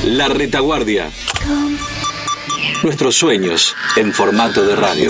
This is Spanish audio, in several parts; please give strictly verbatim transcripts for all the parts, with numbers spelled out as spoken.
La Retaguardia. Nuestros sueños en formato de radio.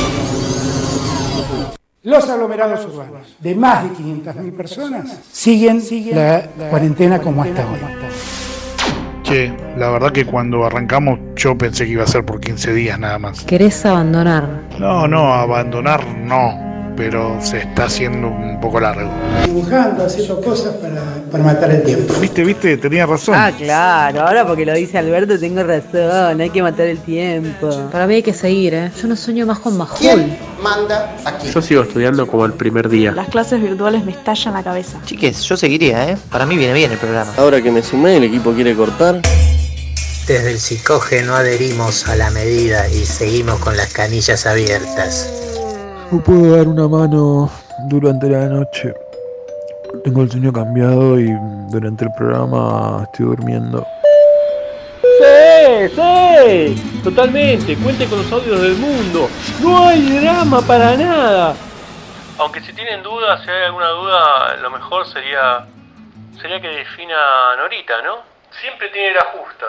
Los aglomerados urbanos de más de quinientas mil personas siguen la cuarentena como hasta hoy. Che, la verdad que cuando arrancamos yo pensé que iba a ser por quince días nada más. ¿Querés abandonar? No, no, abandonar no, pero se está haciendo un poco largo. Dibujando, haciendo cosas para, para matar el tiempo. Viste, viste, tenía razón. Ah, claro, ahora porque lo dice Alberto tengo razón, hay que matar el tiempo. Para mí hay que seguir, ¿eh? Yo no sueño más con Majul. ¿Quién manda aquí? Yo sigo estudiando como el primer día. Las clases virtuales me estallan la cabeza. Chiques, yo seguiría, ¿eh? Para mí viene bien el programa. Ahora que me sumé, el equipo quiere cortar. Desde el psicógeno adherimos a la medida y seguimos con las canillas abiertas. No puedo dar una mano durante la noche. Tengo el sueño cambiado y durante el programa estoy durmiendo. ¡Sí! ¡Sí! Totalmente, cuente con los audios del mundo. No hay drama para nada. Aunque si tienen dudas, si hay alguna duda, lo mejor sería sería que defina Norita, ¿no? Siempre tiene la justa.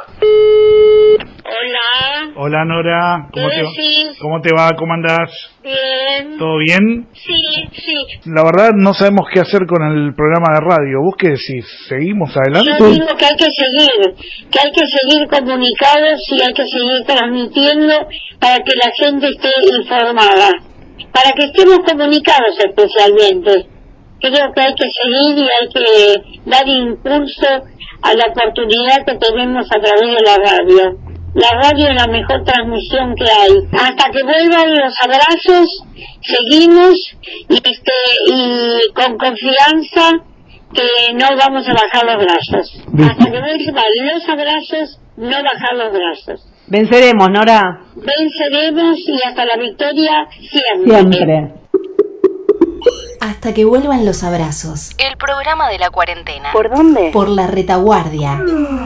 Hola. Hola Nora, ¿cómo te, decís? ¿cómo te va? ¿Cómo andás? Bien. ¿Todo bien? Sí, sí. La verdad no sabemos qué hacer con el programa de radio. ¿Vos qué decís? ¿Seguimos adelante? Yo digo que hay que seguir, que hay que seguir comunicados y hay que seguir transmitiendo para que la gente esté informada. Para que estemos comunicados especialmente. Creo que hay que seguir y hay que dar impulso a la oportunidad que tenemos a través de la radio. La radio es la mejor transmisión que hay. Hasta que vuelvan los abrazos, seguimos y, este, y con confianza que no vamos a bajar los brazos. Hasta que vuelvan los abrazos, no bajar los brazos. Venceremos, Nora. Venceremos y hasta la victoria siempre. Siempre. Hasta que vuelvan los abrazos. El programa de la cuarentena. ¿Por dónde? Por La Retaguardia.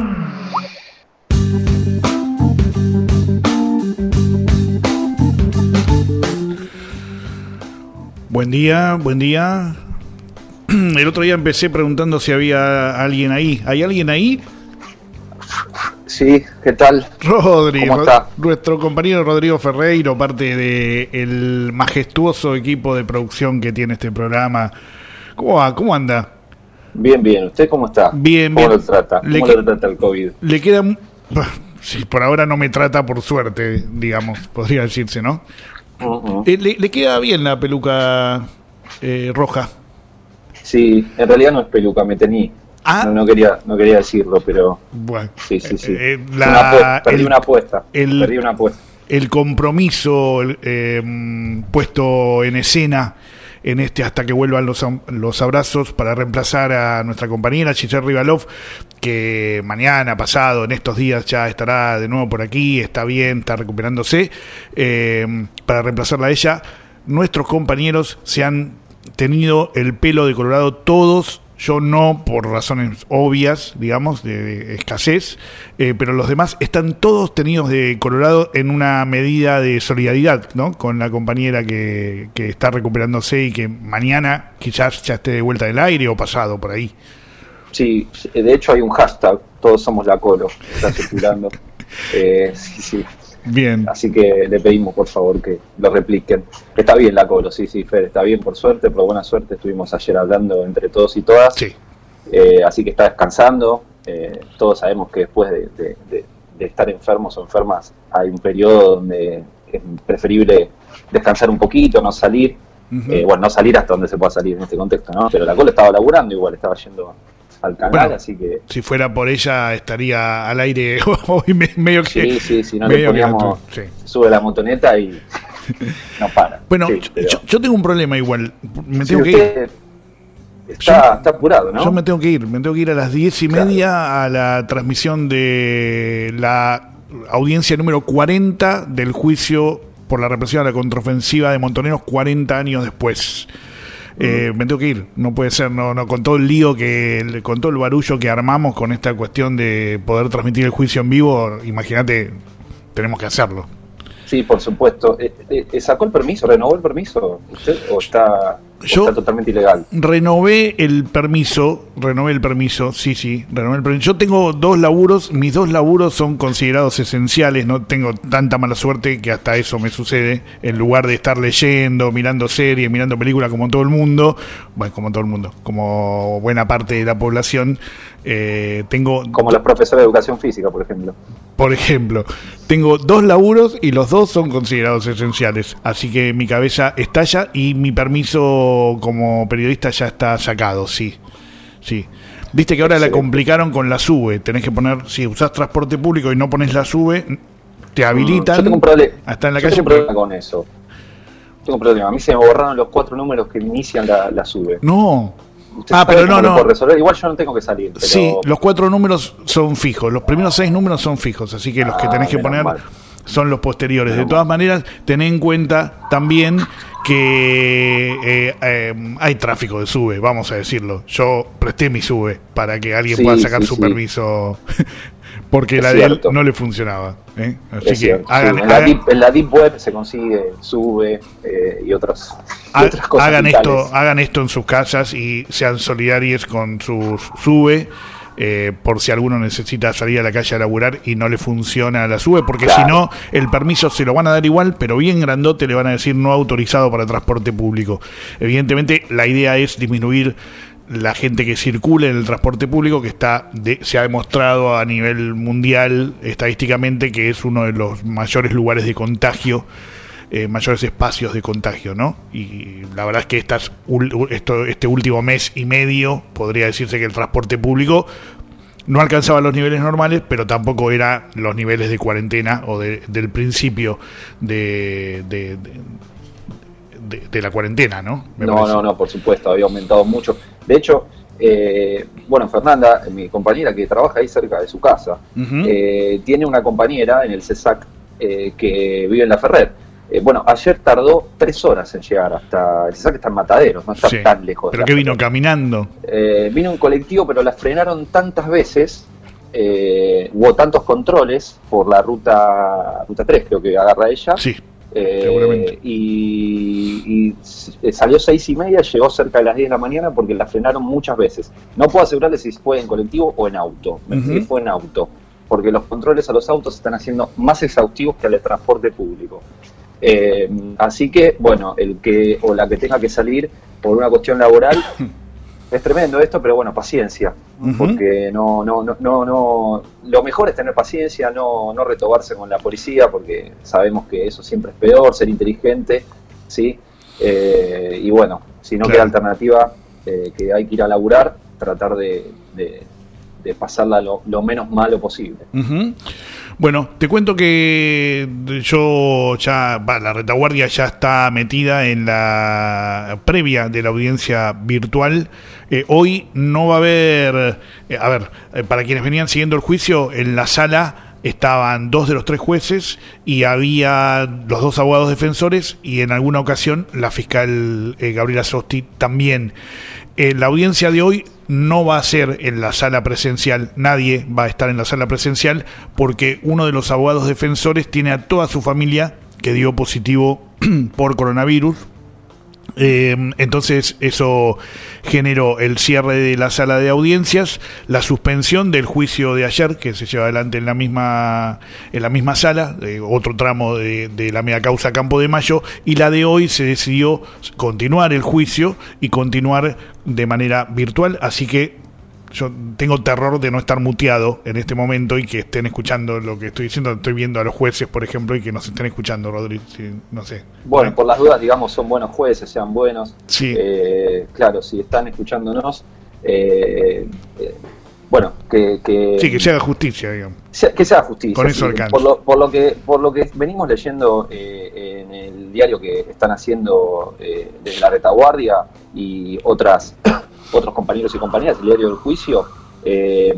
Buen día, buen día. El otro día empecé preguntando si había alguien ahí. ¿Hay alguien ahí? Sí, ¿qué tal? Rodri, ¿Cómo está? Nuestro compañero Rodrigo Ferreiro, parte del majestuoso equipo de producción que tiene este programa. ¿Cómo va? ¿Cómo anda? Bien, bien. ¿Usted cómo está? Bien, ¿Cómo bien. lo trata? Le ¿Cómo que... lo trata el COVID? Le queda... Sí, por ahora no me trata por suerte, digamos, podría decirse, ¿no? Uh-huh. Eh, le, le queda bien la peluca eh, roja. Sí, en realidad no es peluca, me tení. Ah. No, no quería no quería decirlo, pero bueno, sí, sí, sí. Eh, la, una apuesta, perdí el, una apuesta. El, perdí una apuesta. El compromiso eh, puesto en escena en este hasta que vuelvan los, los abrazos para reemplazar a nuestra compañera Giselle Rivalov, que mañana, pasado, en estos días ya estará de nuevo por aquí, está bien, está recuperándose, eh, para reemplazarla a ella. Nuestros compañeros se han tenido el pelo decolorado todos. Yo no, por razones obvias, digamos, de, de escasez, eh, pero los demás están todos tenidos de colorado en una medida de solidaridad, ¿no? Con la compañera que, que está recuperándose y que mañana quizás ya esté de vuelta del aire o pasado por ahí. Sí, de hecho hay un hashtag, todos somos la Colo, está circulando. eh, sí, sí. Bien. Así que le pedimos por favor que lo repliquen. Está bien la Colo, sí, sí, Fer, está bien por suerte, por buena suerte. Estuvimos ayer hablando entre todos y todas. Sí. Eh, así que está descansando. Eh, todos sabemos que después de, de, de, de estar enfermos o enfermas hay un periodo donde es preferible descansar un poquito, no salir. Uh-huh. Eh, bueno, no salir hasta donde se pueda salir en este contexto, ¿no? Pero la Colo estaba laburando igual, estaba yendo al canal, bueno, así que... Si fuera por ella estaría al aire hoy medio que... Sí, sí, si no le poníamos... Sí. Sube la motoneta y no para. Bueno, sí, pero... yo, yo tengo un problema igual. Me sí, tengo que ir. Está, yo, está apurado, ¿no? Yo me tengo que ir. Me tengo que ir a las diez y media claro. a la transmisión de la audiencia número cuarenta del juicio por la represión a la contraofensiva de Montoneros cuarenta años después. Eh, me tengo que ir, no puede ser, no, no con todo el lío que, con todo el barullo que armamos con esta cuestión de poder transmitir el juicio en vivo, imagínate, tenemos que hacerlo. Sí, por supuesto. Eh, eh, ¿Sacó el permiso, renovó el permiso usted o está Yo está totalmente ilegal. renové el permiso, renové el permiso, sí, sí, renové el permiso. Yo tengo dos laburos, mis dos laburos son considerados esenciales, no tengo tanta mala suerte que hasta eso me sucede, en lugar de estar leyendo, mirando series, mirando películas como todo el mundo, bueno, como todo el mundo, como buena parte de la población, eh, tengo... Como los profesores de educación física, por ejemplo. Por ejemplo, tengo dos laburos y los dos son considerados esenciales, así que mi cabeza estalla y mi permiso como periodista ya está sacado, sí, sí. Viste que ahora la complicaron con la SUBE, tenés que poner, si usás transporte público y no pones la SUBE, te habilitan. Yo tengo un problema, hasta en la yo calle. Tengo un problema con eso. Tengo un problema. A mí se me borraron los cuatro números que inician la, la SUBE. No. Usted Ah, pero no, no. Resolver. Igual yo no tengo que salir. Pero... Sí, los cuatro números son fijos, los primeros seis números son fijos, así que los que Ah, tenés que menos poner mal. son los posteriores. Menos De todas maneras, ten en cuenta también que eh, eh, hay tráfico de SUBE, vamos a decirlo. Yo presté mi SUBE para que alguien Sí, pueda sacar sí, su sí. permiso porque Es la de él cierto. no le funcionaba. ¿eh? Así Es que cierto, hagan, sí. en, la hagan- deep, en la Deep Web se consigue SUBE eh, y otras, y Ha- otras cosas. hagan vitales. esto, hagan esto en sus casas y sean solidarios con sus SUBE, eh, por si alguno necesita salir a la calle a laburar y no le funciona la SUBE, porque Claro. si no, el permiso se lo van a dar igual, pero bien grandote le van a decir no autorizado para transporte público. Evidentemente, la idea es disminuir la gente que circula en el transporte público, que está de, se ha demostrado a nivel mundial estadísticamente que es uno de los mayores lugares de contagio, eh, mayores espacios de contagio, ¿no? Y la verdad es que estas, ul- esto, este último mes y medio podría decirse que el transporte público no alcanzaba los niveles normales, pero tampoco era los niveles de cuarentena o de, del principio de, de, de, de- de la cuarentena, ¿no? Me No, parece. no, no, por supuesto, había aumentado mucho. De hecho, eh, bueno, Fernanda, mi compañera que trabaja ahí cerca de su casa, Ujú. eh, tiene una compañera en el CESAC eh, que vive en La Ferrer. Eh, bueno, ayer tardó tres horas en llegar hasta el CESAC, está en Mataderos, no está Sí. tan lejos. de ¿Pero La qué vino Ferrer. caminando? Eh, vino un colectivo, pero la frenaron tantas veces, eh, hubo tantos controles por la ruta ruta tres, creo que agarra ella. Sí, eh, seguramente. y, y s- salió seis y media, llegó cerca de las diez de la mañana porque la frenaron muchas veces. No puedo asegurarle si fue en colectivo o en auto. Me parece Ujú. que fue en auto, porque los controles a los autos se están haciendo más exhaustivos que al de transporte público. Eh, así que, bueno, el que o la que tenga que salir por una cuestión laboral, es tremendo esto, pero bueno, paciencia, Ujú. porque no, no, no, no, no, lo mejor es tener paciencia, no, no retobarse con la policía, porque sabemos que eso siempre es peor, ser inteligente, ¿sí? Eh, y bueno, si no Claro. queda alternativa, eh, que hay que ir a laburar, tratar de, de, de pasarla lo, lo menos malo posible. Ujú. Bueno, te cuento que yo ya, va, la retaguardia ya está metida en la previa de la audiencia virtual. Eh, hoy no va a haber, eh, a ver, eh, para quienes venían siguiendo el juicio, en la sala estaban dos de los tres jueces y había los dos abogados defensores y en alguna ocasión la fiscal eh, Gabriela Sosti también. Eh, la audiencia de hoy no va a ser en la sala presencial, nadie va a estar en la sala presencial porque uno de los abogados defensores tiene a toda su familia que dio positivo por coronavirus. Eh, entonces eso generó el cierre de la sala de audiencias, la suspensión del juicio de ayer que se lleva adelante en la misma en la misma sala, eh, otro tramo de, de la mega causa Campo de Mayo, y la de hoy se decidió continuar el juicio y continuar de manera virtual, así que yo tengo terror de no estar muteado en este momento y que estén escuchando lo que estoy diciendo. Estoy viendo a los jueces, por ejemplo, y que nos estén escuchando, Rodri, sí, no sé. Bueno, por las dudas, digamos, son buenos jueces, sean buenos. Sí. Eh, claro, si están escuchándonos, eh, eh, bueno, que, que, Sí, que se haga justicia, digamos. sea- que sea justicia. Con eso sí. alcanza. por, lo, por, lo que, por lo que venimos leyendo eh, en el diario que están haciendo eh, desde la retaguardia y otras otros compañeros y compañeras, el diario del juicio, eh,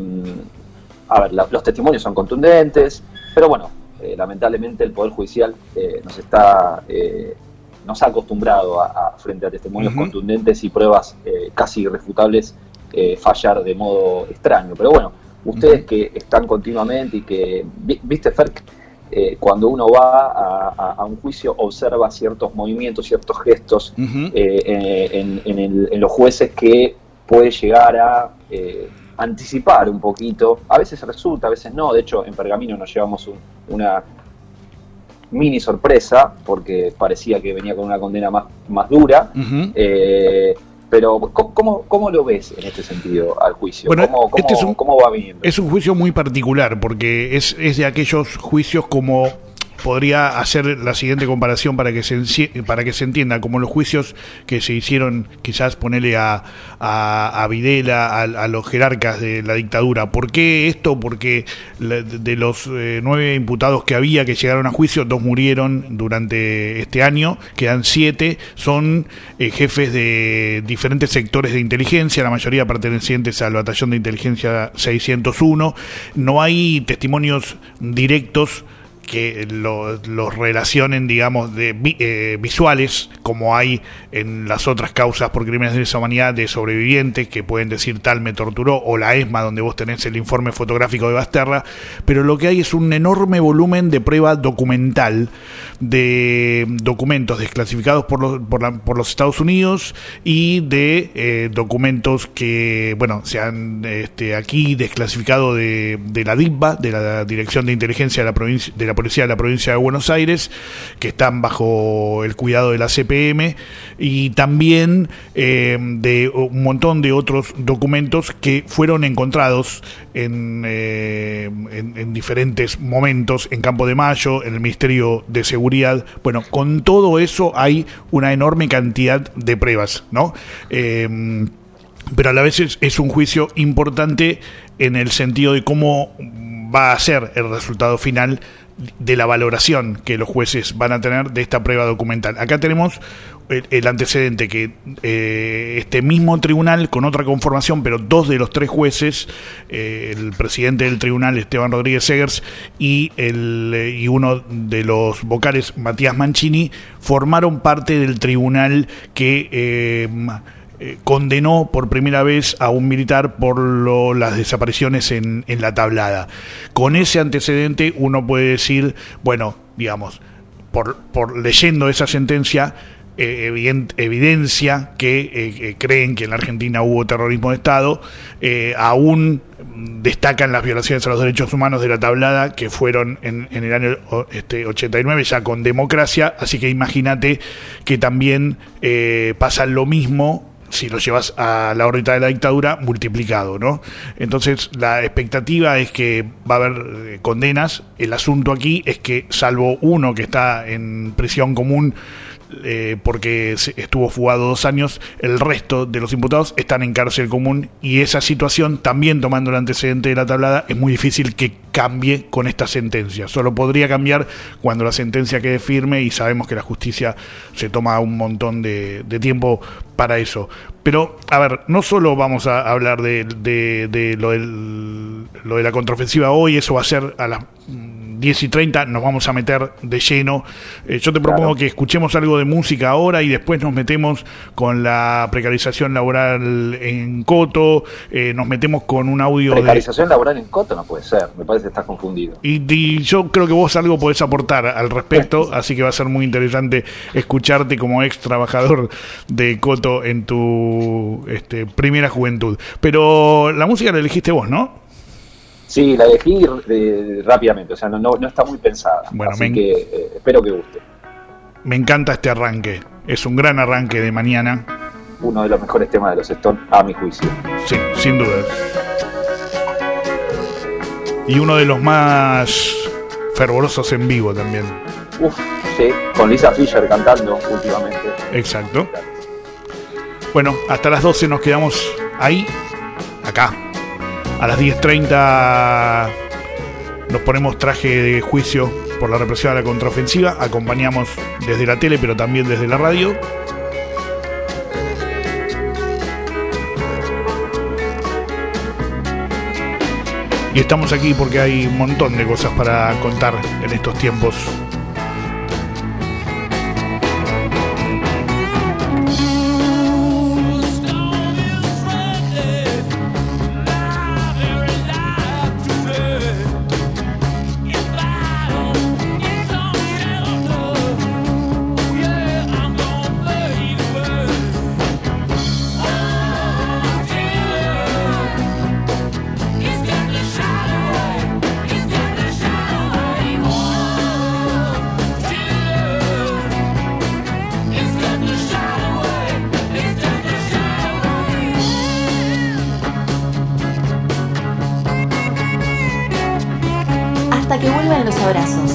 a ver, la- los testimonios son contundentes, pero bueno, eh, lamentablemente el Poder Judicial eh, nos está eh, nos ha acostumbrado a, a frente a testimonios Ujú. contundentes y pruebas eh, casi irrefutables, eh, fallar de modo extraño. Pero bueno, ustedes Ujú. que están continuamente y que, vi- viste, Fer, eh, cuando uno va a, a, a un juicio observa ciertos movimientos, ciertos gestos uh-huh. eh, en, en, el, en los jueces que puede llegar a eh, anticipar un poquito. A veces resulta, a veces no. De hecho, en Pergamino nos llevamos un, una mini sorpresa porque parecía que venía con una condena más, más dura. Uh-huh. Eh, Pero, ¿cómo, ¿cómo lo ves en este sentido al juicio? Bueno, ¿Cómo, cómo, este es un, ¿Cómo va viniendo? Es un juicio muy particular, porque es, es de aquellos juicios como... Podría hacer la siguiente comparación para que se para que se entienda, como los juicios que se hicieron, quizás ponerle a, a, a Videla, a, a los jerarcas de la dictadura. ¿Por qué esto? Porque de los eh, nueve imputados que había que llegaron a juicio, dos murieron durante este año, quedan siete, son eh, jefes de diferentes sectores de inteligencia, la mayoría pertenecientes al batallón de inteligencia seiscientos uno. No hay testimonios directos que los lo relacionen, digamos, de eh, visuales, como hay en las otras causas por crímenes de lesa humanidad de sobrevivientes que pueden decir tal me torturó, o la ESMA, donde vos tenés el informe fotográfico de Basterra, pero lo que hay es un enorme volumen de prueba documental, de documentos desclasificados por los, por, la, por los Estados Unidos y de eh, documentos que, bueno, se han este, aquí desclasificado de, de la D I V B A, de la Dirección de Inteligencia de la provincia de la Policía de la Provincia de Buenos Aires, que están bajo el cuidado de la C P M, y también eh, de un montón de otros documentos que fueron encontrados en, eh, en, en diferentes momentos en Campo de Mayo, en el Ministerio de Seguridad. Bueno, con todo eso hay una enorme cantidad de pruebas, ¿no? Eh, pero a la vez es, es un juicio importante en el sentido de cómo va a ser el resultado final de la valoración que los jueces van a tener de esta prueba documental. Acá tenemos el, el antecedente que eh, este mismo tribunal, con otra conformación, pero dos de los tres jueces, eh, el presidente del tribunal, Esteban Rodríguez Segers, y, el, y uno de los vocales, Matías Mancini, formaron parte del tribunal que... Eh, Eh, condenó por primera vez a un militar por lo, las desapariciones en, en la Tablada. Con ese antecedente uno puede decir, bueno, digamos, por, por leyendo esa sentencia, eh, evident, evidencia que eh, eh, creen que en la Argentina hubo terrorismo de Estado, eh, aún destacan las violaciones a los derechos humanos de la Tablada, que fueron en, en el año este, ochenta y nueve, ya con democracia, así que imagínate que también eh, pasa lo mismo si lo llevas a la órbita de la dictadura multiplicado, ¿no? Entonces la expectativa es que va a haber eh, condenas. El asunto aquí es que, salvo uno que está en prisión común eh, porque estuvo fugado dos años, el resto de los imputados están en cárcel común, y esa situación, también tomando el antecedente de la Tablada, es muy difícil que cambie con esta sentencia. Solo podría cambiar cuando la sentencia quede firme, y sabemos que la justicia se toma un montón de, de tiempo para eso. Pero, a ver, no solo vamos a hablar de, de, de lo, del, lo de la contraofensiva hoy, eso va a ser a las diez y treinta, nos vamos a meter de lleno. Eh, yo te propongo claro. que escuchemos algo de música ahora y después nos metemos con la precarización laboral en Coto, eh, nos metemos con un audio Precarización de... laboral en Coto no puede ser, me parece que estás confundido. Y, y yo creo que vos algo podés aportar al respecto, así que va a ser muy interesante escucharte como ex trabajador de Coto en tu este, primera juventud. Pero la música la elegiste vos, ¿no? Sí, la elegí eh, rápidamente, o sea, no, no, no está muy pensada, bueno, así me en... que eh, espero que guste. Me encanta este arranque, es un gran arranque de mañana. Uno de los mejores temas de los Stones, a mi juicio. Sí, sin duda. Y uno de los más fervorosos en vivo también. Uf, sí, con Lisa Fischer cantando últimamente. Exacto. Bueno, hasta las doce nos quedamos ahí, acá. A las diez treinta nos ponemos traje de juicio por la represión a la contraofensiva. Acompañamos desde la tele, pero también desde la radio. Y estamos aquí porque hay un montón de cosas para contar en estos tiempos. Hasta que vuelvan los abrazos.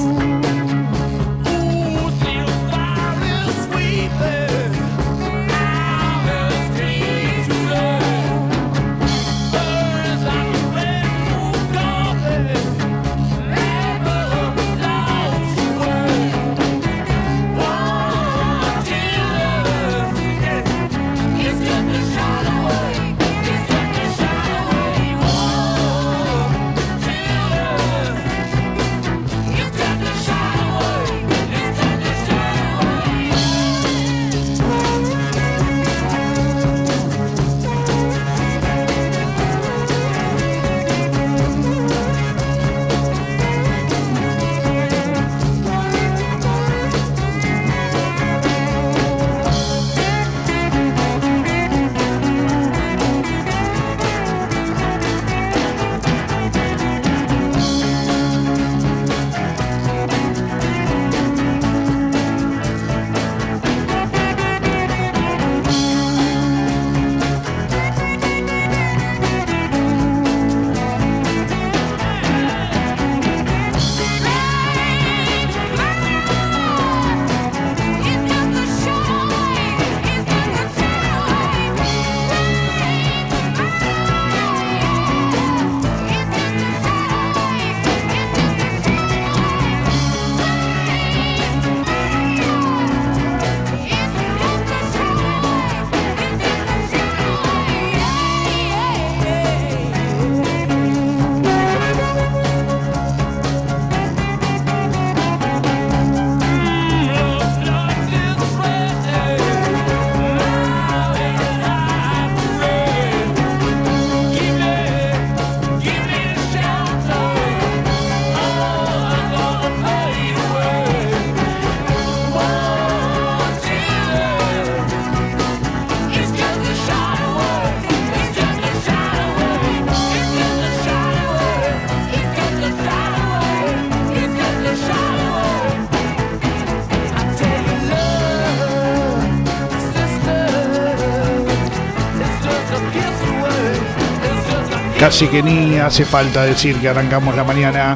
Casi que ni hace falta decir que arrancamos la mañana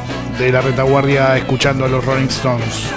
de la retaguardia escuchando a los Rolling Stones.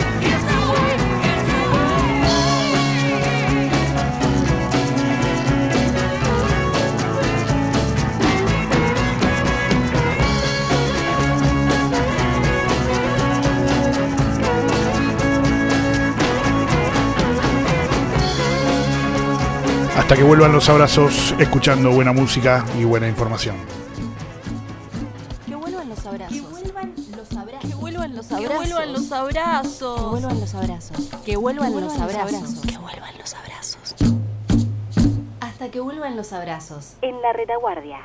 Hasta que vuelvan los abrazos, escuchando buena música y buena información. Que vuelvan los abrazos. Que vuelvan los abrazos. Que vuelvan los abrazos. Que vuelvan los abrazos. Que vuelvan los abrazos. Que vuelvan los abrazos. Que vuelvan los abrazos. Hasta que vuelvan los abrazos. En la retaguardia.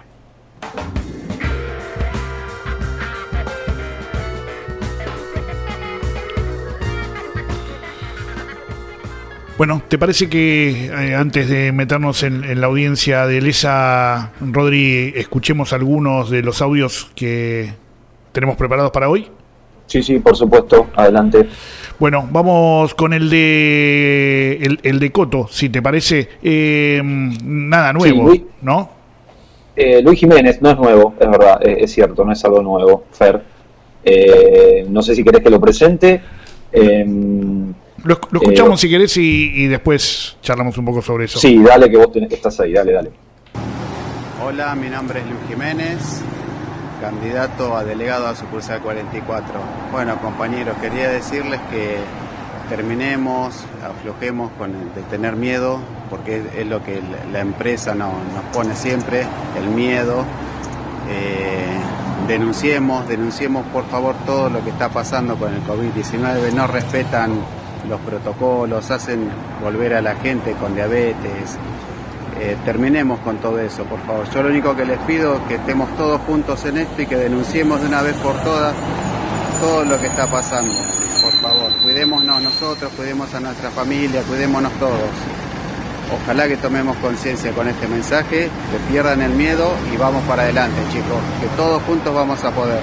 Bueno, ¿te parece que eh, antes de meternos en, en la audiencia de Lesa, Rodri, escuchemos algunos de los audios que tenemos preparados para hoy? Sí, sí, por supuesto, adelante. Bueno, vamos con el de el, el de Coto, si te parece. Eh, nada nuevo, sí, Luis, ¿no? Eh, Luis Jiménez no es nuevo, es verdad, es, es cierto, no es algo nuevo, Fer. Eh, no sé si querés que lo presente. Eh, Lo, lo escuchamos eh, si querés y, y después charlamos un poco sobre eso. Sí, dale, que vos tenés, estás ahí, dale, dale. Hola, mi nombre es Luis Jiménez, candidato a delegado a sucursal cuarenta y cuatro. Bueno, compañeros, quería decirles que terminemos, aflojemos con el de tener miedo, porque es, es lo que la empresa no, nos pone siempre, el miedo. Eh, denunciemos, denunciemos por favor todo lo que está pasando con el covid diecinueve, no respetan los protocolos, hacen volver a la gente con diabetes. Eh, terminemos con todo eso, por favor. Yo lo único que les pido es que estemos todos juntos en esto y que denunciemos de una vez por todas todo lo que está pasando. Por favor, cuidémonos nosotros, cuidemos a nuestra familia, cuidémonos todos. Ojalá que tomemos conciencia con este mensaje, que pierdan el miedo y vamos para adelante, chicos, que todos juntos vamos a poder.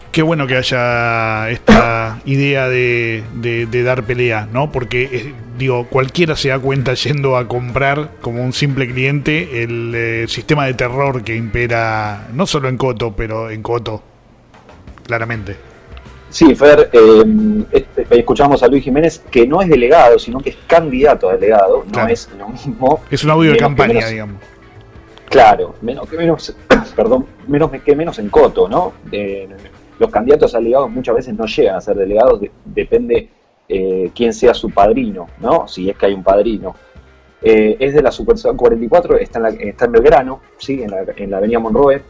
Qué bueno que haya esta idea de, de, de dar pelea, ¿no? Porque, eh, digo, cualquiera se da cuenta yendo a comprar como un simple cliente el eh, sistema de terror que impera, no solo en Coto, pero en Coto, claramente. Sí, Fer, eh, este, escuchamos a Luis Jiménez, que no es delegado, sino que es candidato a delegado, no Claro. es lo mismo. Es un audio de Menos que campaña, menos- digamos. Claro, menos que menos, perdón, menos que menos en Coto, ¿no? Eh, los candidatos a delegados muchas veces no llegan a ser delegados, de- depende eh, quién sea su padrino, ¿no? Si es que hay un padrino. Eh, es de la Superzona cuarenta y cuatro, está en, la, está en Belgrano, ¿sí? En la, en la avenida Monroe.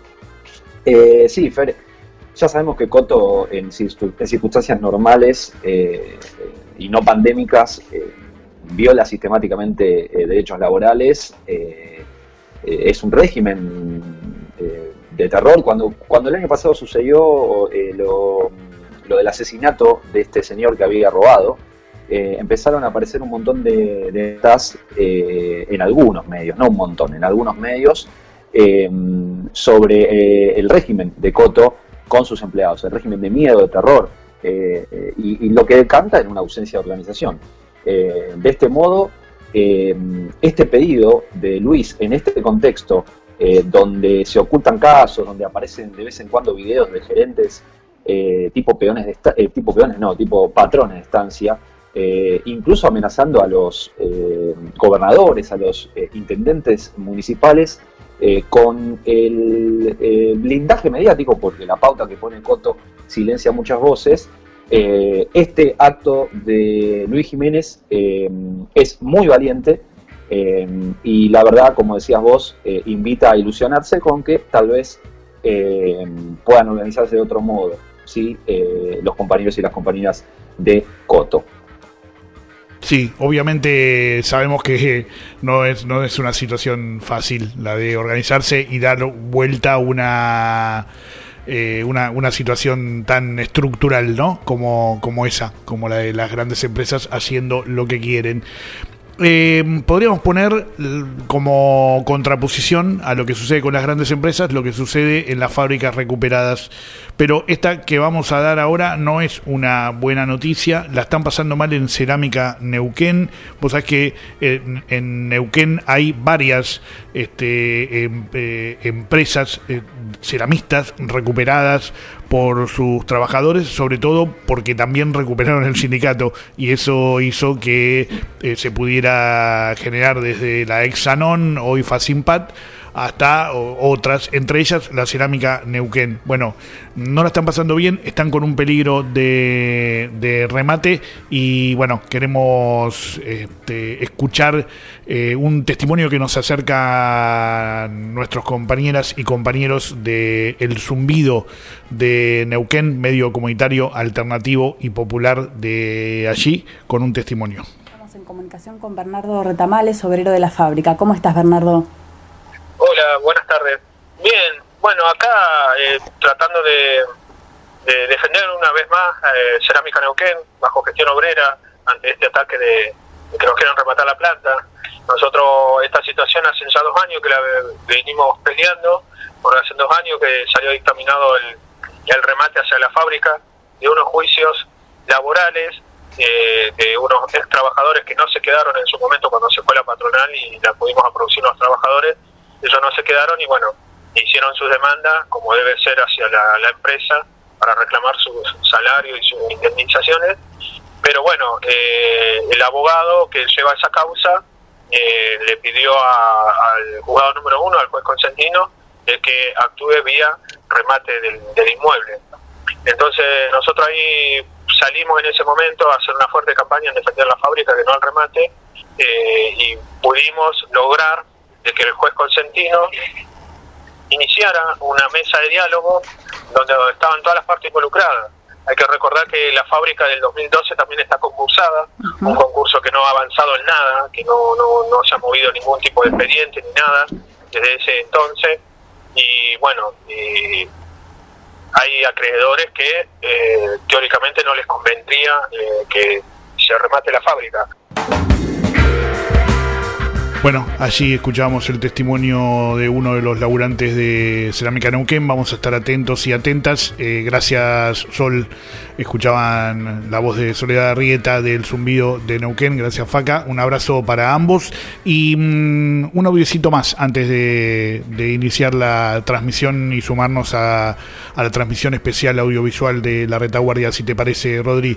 Eh, sí, Fer, ya sabemos que Coto en, circun- en circunstancias normales eh, eh, y no pandémicas eh, viola sistemáticamente eh, derechos laborales. Eh, Eh, es un régimen eh, de terror. Cuando, cuando el año pasado sucedió eh, lo, lo del asesinato de este señor que había robado, eh, empezaron a aparecer un montón de, de estas eh, en algunos medios, no un montón, en algunos medios, eh, sobre eh, el régimen de Coto con sus empleados, el régimen de miedo, de terror, eh, eh, y, y lo que canta en una ausencia de organización. Eh, de este modo, Eh, este pedido de Luis en este contexto eh, donde se ocultan casos, donde aparecen de vez en cuando videos de gerentes eh, tipo peones de esta- eh, tipo peones no, tipo patrones de estancia, eh, incluso amenazando a los eh, gobernadores, a los eh, intendentes municipales eh, con el eh, blindaje mediático, porque la pauta que pone Coto silencia muchas voces. Eh, este acto de Luis Jiménez eh, es muy valiente eh, y la verdad, como decías vos, eh, invita a ilusionarse con que tal vez eh, puedan organizarse de otro modo, ¿sí? Eh, los compañeros y las compañeras de Coto. Sí, obviamente sabemos que no es no es una situación fácil la de organizarse y dar vuelta a una eh, una una situación tan estructural, ¿no? Como como esa, como la de las grandes empresas haciendo lo que quieren. Eh, podríamos poner l- como contraposición a lo que sucede con las grandes empresas lo que sucede en las fábricas recuperadas, pero esta que vamos a dar ahora no es una buena noticia. La están pasando mal en Cerámica Neuquén. Vos sabés que en, en Neuquén hay varias este, em- eh, empresas eh, ceramistas recuperadas por sus trabajadores, sobre todo porque también recuperaron el sindicato, y eso hizo que eh, se pudiera generar desde la Exanon, hoy Facimpat, hasta o, otras, entre ellas la Cerámica Neuquén. Bueno, no la están pasando bien, están con un peligro de, de remate, y bueno, queremos este, escuchar eh, un testimonio que nos acerca a nuestros compañeras y compañeros de El Zumbido de Neuquén, medio comunitario alternativo y popular de allí, con un testimonio. Estamos en comunicación con Bernardo Retamales, obrero de la fábrica. ¿Cómo estás, Bernardo? Hola, buenas tardes. Bien, bueno, acá eh, tratando de, de defender una vez más eh, Cerámica Neuquén, bajo gestión obrera, ante este ataque de, de que nos quieren rematar la planta. Nosotros, esta situación hace ya dos años que la venimos peleando, por hace dos años que salió dictaminado el, el remate hacia la fábrica de unos juicios laborales eh, de unos ex trabajadores que no se quedaron en su momento cuando se fue la patronal y la pudimos a producir los trabajadores. Ellos no se quedaron y bueno, hicieron sus demandas como debe ser hacia la, la empresa para reclamar sus salarios y sus indemnizaciones. Pero bueno, eh, el abogado que lleva esa causa eh, le pidió a, al juzgado número uno, al juez Consentino, de que actúe vía remate del, del inmueble. Entonces nosotros ahí salimos en ese momento a hacer una fuerte campaña en defender la fábrica, que no al remate, eh, y pudimos lograr de que el juez Consentino iniciara una mesa de diálogo donde estaban todas las partes involucradas. Hay que recordar que la fábrica del dos mil doce también está concursada, uh-huh. un concurso que no ha avanzado en nada, que no, no, no se ha movido ningún tipo de expediente ni nada desde ese entonces, y bueno, y hay acreedores que eh, teóricamente no les convendría eh, que se remate la fábrica. Bueno, allí escuchamos el testimonio de uno de los laburantes de Cerámica Neuquén. Vamos a estar atentos y atentas. Eh, gracias, Sol. Escuchaban la voz de Soledad Arrieta del Zumbido de Neuquén. Gracias, Faca. Un abrazo para ambos. Y um, un audiocito más antes de, de iniciar la transmisión y sumarnos a, a la transmisión especial audiovisual de La Retaguardia, si te parece, Rodri.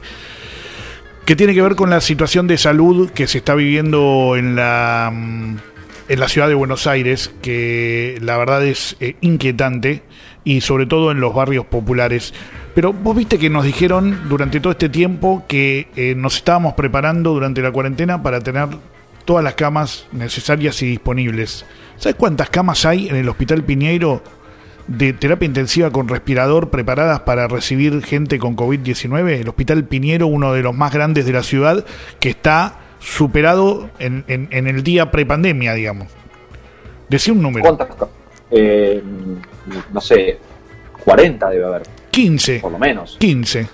Que tiene que ver con la situación de salud que se está viviendo en la en la ciudad de Buenos Aires, que la verdad es eh, inquietante, y sobre todo en los barrios populares. Pero vos viste que nos dijeron durante todo este tiempo que eh, nos estábamos preparando durante la cuarentena para tener todas las camas necesarias y disponibles. ¿Sabes cuántas camas hay en el Hospital Piñeiro de terapia intensiva con respirador preparadas para recibir gente con covid diecinueve? El Hospital Piñeiro, uno de los más grandes de la ciudad, que está superado en, en, en el día prepandemia, digamos. Decí un número. ¿Cuántas? Eh, no sé, cuarenta debe haber. quince. Por lo menos. quince.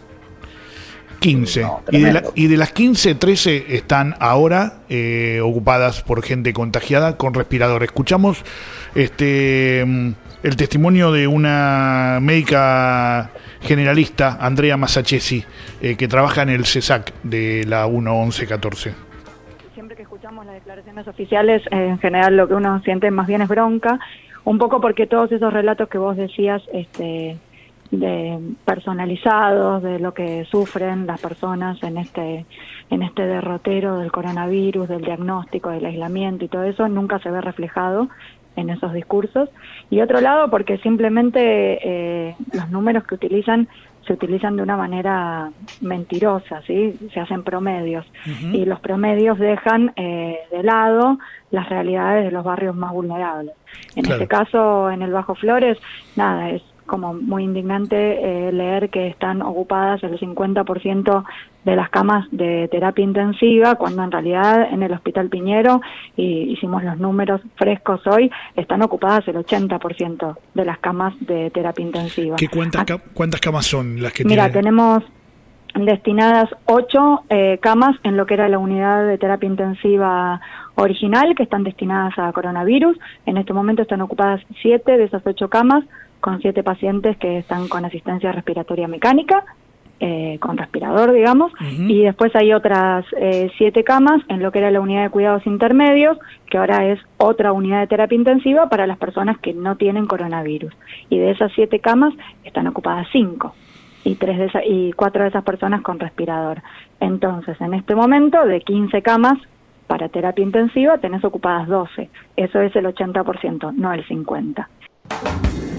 quince. No, y, de la, y de las quince, trece están ahora eh, ocupadas por gente contagiada con respirador. Escuchamos este... el testimonio de una médica generalista, Andrea Masachesi, eh, que trabaja en el CESAC de la uno once catorce. Siempre que escuchamos las declaraciones oficiales, eh, en general lo que uno siente más bien es bronca, un poco porque todos esos relatos que vos decías, este, de personalizados, de lo que sufren las personas en este, en este derrotero del coronavirus, del diagnóstico, del aislamiento y todo eso, nunca se ve reflejado en esos discursos. Y otro lado, porque simplemente eh, los números que utilizan se utilizan de una manera mentirosa, ¿sí? Se hacen promedios. Uh-huh. Y los promedios dejan eh, de lado las realidades de los barrios más vulnerables. En claro. este caso, en el Bajo Flores, nada, es como muy indignante eh, leer que están ocupadas el cincuenta por ciento de las camas de terapia intensiva, cuando en realidad en el Hospital Piñero, y hicimos los números frescos hoy, están ocupadas el ochenta por ciento de las camas de terapia intensiva. ¿Qué cuántas, ca- ¿Cuántas camas son las que Mira, tienen? tenemos destinadas ocho eh, camas en lo que era la unidad de terapia intensiva original, que están destinadas a coronavirus. En este momento están ocupadas siete de esas ocho camas, con siete pacientes que están con asistencia respiratoria mecánica, eh, con respirador, digamos, uh-huh. y después hay otras eh, siete camas en lo que era la unidad de cuidados intermedios, que ahora es otra unidad de terapia intensiva para las personas que no tienen coronavirus. Y de esas siete camas están ocupadas cinco, y tres de esa, y cuatro de esas personas con respirador. Entonces, en este momento, de quince camas para terapia intensiva, tenés ocupadas doce. Eso es el ochenta por ciento, no el cincuenta por ciento.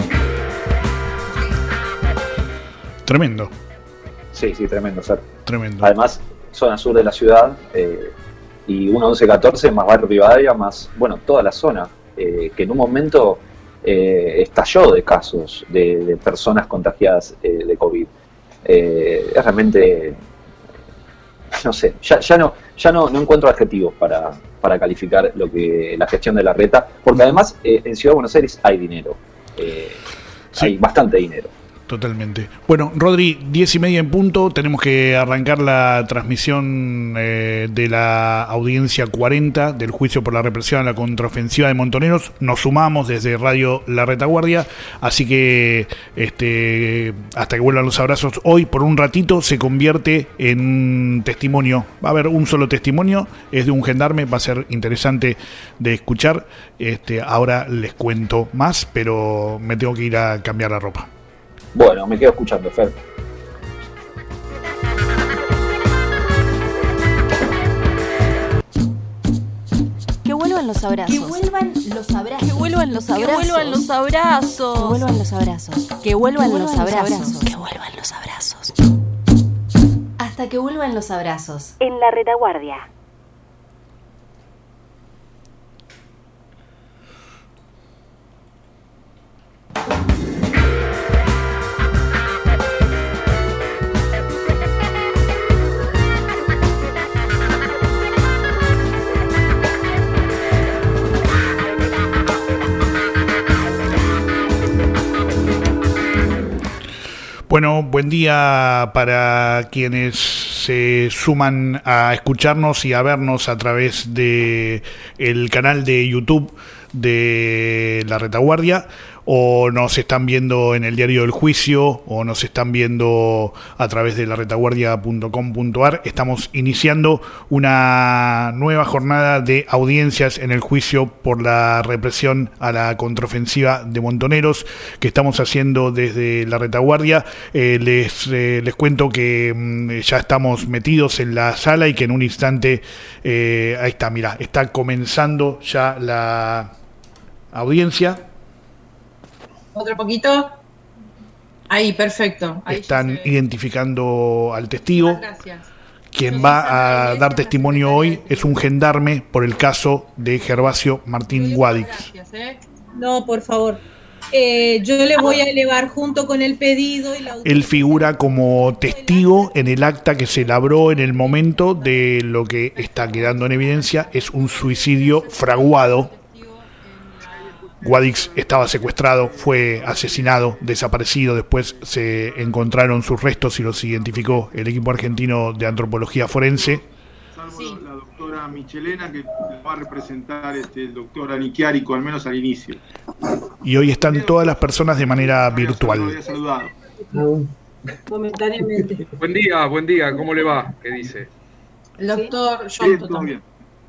Tremendo. Sí, sí, tremendo, Fer. Tremendo. Además, zona sur de la ciudad, eh, y uno once catorce más barrio Rivadavia, más, bueno, toda la zona, eh, que en un momento eh, estalló de casos de, de personas contagiadas eh, de COVID. Eh, es realmente, no sé, ya, ya, no, ya no, no encuentro adjetivos para, para calificar lo que la gestión de la reta, porque además eh, en Ciudad de Buenos Aires hay dinero, eh, sí. hay bastante dinero. Totalmente. Bueno, Rodri, diez y media en punto, tenemos que arrancar la transmisión eh, de la audiencia cuarenta del juicio por la represión a la contraofensiva de Montoneros. Nos sumamos desde Radio La Retaguardia, así que este, hasta que vuelvan los abrazos, hoy por un ratito se convierte en un testimonio. Va a haber un solo testimonio, es de un gendarme, va a ser interesante de escuchar. Este, ahora les cuento más, pero me tengo que ir a cambiar la ropa. Bueno, me quedo escuchando, Fer. Que vuelvan los abrazos. Que vuelvan los abrazos. Que vuelvan los abrazos. Que vuelvan los abrazos. Que vuelvan los abrazos. Que vuelvan los abrazos. Que vuelvan los abrazos. Hasta que vuelvan los abrazos. En La Retaguardia. Bueno, buen día para quienes se suman a escucharnos y a vernos a través de el canal de YouTube de La Retaguardia, o nos están viendo en el Diario del Juicio, o nos están viendo a través de la retaguardia punto com punto a r. Estamos iniciando una nueva jornada de audiencias en el juicio por la represión a la contraofensiva de Montoneros que estamos haciendo desde La Retaguardia. Eh, les, eh, les cuento que mm, ya estamos metidos en la sala y que en un instante, eh, ahí está, mira, está comenzando ya la audiencia. Otro poquito. Ahí, perfecto. Ahí están identificando al testigo. Gracias. Quien va a dar testimonio hoy es un gendarme por el caso de Gervasio Martín Guadix. Gracias, ¿eh? No, por favor. Eh, yo le voy a elevar junto con el pedido. Y la... Él figura como testigo en el acta que se labró en el momento de lo que está quedando en evidencia. Es un suicidio fraguado. Guadix estaba secuestrado, fue asesinado, desaparecido. Después se encontraron sus restos y los identificó el equipo argentino de antropología forense. Salvo sí. la doctora Michelena, que va a representar este, el doctor Aniquiarico, al menos al inicio. Y hoy están todas las personas de manera virtual. Momentáneamente. Buen día, buen día, ¿cómo le va? ¿Qué dice? El doctor John también.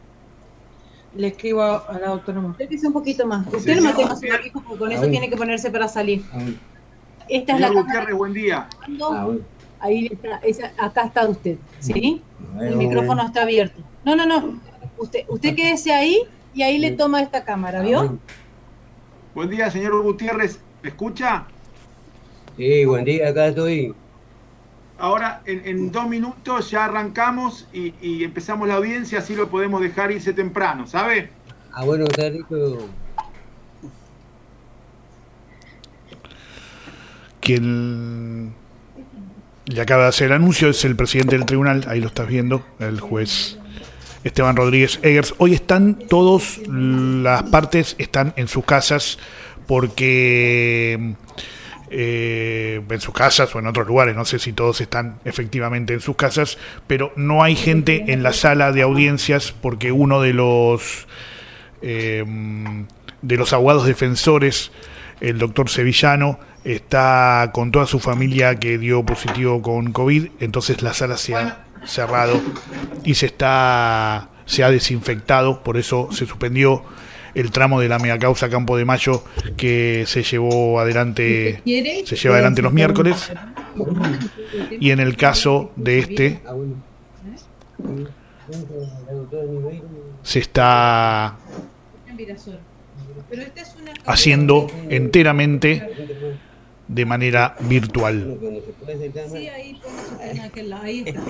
Le escribo a la doctora. Usted dice un poquito más. Usted no mantenga su barbijo porque con eso tiene que ponerse para salir. Esta es la Gutiérrez, buen día. Ahí está, esa, acá está usted, ¿sí? El micrófono está abierto. No, no, no. Usted, usted quédese ahí y ahí le toma esta cámara, ¿vio? Buen día, señor Gutiérrez. ¿Me escucha? Sí, buen día, acá estoy. Ahora, en, en dos minutos ya arrancamos y, y empezamos la audiencia, así lo podemos dejar irse temprano, ¿sabe? Ah, bueno, está rico. Quien le acaba de hacer el anuncio es el presidente del tribunal, ahí lo estás viendo, el juez Esteban Rodríguez Eggers. Hoy están todas las partes, están en sus casas porque... Eh, en sus casas o en otros lugares, no sé si todos están efectivamente en sus casas, pero no hay gente en la sala de audiencias porque uno de los eh, de los abogados defensores, el doctor Sevillano, está con toda su familia que dio positivo con COVID, entonces la sala se ha cerrado y se está se ha desinfectado, por eso se suspendió el tramo de la megacausa Campo de Mayo que se llevó adelante, se lleva adelante los miércoles, y en el caso de este se está haciendo enteramente de manera virtual. Sí, ahí ahí está.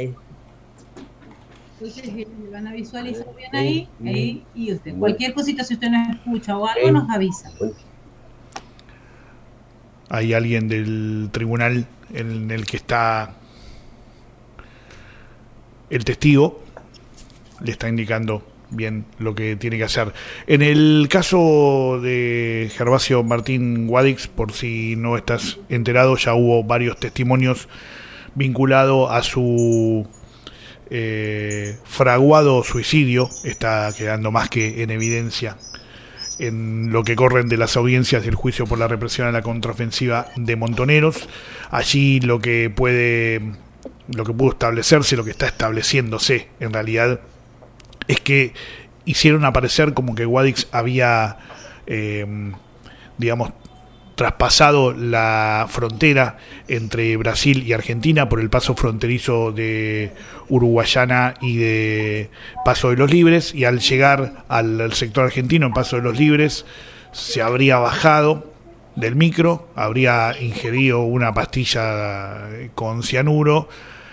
Entonces le van a visualizar bien ahí, ahí, y usted, cualquier cosita, si usted no escucha o algo, nos avisa. Hay alguien del tribunal en el que está el testigo, le está indicando bien lo que tiene que hacer. En el caso de Gervasio Martín Guadix, por si no estás enterado, ya hubo varios testimonios vinculados a su Eh, fraguado suicidio. Está quedando más que en evidencia en lo que corren de las audiencias del juicio por la represión a la contraofensiva de Montoneros. Allí lo que puede lo que pudo establecerse, lo que está estableciéndose en realidad, es que hicieron aparecer como que Guadix había eh, digamos traspasado la frontera entre Brasil y Argentina por el paso fronterizo de Uruguayana y de Paso de los Libres, y al llegar al, al sector argentino en Paso de los Libres se habría bajado del micro, habría ingerido una pastilla con cianuro,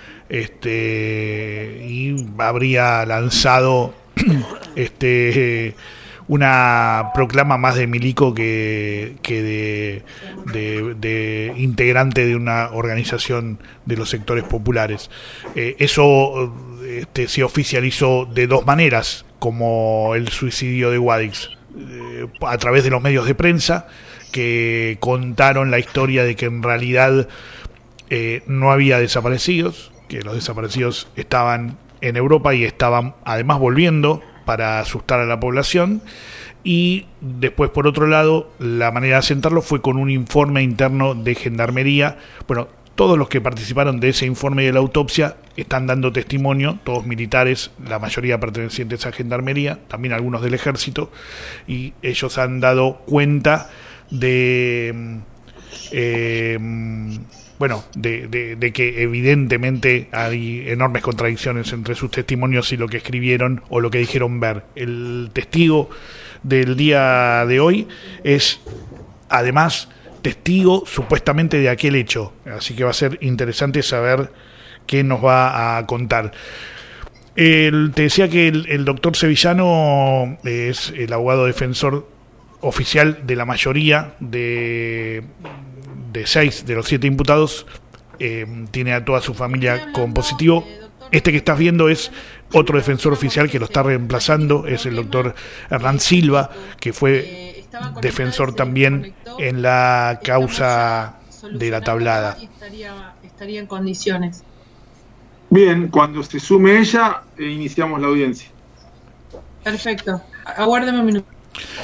este y habría lanzado este una proclama más de milico que, que de, de, de integrante de una organización de los sectores populares. Eh, eso este, se oficializó de dos maneras, como el suicidio de Guadix, eh, a través de los medios de prensa, que contaron la historia de que en realidad eh, no había desaparecidos, que los desaparecidos estaban en Europa y estaban además volviendo para asustar a la población. Y después, por otro lado, la manera de asentarlo fue con un informe interno de Gendarmería. Bueno, todos los que participaron de ese informe de la autopsia están dando testimonio, todos militares, la mayoría pertenecientes a Gendarmería, también algunos del Ejército, y ellos han dado cuenta de... Eh, bueno, de, de, de que evidentemente hay enormes contradicciones entre sus testimonios y lo que escribieron o lo que dijeron ver. El testigo del día de hoy es, además, testigo supuestamente de aquel hecho, así que va a ser interesante saber qué nos va a contar. El, te decía que el, el doctor Sevillano es el abogado defensor oficial de la mayoría de... de seis de los siete imputados, eh, tiene a toda su familia con positivo. Este que estás viendo es otro defensor oficial que lo está reemplazando, es el doctor Hernán Silva, que fue defensor también en la causa de la tablada. Estaría, estaría en condiciones. Bien, cuando se sume ella, eh, iniciamos la audiencia. Perfecto, aguárdeme un minuto.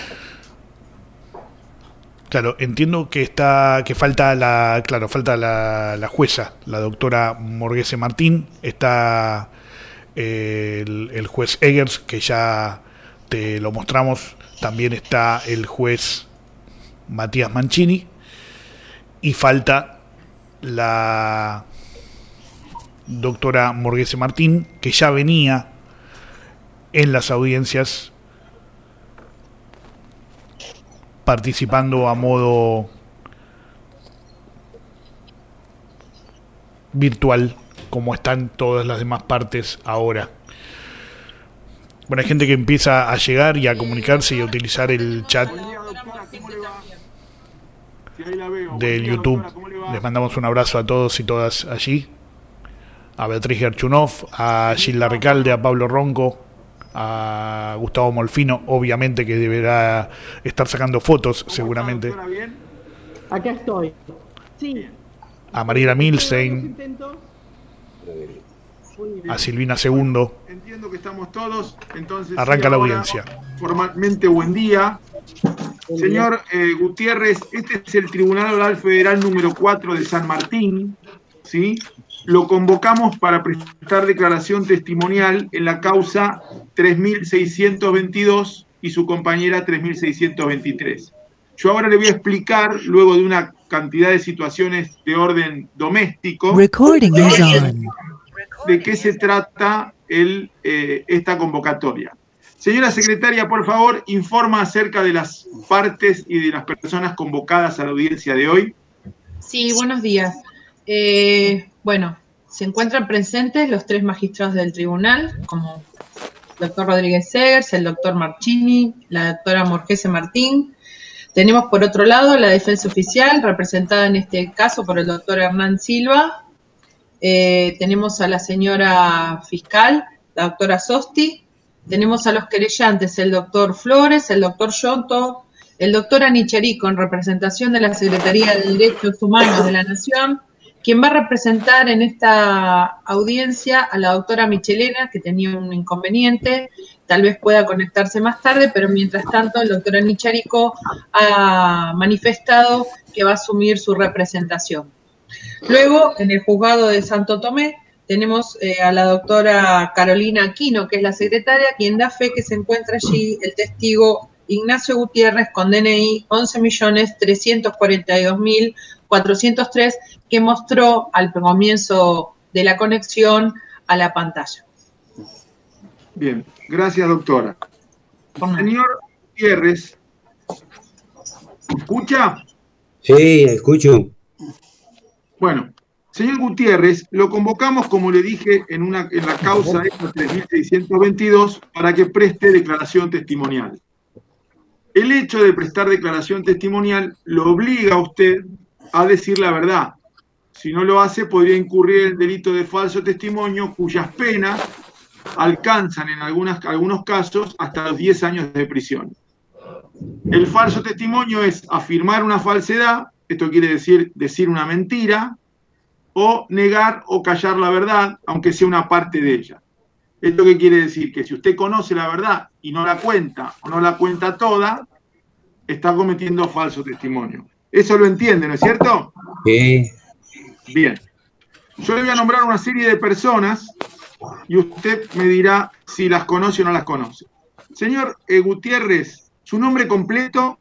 Claro, entiendo que está que falta la claro falta la, la jueza, la doctora Morguese Martín, está eh, el, el juez Eggers, que ya te lo mostramos, también está el juez Matías Mancini, y falta la doctora Morguese Martín, que ya venía en las audiencias participando a modo virtual, como están todas las demás partes ahora. Bueno, hay gente que empieza a llegar y a comunicarse y a utilizar el chat del YouTube. Les mandamos un abrazo a todos y todas allí. A Beatriz Gerchunov, a Gilda Recalde, a Pablo Ronco, a Gustavo Molfino, obviamente, que deberá estar sacando fotos seguramente. Acá estoy. Sí. A Mariela Milstein, a Silvina Segundo. Entiendo que estamos todos, entonces arranca la audiencia. Formalmente, buen día. Señor eh, Gutiérrez, este es el Tribunal Oral Federal número cuatro de San Martín, ¿sí? Lo convocamos para prestar declaración testimonial en la causa tres mil seiscientos veintidós y su compañera tres mil seiscientos veintitrés. Yo ahora le voy a explicar, luego de una cantidad de situaciones de orden doméstico, Recording is on. de qué se trata el, eh, esta convocatoria. Señora secretaria, por favor, informa acerca de las partes y de las personas convocadas a la audiencia de hoy. Sí, buenos días. Eh, bueno, se encuentran presentes los tres magistrados del tribunal, como el doctor Rodríguez Eggers, el doctor Marchini, la doctora Morguese Martín. Tenemos por otro lado la defensa oficial, representada en este caso por el doctor Hernán Silva. Eh, tenemos a la señora fiscal, la doctora Sosti. Tenemos a los querellantes, el doctor Flores, el doctor Yonto, el doctor Anicherico, en representación de la Secretaría de Derechos Humanos de la Nación, quien va a representar en esta audiencia a la doctora Michelena, que tenía un inconveniente, tal vez pueda conectarse más tarde, pero mientras tanto el doctor Anicherico ha manifestado que va a asumir su representación. Luego, en el juzgado de Santo Tomé, tenemos eh, a la doctora Carolina Aquino, que es la secretaria, quien da fe que se encuentra allí el testigo Ignacio Gutiérrez con D N I once millones trescientos cuarenta y dos mil cuatrocientos tres, que mostró al comienzo de la conexión a la pantalla. Bien, gracias, doctora. Señor Gutiérrez, ¿escucha? Sí, escucho. Bueno, señor Gutiérrez, lo convocamos, como le dije, en, una, en la causa tres mil seiscientos veintidós para que preste declaración testimonial. El hecho de prestar declaración testimonial lo obliga a usted a decir la verdad. Si no lo hace, podría incurrir en el delito de falso testimonio, cuyas penas alcanzan en algunas, algunos casos hasta los diez años de prisión. El falso testimonio es afirmar una falsedad, esto quiere decir decir una mentira, o negar o callar la verdad, aunque sea una parte de ella. ¿Esto qué quiere decir? Que si usted conoce la verdad y no la cuenta o no la cuenta toda, está cometiendo falso testimonio. Eso lo entiende, ¿no es cierto? Sí. Bien. Yo le voy a nombrar una serie de personas y usted me dirá si las conoce o no las conoce. Señor eh, Gutiérrez, ¿su nombre completo?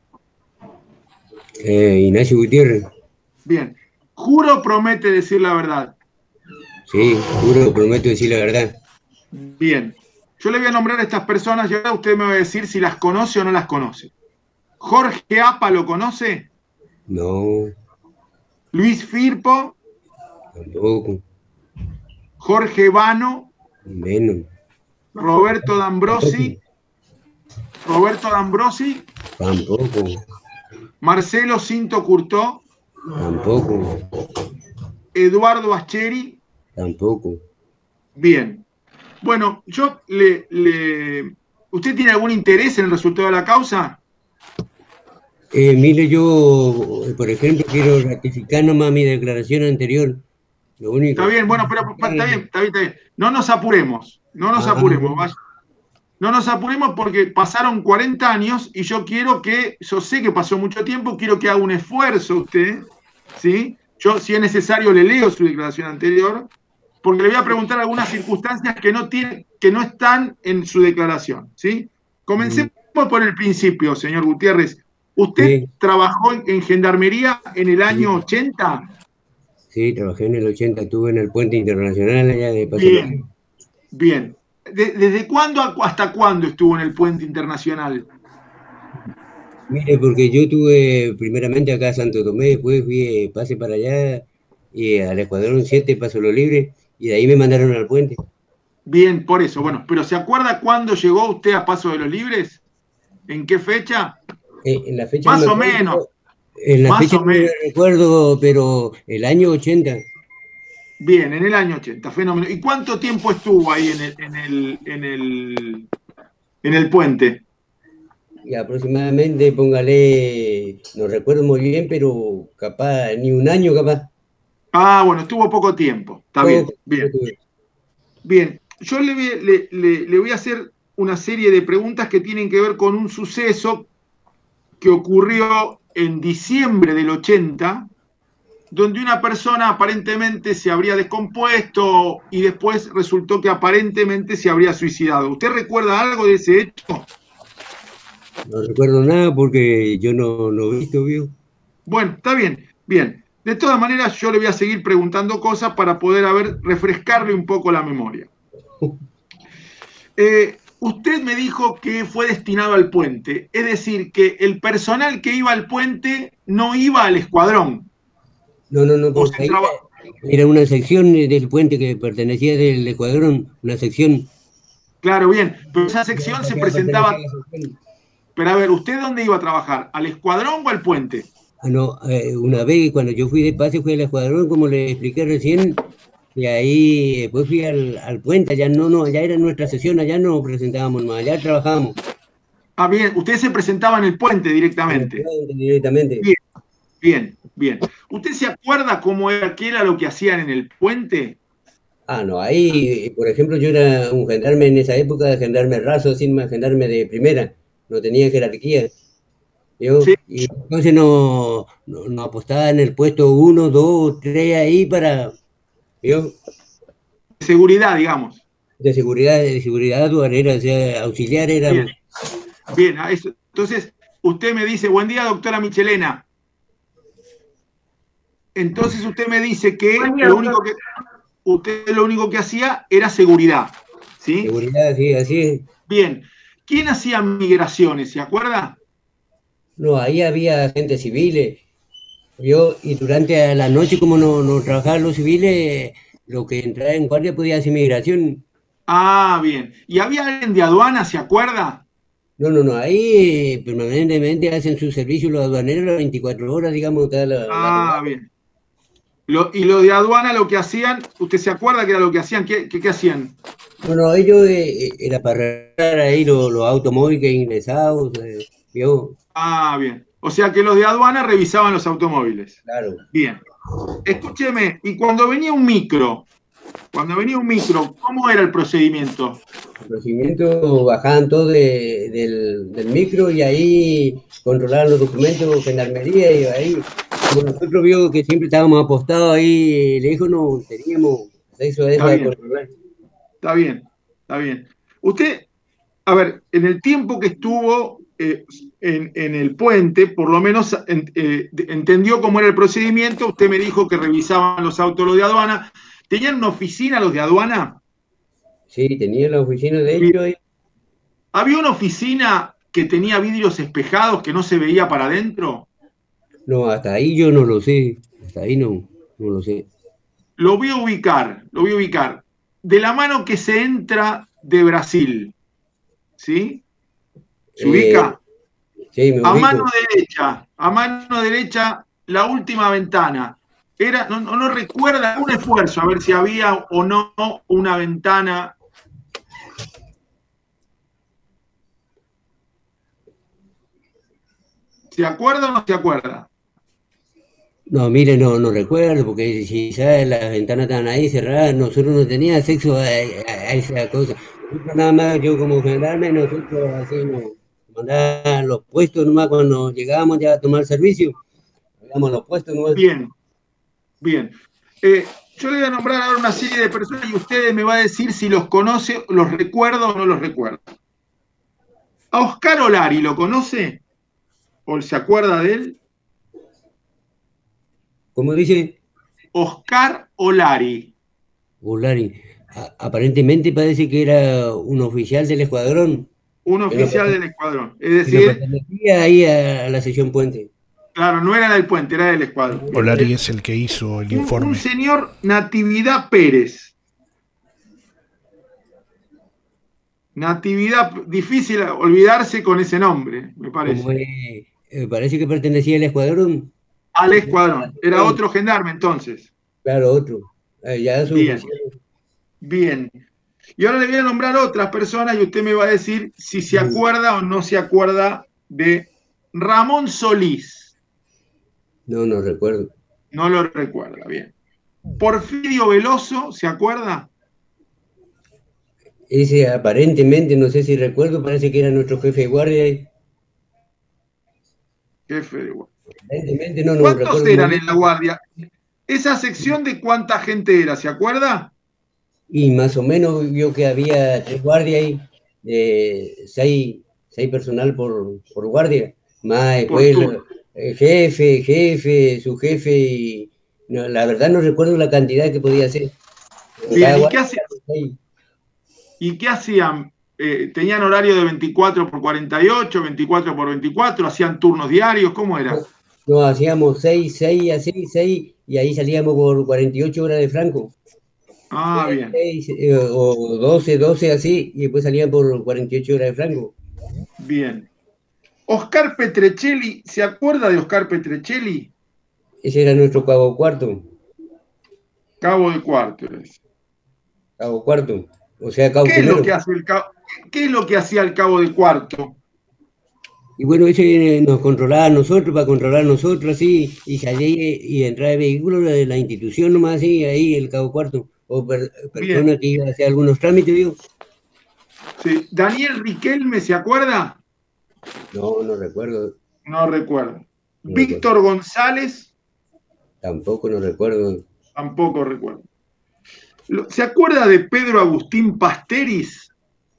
Eh, Ignacio Gutiérrez. Bien. ¿Juro o promete decir la verdad? Sí, juro, prometo decir la verdad. Bien. Yo le voy a nombrar a estas personas y ahora usted me va a decir si las conoce o no las conoce. ¿Jorge Apa lo conoce? No. ¿Luis Firpo? Tampoco. ¿Jorge Vano? Menos. ¿Roberto D'Ambrosi? ¿Roberto D'Ambrosi? Tampoco. ¿Marcelo Cinto Curtó? Tampoco. ¿Eduardo Ascheri? Tampoco. Bien. Bueno, yo le, le... ¿Usted tiene algún interés en el resultado de la causa? Eh, mire, yo, por ejemplo, quiero ratificar nomás mi declaración anterior. Lo único. Está bien, bueno, pero está bien, está bien, está bien. No nos apuremos, no nos ah, apuremos. Vaya. No nos apuremos porque pasaron cuarenta años y yo quiero que, yo sé que pasó mucho tiempo, quiero que haga un esfuerzo usted, ¿sí? Yo, si es necesario, le leo su declaración anterior, porque le voy a preguntar algunas circunstancias que no, tiene, que no están en su declaración, ¿sí? Comencemos mm. por el principio, señor Gutiérrez. ¿Usted sí. trabajó en Gendarmería en el año sí. ochenta? Sí, trabajé en el ochenta, estuve en el Puente Internacional allá de Paso. Bien, bien. ¿De, ¿Desde cuándo hasta cuándo estuvo en el Puente Internacional? Mire, porque yo estuve primeramente acá a Santo Tomé, después fui, pasé para allá y al Escuadrón siete, Paso Los Libres, y de ahí me mandaron al Puente. Bien, por eso. Bueno, pero ¿se acuerda cuándo llegó usted a Paso de los Libres? ¿En qué fecha? Eh, en la fecha Más no o me menos. En la Más fecha o no me menos. recuerdo, pero el año ochenta. Bien, en el año ochenta, fenómeno. ¿Y cuánto tiempo estuvo ahí en el, en el, en el, en el puente? Y aproximadamente, póngale, no recuerdo muy bien, pero capaz, ni un año capaz. Ah, bueno, estuvo poco tiempo. Está bien, bien. Bien, yo le, le, le, le voy a hacer una serie de preguntas que tienen que ver con un suceso que ocurrió en diciembre del ochenta, donde una persona aparentemente se habría descompuesto y después resultó que aparentemente se habría suicidado. ¿Usted recuerda algo de ese hecho? No recuerdo nada porque yo no lo he visto, ¿vio? Bueno, está bien, bien. De todas maneras, yo le voy a seguir preguntando cosas para poder, a ver, refrescarle un poco la memoria. Eh, usted me dijo que fue destinado al puente, es decir, que el personal que iba al puente no iba al escuadrón. No, no, no, porque ahí era una sección del puente que pertenecía del escuadrón, una sección. Claro, bien, pero esa sección se presentaba... Pero a ver, ¿usted dónde iba a trabajar? ¿Al escuadrón o al puente? Ah, no, eh, una vez cuando yo fui de pase fui al escuadrón, como le expliqué recién, y ahí después fui al, al puente, allá no, no, allá era nuestra sesión, allá no presentábamos más, allá trabajábamos. Ah, bien, usted se presentaba en el puente directamente. En el puente, directamente. Bien, bien, bien. ¿Usted se acuerda cómo era, qué era lo que hacían en el puente? Ah, no, ahí, por ejemplo, yo era un gendarme en esa época, gendarme raso, sin más gendarme de primera, no tenía jerarquía. Yo, sí. Y entonces no, no, no apostaba en el puesto uno, dos, tres ahí para... ¿yo? De seguridad, digamos. De seguridad, de seguridad aduanera, o sea, auxiliar era... Bien, bien eso. Entonces, usted me dice, buen día, doctora Michelena. Entonces usted me dice que día, lo único que usted lo único que hacía era seguridad, ¿sí? Seguridad, sí, así es. Bien. ¿Quién hacía migraciones, se acuerda? No, ahí había agentes civiles. Yo, y durante la noche, como no, no trabajaban los civiles, lo que entraba en guardia podía hacer migración. Ah, bien. ¿Y había alguien de aduana, se acuerda? No, no, no. Ahí permanentemente hacen su servicio los aduaneros las veinticuatro horas, digamos. Cada la, ah, la... bien. Lo, y lo de aduana, lo que hacían, ¿usted se acuerda que era lo que hacían? ¿Qué, qué, qué hacían? No, no, ellos eh, era para arreglar ahí los, los automóviles que ingresados, eh, ¿vio? Ah, bien. O sea que los de aduana revisaban los automóviles. Claro. Bien, escúcheme, y cuando venía un micro, cuando venía un micro, ¿cómo era el procedimiento? El procedimiento bajaban todos de, del, del micro y ahí controlaban los documentos, gendarmería, y ahí, como nosotros vio que siempre estábamos apostados ahí, le dijo, no teníamos sexo de eso de controlar. Está bien, está bien. Usted, a ver, en el tiempo que estuvo eh, en, en el puente, por lo menos en, eh, entendió cómo era el procedimiento. Usted me dijo que revisaban los autos los de aduana. ¿Tenían una oficina los de aduana? Sí, tenía la oficina de ellos. Ahí. ¿Había una oficina que tenía vidrios espejados que no se veía para adentro? No, hasta ahí yo no lo sé. Hasta ahí no, no lo sé. Lo voy a ubicar, lo voy a ubicar. De la mano que se entra de Brasil, ¿sí? ¿Se Eh, ubica? Sí, me A ubico. mano derecha, a mano derecha, la última ventana. Era, no, no, no recuerda un esfuerzo a ver si había o no una ventana. ¿Se acuerda o no se acuerda? No, mire, no, no recuerdo, porque si ya las ventanas estaban ahí cerradas, nosotros no teníamos acceso a, a- a esa cosa. Nosotros nada más, yo como gendarme, nosotros así nos mandaban los puestos nomás cuando llegábamos ya a tomar servicio. Llegábamos a los puestos nomás. Bien, bien. Eh, yo le voy a nombrar ahora una serie de personas y ustedes me va a decir si los conoce, los recuerdo o no los recuerdo. ¿A Oscar Olari lo conoce? ¿O se acuerda de él? ¿Cómo dice? Oscar Olari. Olari. A- aparentemente parece que era un oficial del escuadrón. Un Pero oficial pertene- del escuadrón. Es pero decir, pertenecía ahí a, a la sección Puente. claro, no era del puente, era del escuadrón. Olari es el que hizo el Un, un informe. señor Natividad Pérez. Natividad, difícil olvidarse con ese nombre, me parece. Como, eh, eh, parece que pertenecía al escuadrón. Al escuadrón. Era otro gendarme entonces. Claro, otro. Eh, ya su Bien. oficial. Bien. Y ahora le voy a nombrar otras personas y usted me va a decir si se acuerda o no se acuerda de Ramón Solís. No, no recuerdo. No lo recuerda, bien. Porfirio Veloso, ¿se acuerda? Ese aparentemente, no sé si recuerdo, parece que era nuestro jefe de guardia. ahí. Jefe de guardia. Aparentemente no, no ¿Cuántos recuerdo. eran en la guardia? ¿Esa sección de cuánta gente era? ¿Se acuerda? Y más o menos vio que había tres guardias ahí, de seis, seis personal por, por guardia, más después Por la- turno. el jefe, jefe, su jefe, y no, la verdad no recuerdo la cantidad que podía ser. Pero Bien, cada ¿y qué, guardia hacían? era seis. ¿Y qué hacían? Eh, ¿Tenían horario de veinticuatro por cuarenta y ocho, veinticuatro por veinticuatro? ¿Hacían turnos diarios? ¿Cómo era? No, hacíamos seis, seis, así, seis, y ahí salíamos por cuarenta y ocho horas de franco. Ah, bien. Seis, eh, o doce, doce así, y después salían por cuarenta y ocho horas de franco. Bien. Oscar Petrechelli, ¿se acuerda de Oscar Petrechelli? Ese era nuestro cabo cuarto. Cabo de cuarto. es. Cabo cuarto. O sea, cabo ¿Qué es primero. lo que hace el cabo? ¿Qué es lo que hacía el cabo de cuarto? Y bueno, ese eh, nos controlaba a nosotros, para controlar a nosotros, así, y salía y entraba de vehículos de la institución nomás, así, ahí, el cabo cuarto. O per- persona que iba a hacer algunos trámites, digo. Sí. ¿Daniel Riquelme, se acuerda? No, no recuerdo. No recuerdo. No Víctor González, Tampoco no recuerdo. tampoco recuerdo. Lo- ¿Se acuerda de Pedro Agustín Pasteris?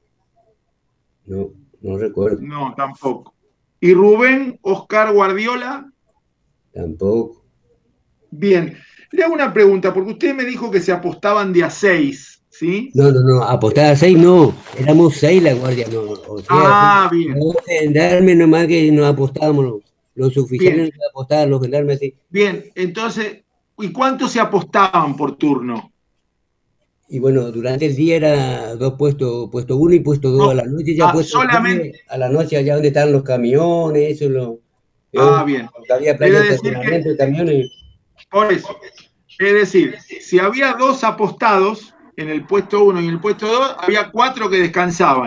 No, no recuerdo. No, tampoco. ¿Y Rubén Oscar Guardiola? Tampoco. Bien. Le hago una pregunta, porque usted me dijo que se apostaban de a seis, ¿sí? No, no, no, apostada a seis no. Éramos seis la guardia, no. O sea, Ah, sí, bien. los gendarmes nomás que nos apostábamos, los, los oficiales Bien. que apostaban, los gendarmes así. Bien, entonces, ¿y cuántos se apostaban por turno? Y bueno, durante el día era dos puestos, puesto uno y puesto dos No, a la noche, ya ah, puesto solamente- tres, a la noche allá donde estaban los camiones, eso lo. Ah, bien. Porque había playa Quiere de decir estacionamiento que- de camiones. Por eso. Es decir, si había dos apostados en el puesto uno y en el puesto dos, había cuatro que descansaban.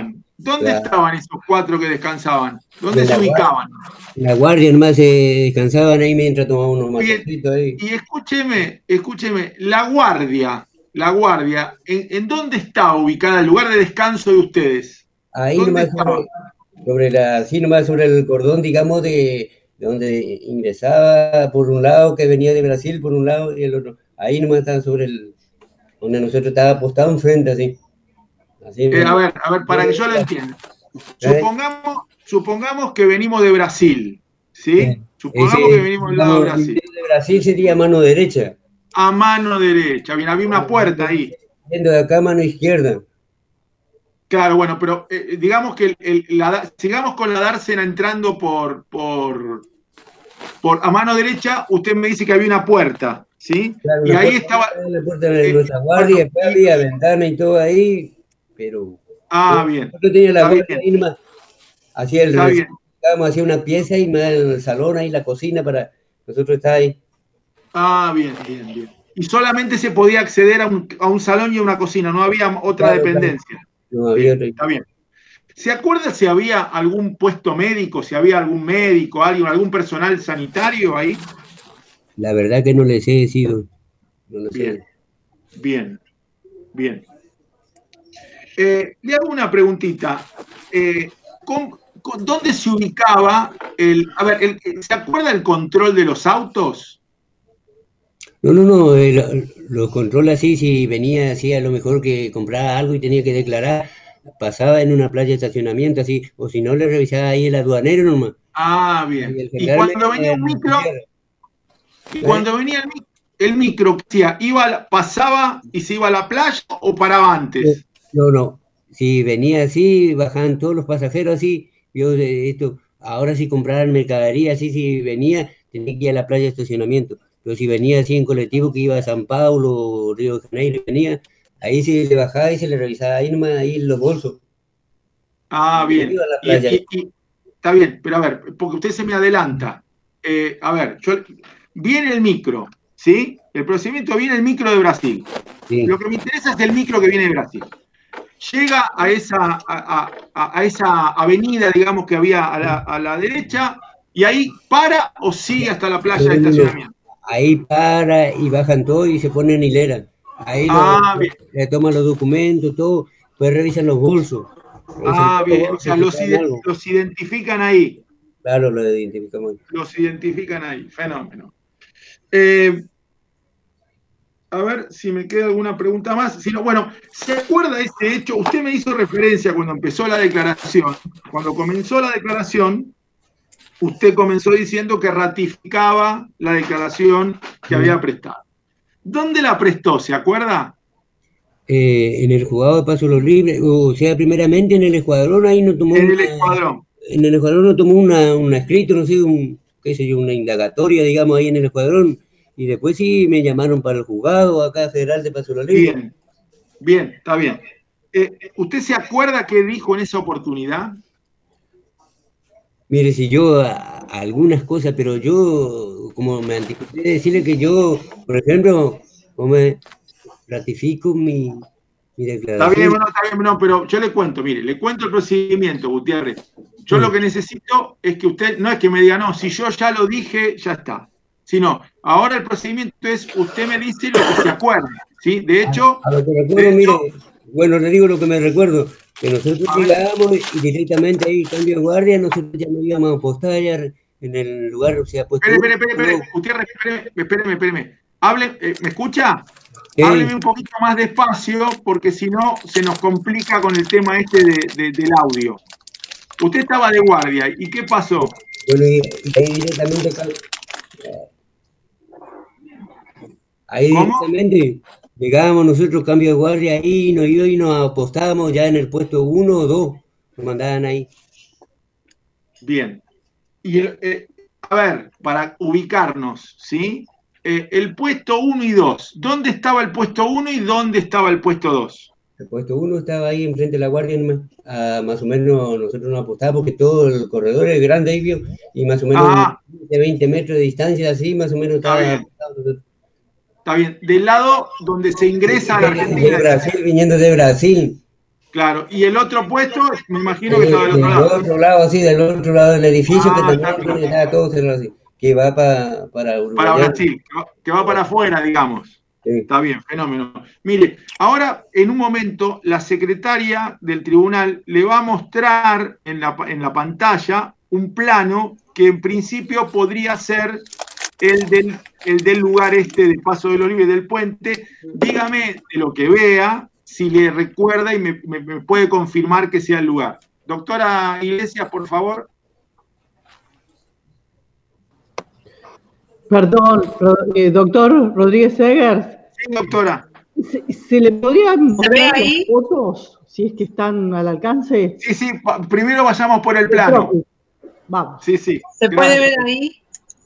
¿Dónde Claro. estaban esos cuatro que descansaban? ¿Dónde En se la ubicaban? En la guardia nomás se descansaban ahí mientras tomaban unos Bien. matecitos ahí. Y escúcheme, escúcheme, la guardia, la guardia, ¿en, en dónde estaba ubicada el lugar de descanso de ustedes? Ahí ¿Dónde nomás estaba? sobre, sobre la, así nomás sobre el cordón, digamos, de, de donde ingresaba por un lado, que venía de Brasil por un lado y el otro. Ahí nomás estaba sobre el, donde nosotros estaba apostado enfrente, así. así Eh, a ver, a ver, para que yo lo entienda. Supongamos, supongamos que venimos de Brasil, ¿sí? Supongamos Ese- que venimos del lado de Brasil. de Brasil sería mano derecha. A mano derecha, bien, había una puerta ahí. Yendo de acá, mano izquierda. Claro, bueno, pero eh, digamos que el, el- la, sigamos con la dársena entrando por, por, por a mano derecha, usted me dice que había una puerta, ¿sí? Claro, Y una ahí puerta- estaba. La puerta de nuestra guardia, después había ventana y todo ahí, pero. Ah, bien. Yo tenía la Está guardia ahí nomás. Hacía el Está bien. Estábamos hacía una pieza y me da el salón ahí, la cocina para nosotros estar ahí. Ah, bien, bien, bien. Y solamente se podía acceder a un, a un salón y a una cocina, no había otra Claro, dependencia. No había Bien, otra. está bien. ¿Se acuerda si había algún puesto médico, si había algún médico, alguien, algún personal sanitario ahí? La verdad que no les he decidido. No lo sé. Bien, bien, bien. Eh, le hago una preguntita. Eh, ¿con- con- ¿Dónde se ubicaba el... A ver, el- ¿se acuerda el control de los autos? No, no, no, eh, lo- los controles así, si venía así a lo mejor que compraba algo y tenía que declarar, pasaba en una playa de estacionamiento así, o si no le revisaba ahí el aduanero nomás. Ah, bien. Y el Y gendarme, cuando venía eh, un micro, y ¿Eh? cuando venía el, mi- el micro, ¿qué hacía? ¿Iba a la- ¿Pasaba y se iba a la playa o paraba antes? No, no, si venía así, bajaban todos los pasajeros así, yo de esto, ahora si compraran mercadería así, si venía, tenía que ir a la playa de estacionamiento, pero si venía así en colectivo que iba a San Paulo, Río de Janeiro, venía, ahí se le bajaba y se le revisaba ahí nomás, ahí en los bolsos. Ah, bien. Iba a la Y- playa. y- y- está bien, pero a ver, porque usted se me adelanta. Eh, a ver, yo, viene el micro, ¿sí? El procedimiento viene el micro de Brasil. Sí. Lo que me interesa es el micro que viene de Brasil. Llega a esa, a, a- a- a esa avenida, digamos, que había a la, a la derecha, y ahí para o sigue hasta la playa de No, no, no. estacionamiento. Ahí para y bajan todo y se ponen en hilera. Ahí lo- Ah, bien. le toman los documentos, todo, pues revisan los bolsos. Revisan Ah, todos bien. los O bolsos, sea, si los, traen ide- algo. los identifican ahí. Claro, lo identificamos. Los identifican ahí. Fenómeno. Eh, a ver si me queda alguna pregunta más. Si no, bueno, ¿se acuerda de ese hecho? Usted me hizo referencia cuando empezó la declaración. Cuando comenzó la declaración, usted comenzó diciendo que ratificaba la declaración que había prestado. ¿Dónde la prestó? ¿Se acuerda? Eh, en el juzgado de Paso los Libres, o sea, primeramente en el escuadrón, ahí no tomó En el una- escuadrón. en el escuadrón no tomó una, una escrito, no sé, un, qué sé yo, una indagatoria, digamos, ahí en el escuadrón, y después sí me llamaron para el juzgado acá federal de Paso los Libres. Bien, bien, está bien. Eh, ¿Usted se acuerda qué dijo en esa oportunidad? Mire, si yo a- algunas cosas, pero yo, como me anticipé de decirle que yo, por ejemplo, como me ratifico mi, mi Está declaración. bien, bueno, está bien, no, pero yo le cuento, mire, le cuento el procedimiento, Gutiérrez. Yo lo que necesito es que usted, no es que me diga, no, si yo ya lo dije, ya está. Sino, ahora el procedimiento es, usted me dice lo que se acuerda, ¿sí? De hecho, A lo que de recuerdo, hecho, mire, bueno, le digo lo que me recuerdo, que nosotros A ver. llegábamos y directamente ahí, cambio de guardia, nosotros ya nos íbamos a apostar ya en el lugar, o sea, puesto. espere, espere, espere, espere, Gutiérrez, espéreme, espéreme, espéreme. Hable, eh, ¿me escucha? Sí. Hábleme un poquito más despacio, porque si no, se nos complica con el tema este de, de- del audio. Usted estaba de guardia, ¿y qué pasó? Bueno, y, y ahí directamente acá- ahí ¿Cómo? directamente llegábamos nosotros, cambio de guardia, ahí nos iba y nos apostábamos ya en el puesto uno o dos, nos mandaban ahí. Bien. Y el- eh, a ver, para ubicarnos, ¿sí? Eh, el puesto uno y dos. ¿Dónde estaba el puesto uno y dónde estaba el puesto dos? El puesto uno estaba ahí enfrente de la guardia, nomás, ah, más o menos nosotros nos apostábamos porque todo el corredor es grande ahí, vio, y más o menos Ah. de veinte metros de distancia, así, más o menos Está estaba bien. apostado nosotros. Está bien. Del lado donde se ingresa a la De Argentina. Brasil, viniendo de Brasil. Claro, y el otro puesto, me imagino que Eh, está del otro del lado. otro lado, sí, del otro lado del edificio, Ah, que está también bien. está todo cerrado así, que va pa- para Uruguay. Para Brasil, que va, que va para afuera, digamos. Está bien, fenómeno. Mire, ahora en un momento la secretaria del tribunal le va a mostrar en la, en la pantalla un plano que en principio podría ser el del, el del lugar este de Paso del Olivo y del Puente. Dígame de lo que vea, si le recuerda y me, me- me puede confirmar que sea el lugar. Doctora Iglesias, por favor. Perdón, Ro- eh, doctor Rodríguez Segers. Sí, doctora. ¿Se, se le podrían ve mostrar las ahí? fotos, si es que están al alcance? Sí, sí, pa- primero vayamos por el plano. Vamos. Sí, sí. ¿Se puede Gracias. ver ahí?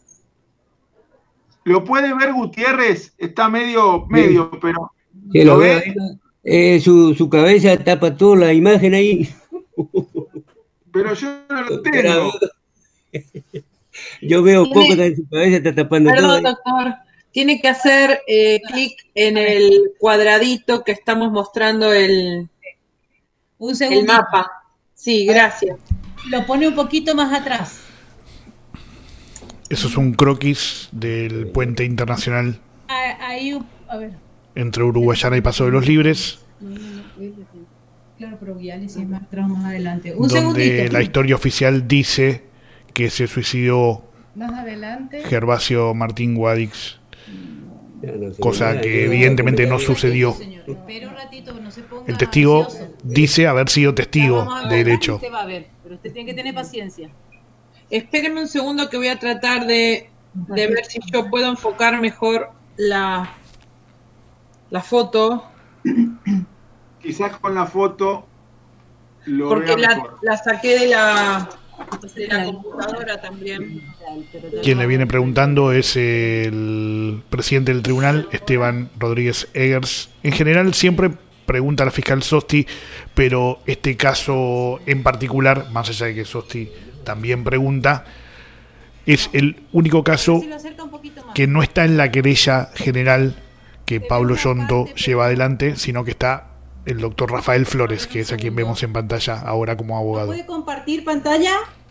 ¿Lo puede ver Gutiérrez? Está medio, medio, pero Sí, ¿lo lo ve? veo ahí. Eh, su, su cabeza tapa toda la imagen ahí. Pero yo no lo Pero- tengo. Yo veo Tiene- poco de su cabeza, está tapando todo. Perdón, ahí. doctor. Tiene que hacer eh, clic en el cuadradito que estamos mostrando el, Un el segundito. mapa. Sí, gracias. Lo pone un poquito más atrás. Eso es un croquis del puente internacional Ah, Ahí, a ver. entre Uruguayana y Paso de los Libres, Claro, pero ya le más atrás, más adelante. Un donde segundito. la historia oficial dice que se suicidó Más adelante. Gervasio Martín Guadix, Ya no sé cosa nada, que yo- evidentemente no sucedió. Espera un ratito, no se ponga El testigo ansioso. dice haber sido testigo Vamos a del ver, hecho. Usted va a ver, pero usted tiene que tener paciencia. Espérenme un segundo que voy a tratar de, de ver si yo puedo enfocar mejor la, la foto, Quizás con la foto lo porque vea la, mejor. la saqué de la, de la computadora también. Quien le viene preguntando es el presidente del tribunal, Esteban Rodríguez Eggers. En general siempre pregunta a la fiscal Sosti, pero este caso en particular, más allá de que Sosti también pregunta, es el único caso Si lo acerca un poquito más. que no está en la querella general que Pablo Yonto lleva adelante, sino que está el doctor Rafael Flores, que es a quien vemos en pantalla ahora como abogado. ¿Puede compartir pantalla?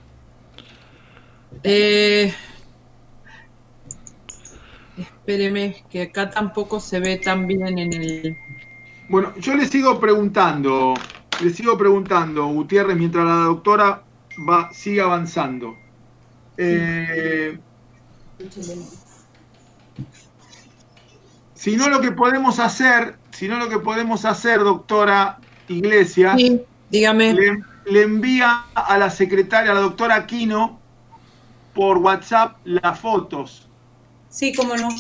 Eh, espéreme, que acá tampoco se ve tan bien en el... Bueno, yo le sigo preguntando, le sigo preguntando, Gutiérrez, mientras la doctora va, sigue avanzando. Eh, si no lo que podemos hacer, si no lo que podemos hacer, doctora Iglesias, Sí, dígame. le, le envía a la secretaria, a la doctora Aquino, por WhatsApp las fotos. Sí, cómo no.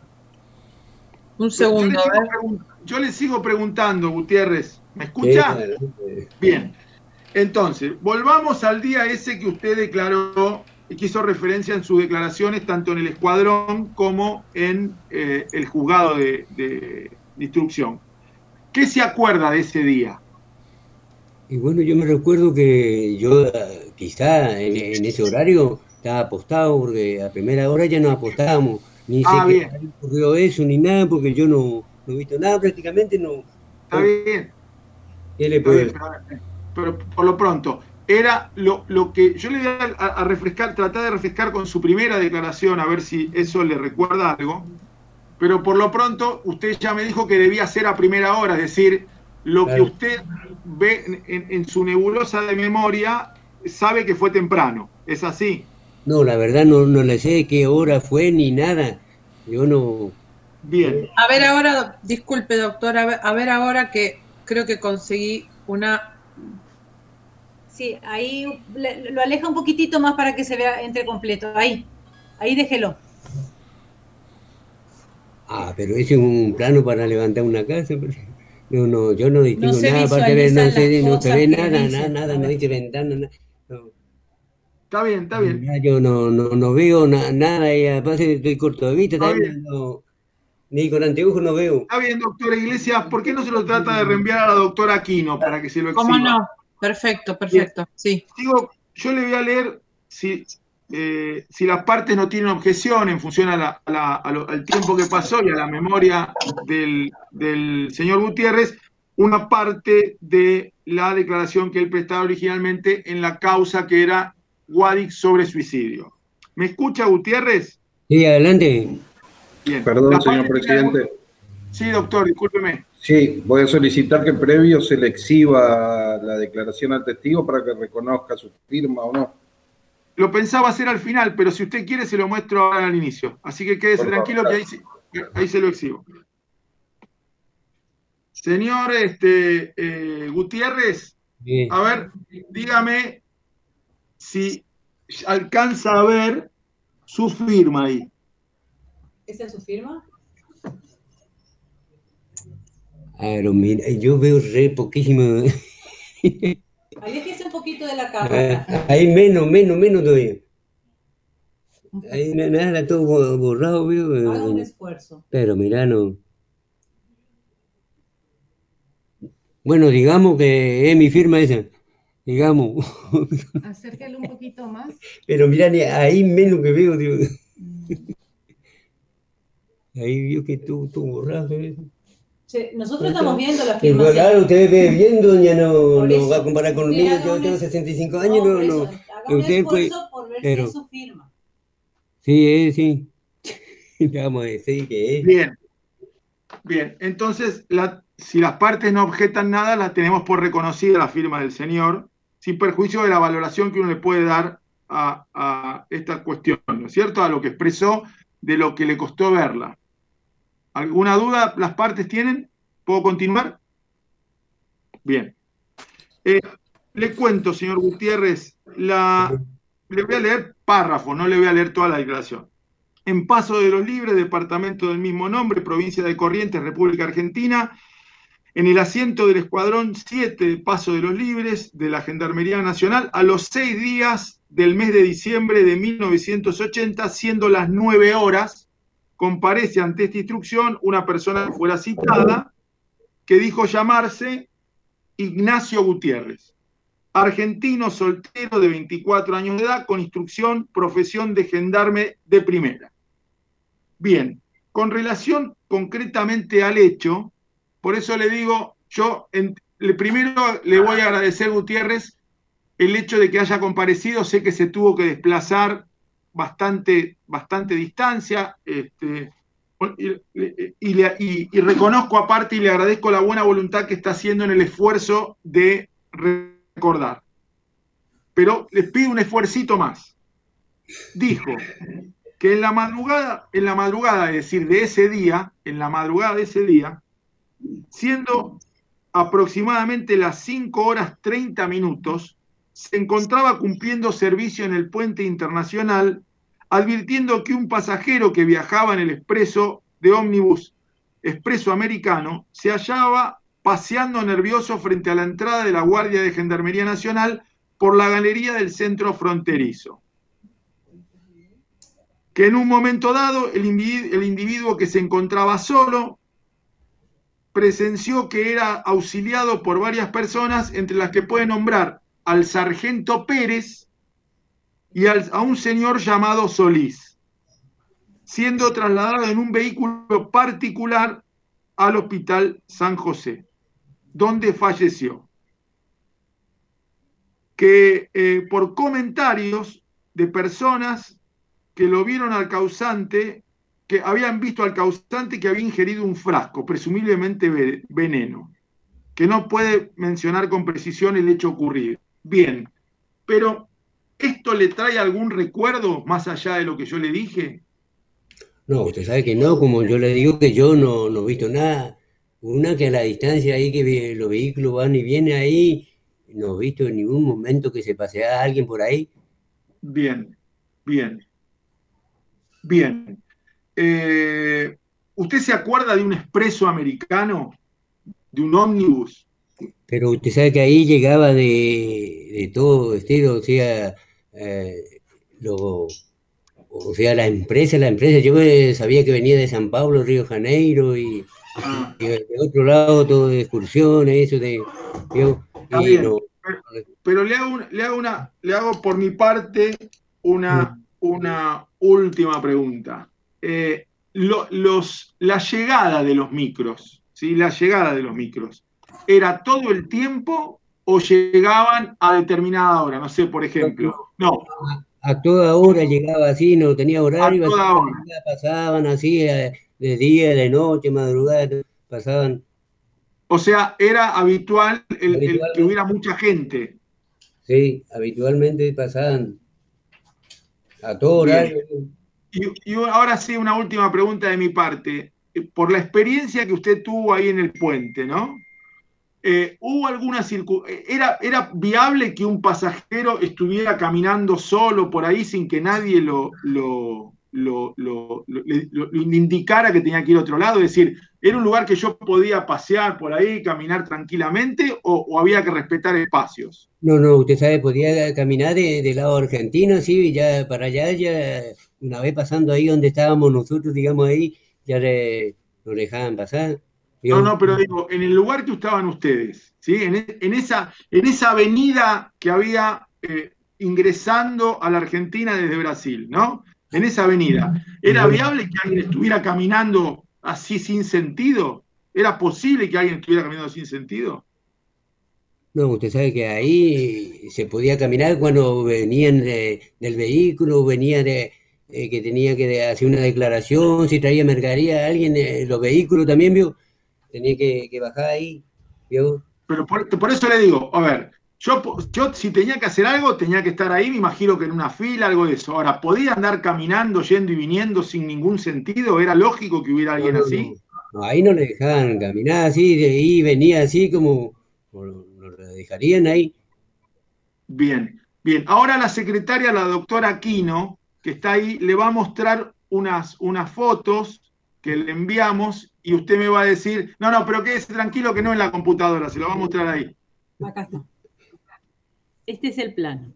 Un segundo, yo, a le sigo ver. pregun- yo le sigo preguntando, Gutiérrez, ¿me Sí, escucha? adelante. Bien. Entonces, volvamos al día ese que usted declaró y que hizo referencia en sus declaraciones, tanto en el escuadrón como en eh, el juzgado de, de- de instrucción. ¿Qué se acuerda de ese día? Y bueno, yo me recuerdo que yo eh, quizá en, en ese horario estaba apostado, porque a primera hora ya no apostábamos, ni sé Ah, qué bien. tal ocurrió eso, ni nada, porque yo no, no he visto nada, prácticamente no. Está bien, ¿Qué le está puedo bien, decir? pero, pero por lo pronto, era lo, lo que yo le voy a, a refrescar, tratar de refrescar con su primera declaración, a ver si eso le recuerda algo. Pero por lo pronto, usted ya me dijo que debía ser a primera hora, es decir, lo Claro. que usted ve en, en su nebulosa de memoria, sabe que fue temprano. ¿Es así? No, la verdad no, no le sé qué hora fue ni nada. Yo no... Bien. A ver ahora, disculpe doctor, a ver, a ver ahora que creo que conseguí una... Sí, ahí le- lo aleja un poquitito más para que se vea entre completo. Ahí, ahí déjelo. Ah, pero ese es un plano para levantar una casa. pero- No, no, yo no distingo se nada, aparte de no, visualizan sé, las no se cosas ve que nada, dicen. nada, nada, no dice ventana, nada. No. Está bien, está bien. Ya yo no, no, no veo na- nada y aparte estoy corto de vista, Está también no- ni con anteojos no veo. Está bien, doctora Iglesias, ¿por qué no se lo trata de reenviar a la doctora Aquino para que se lo exhiba? ¿Cómo no? Perfecto, perfecto, sí. Digo, yo le voy a leer si, eh, si las partes no tienen objeción en función a la- a la- a lo- al tiempo que pasó y a la memoria del, del señor Gutiérrez, una parte de la declaración que él prestaba originalmente en la causa que era Guadix sobre suicidio. ¿Me escucha, Gutiérrez? Sí, adelante. Bien. Perdón, La señor parte presidente. que- Sí, doctor, discúlpeme. Sí, voy a solicitar que previo se le exhiba la declaración al testigo para que reconozca su firma o no. Lo pensaba hacer al final, pero si usted quiere se lo muestro ahora al inicio. Así que quédese Por tranquilo favor. que ahí, se- ahí se lo exhibo. Señor este, eh, Gutiérrez, Bien. a ver, dígame si alcanza a ver su firma ahí. ¿Esa es su firma? Claro, mira, yo veo re poquísimo. Aléjese un poquito de la cámara. Ah, Ahí menos, menos, menos todavía. Ahí na- nada, todo bo- borrado, veo. Haga un esfuerzo. Pero mirá, no. Bueno, digamos que es mi firma esa. Digamos. Acérquelo un poquito más. Pero mirá, ni ahí menos que veo, tío. Ahí vio que todo, todo borrado. ¿eh? Che, nosotros estamos viendo la firma. Igual, claro, usted ve viendo, ya no, Por no eso, va a comparar con usted mío. haga Yo un tengo es- sesenta y cinco años, No, no, por eso, no. haga un Usted puede. esfuerzo por ver Pero, si es su firma. sí, eh, sí. Vamos a decir que es. Bien, bien. Entonces, la- si las partes no objetan nada, la tenemos por reconocida la firma del señor, sin perjuicio de la valoración que uno le puede dar a, a esta cuestión, ¿no es cierto? A lo que expresó, de lo que le costó verla. ¿Alguna duda las partes tienen? ¿Puedo continuar? Bien. Eh, le cuento, señor Gutiérrez, la, le voy a leer párrafo, no le voy a leer toda la declaración. En Paso de los Libres, departamento del mismo nombre, provincia de Corrientes, República Argentina, en el asiento del Escuadrón siete de Paso de los Libres de la Gendarmería Nacional, a los seis días del mes de diciembre de mil novecientos ochenta, siendo las nueve horas, comparece ante esta instrucción una persona que fuera citada, que dijo llamarse Ignacio Gutiérrez, argentino soltero de veinticuatro años de edad, con instrucción, profesión de gendarme de primera. Bien, con relación concretamente al hecho, por eso le digo, yo en, le, primero le voy a agradecer, Gutiérrez, el hecho de que haya comparecido. Sé que se tuvo que desplazar bastante, bastante distancia, este, y, y, le- y- y reconozco aparte y le agradezco la buena voluntad que está haciendo en el esfuerzo de recordar. Pero les pido un esfuercito más. Dijo que en la madrugada, en la madrugada, es decir, de ese día, en la madrugada de ese día, siendo aproximadamente las cinco horas treinta minutos, se encontraba cumpliendo servicio en el puente internacional, advirtiendo que un pasajero que viajaba en el expreso de ómnibus expreso americano se hallaba paseando nervioso frente a la entrada de la Guardia de Gendarmería Nacional por la galería del centro fronterizo. Que en un momento dado el individuo, el individuo que se encontraba solo presenció que era auxiliado por varias personas, entre las que puede nombrar al sargento Pérez y al, a un señor llamado Solís, siendo trasladado en un vehículo particular al Hospital San José, donde falleció. Que eh, por comentarios de personas que lo vieron al causante, que habían visto al causante que había ingerido un frasco, presumiblemente ve- veneno, que no puede mencionar con precisión el hecho ocurrido. Bien, pero ¿esto le trae algún recuerdo más allá de lo que yo le dije? No, usted sabe que no, como yo le digo que yo no, no he visto nada. Una que a la distancia ahí que ve- los vehículos van y vienen ahí, no he visto en ningún momento que se pasea alguien por ahí. Bien, bien, bien. Eh, ¿usted se acuerda de un expreso americano? ¿De un ómnibus? Pero usted sabe que ahí llegaba de, de todo estilo, o sea, eh, lo, o sea, la empresa, la empresa, yo eh, sabía que venía de San Pablo, Río de Janeiro, y, Ah, y de otro lado todo de excursiones, eso de... Yo, está y bien, no, pero, pero le hago, un- le hago una, le hago por mi parte una, una última pregunta. Eh, lo- los, la llegada de los micros, ¿sí? La llegada de los micros. ¿era todo el tiempo o llegaban a determinada hora? No sé, por ejemplo. No. A toda hora llegaba así, no tenía horario. A toda hora. Pasaban así, de día, de noche, madrugada, pasaban. O sea, era habitual el, el que hubiera mucha gente. Sí, habitualmente pasaban a todo horario. Y, y ahora sí, una última pregunta de mi parte. Por la experiencia que usted tuvo ahí en el puente, ¿no? Eh, ¿Hubo alguna circu... ¿Era, ¿Era viable que un pasajero estuviera caminando solo por ahí sin que nadie lo, lo, lo, lo, lo, lo, lo indicara que tenía que ir a otro lado? Es decir, ¿era un lugar que yo podía pasear por ahí, caminar tranquilamente, o, o había que respetar espacios? No, no, usted sabe, podía caminar de, de lado argentino, sí, ya para allá, ya una vez pasando ahí donde estábamos nosotros, digamos ahí, ya le, nos dejaban pasar. No, no, pero digo, en el lugar que estaban ustedes, ¿sí? En, en, esa, en esa avenida que había eh, ingresando a la Argentina desde Brasil, ¿no? En esa avenida, ¿era viable que alguien estuviera caminando así sin sentido? ¿Era posible que alguien estuviera caminando sin sentido? No, usted sabe que ahí se podía caminar cuando venían de, del vehículo, venía de, eh, que tenía que hacer una declaración, si traía mercadería a alguien, eh, los vehículos también, ¿vio? Tenía que, que bajar ahí, ¿vio? Pero por, por eso le digo, a ver, yo, yo si tenía que hacer algo, tenía que estar ahí, me imagino que en una fila, algo de eso. Ahora, ¿podía andar caminando, yendo y viniendo sin ningún sentido? ¿Era lógico que hubiera alguien no, no, así? No, ahí no le dejaban caminar así, de ahí venía así como, como lo dejarían ahí. Bien, bien. Ahora la secretaria, la doctora Aquino, que está ahí, le va a mostrar unas, unas fotos que le enviamos y usted me va a decir, no, no, pero quédese tranquilo que no en la computadora, se lo va a mostrar ahí. Acá está. Este es el plano.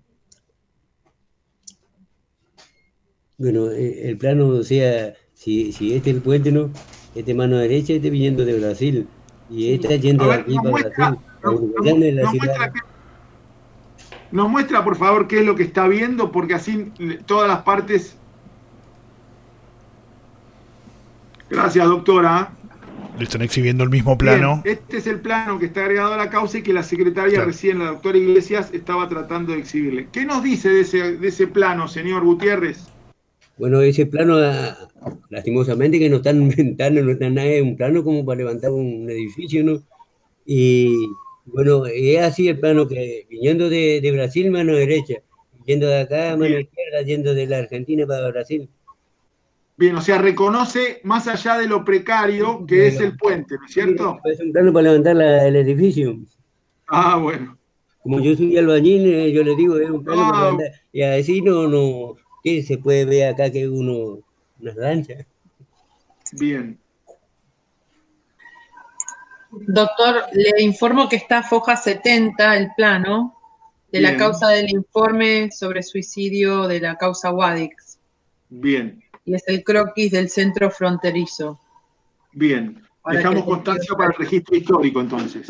Bueno, el plano, o sea, si, si este es el puente, ¿no? Este mano derecha, este viniendo de Brasil, y este yendo de aquí para Brasil. Nos, nos, nos, muestra que, nos muestra, por favor, qué es lo que está viendo, porque así todas las partes... Gracias, doctora. Le están exhibiendo el mismo plano. Bien, este es el plano que está agregado a la causa y que la secretaria claro. recién, la doctora Iglesias, estaba tratando de exhibirle. ¿Qué nos dice de ese, de ese plano, señor Gutiérrez? Bueno, ese plano, lastimosamente, que no están inventando, no está nada, es un plano como para levantar un edificio, ¿no? Y bueno, es así el plano que viniendo de, de Brasil, mano derecha, yendo de acá, mano Bien. izquierda, yendo de la Argentina para Brasil. Bien, o sea, reconoce más allá de lo precario que es el puente, ¿no es cierto? Es un plano para levantar la, el edificio. Ah, bueno. Como yo soy albañil, yo le digo, es un plano ah. para levantar. Y así no, no, ¿qué se puede ver acá que uno, unas lanchas? Bien. Doctor, le informo que está foja setenta, el plano, de Bien. la causa del informe sobre suicidio de la causa Guadix. Bien. Y es el croquis del centro fronterizo. Bien. Para Dejamos constancia para el registro histórico, entonces.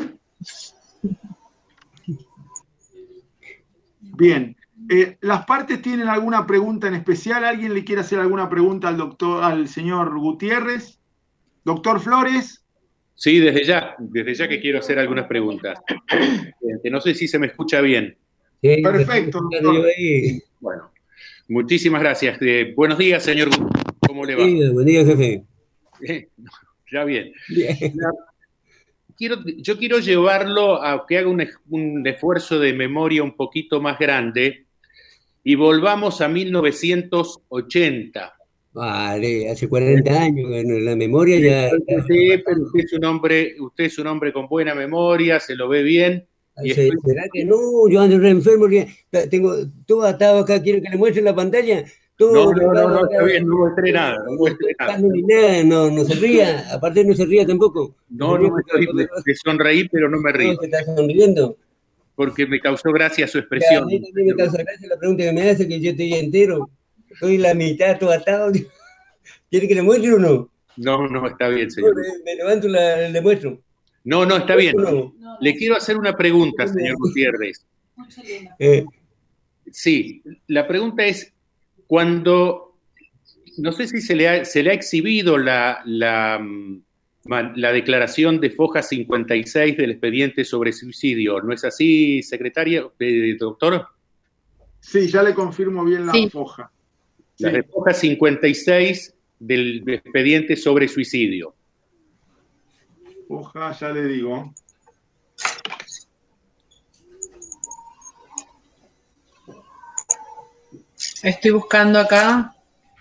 Bien. Eh, ¿Las partes tienen alguna pregunta en especial? ¿Alguien le quiere hacer alguna pregunta al doctor, al señor Gutiérrez? Doctor Flores. Sí, desde ya, desde ya que quiero hacer algunas preguntas. No sé si se me escucha bien. Sí, perfecto, doctor. Bueno. Muchísimas gracias. Eh, buenos días, señor. ¿Cómo le va? Sí, buen día, jefe. Eh, ya bien. bien. La, quiero, yo quiero llevarlo a que haga un, un esfuerzo de memoria un poquito más grande y volvamos a mil novecientos ochenta. Vale, hace cuarenta años, bueno, la memoria ya... Sí, pero usted es un hombre, usted es un hombre con buena memoria, se lo ve bien. Y estoy... ¿Será que no? Yo ando re enfermo, tengo todo atado acá, quiero que le muestre la pantalla. Todo no, no, no, no, está bien, no muestre nada, no muestre nada. nada. No, no se ría, aparte no se ría tampoco. No, no, me estoy, me sonreí, pero no me río. ¿No te estás sonriendo? Porque me causó gracia su expresión. A mí también me causa gracia la pregunta que me hace, que yo estoy entero, estoy la mitad todo atado. ¿Quiere que le muestre o no? No, no, está bien, señor. No, me, me levanto y la, le muestro. No, no, está bien. Le quiero hacer una pregunta, señor Gutiérrez. Eh. Sí, la pregunta es, cuando, no sé si se le ha, se le ha exhibido la, la, la declaración de foja cincuenta y seis del expediente sobre suicidio. ¿No es así, secretaria, eh, doctor? Sí, ya le confirmo bien la sí. foja. La sí. de foja cincuenta y seis del expediente sobre suicidio. Foja, ya le digo. Estoy buscando acá.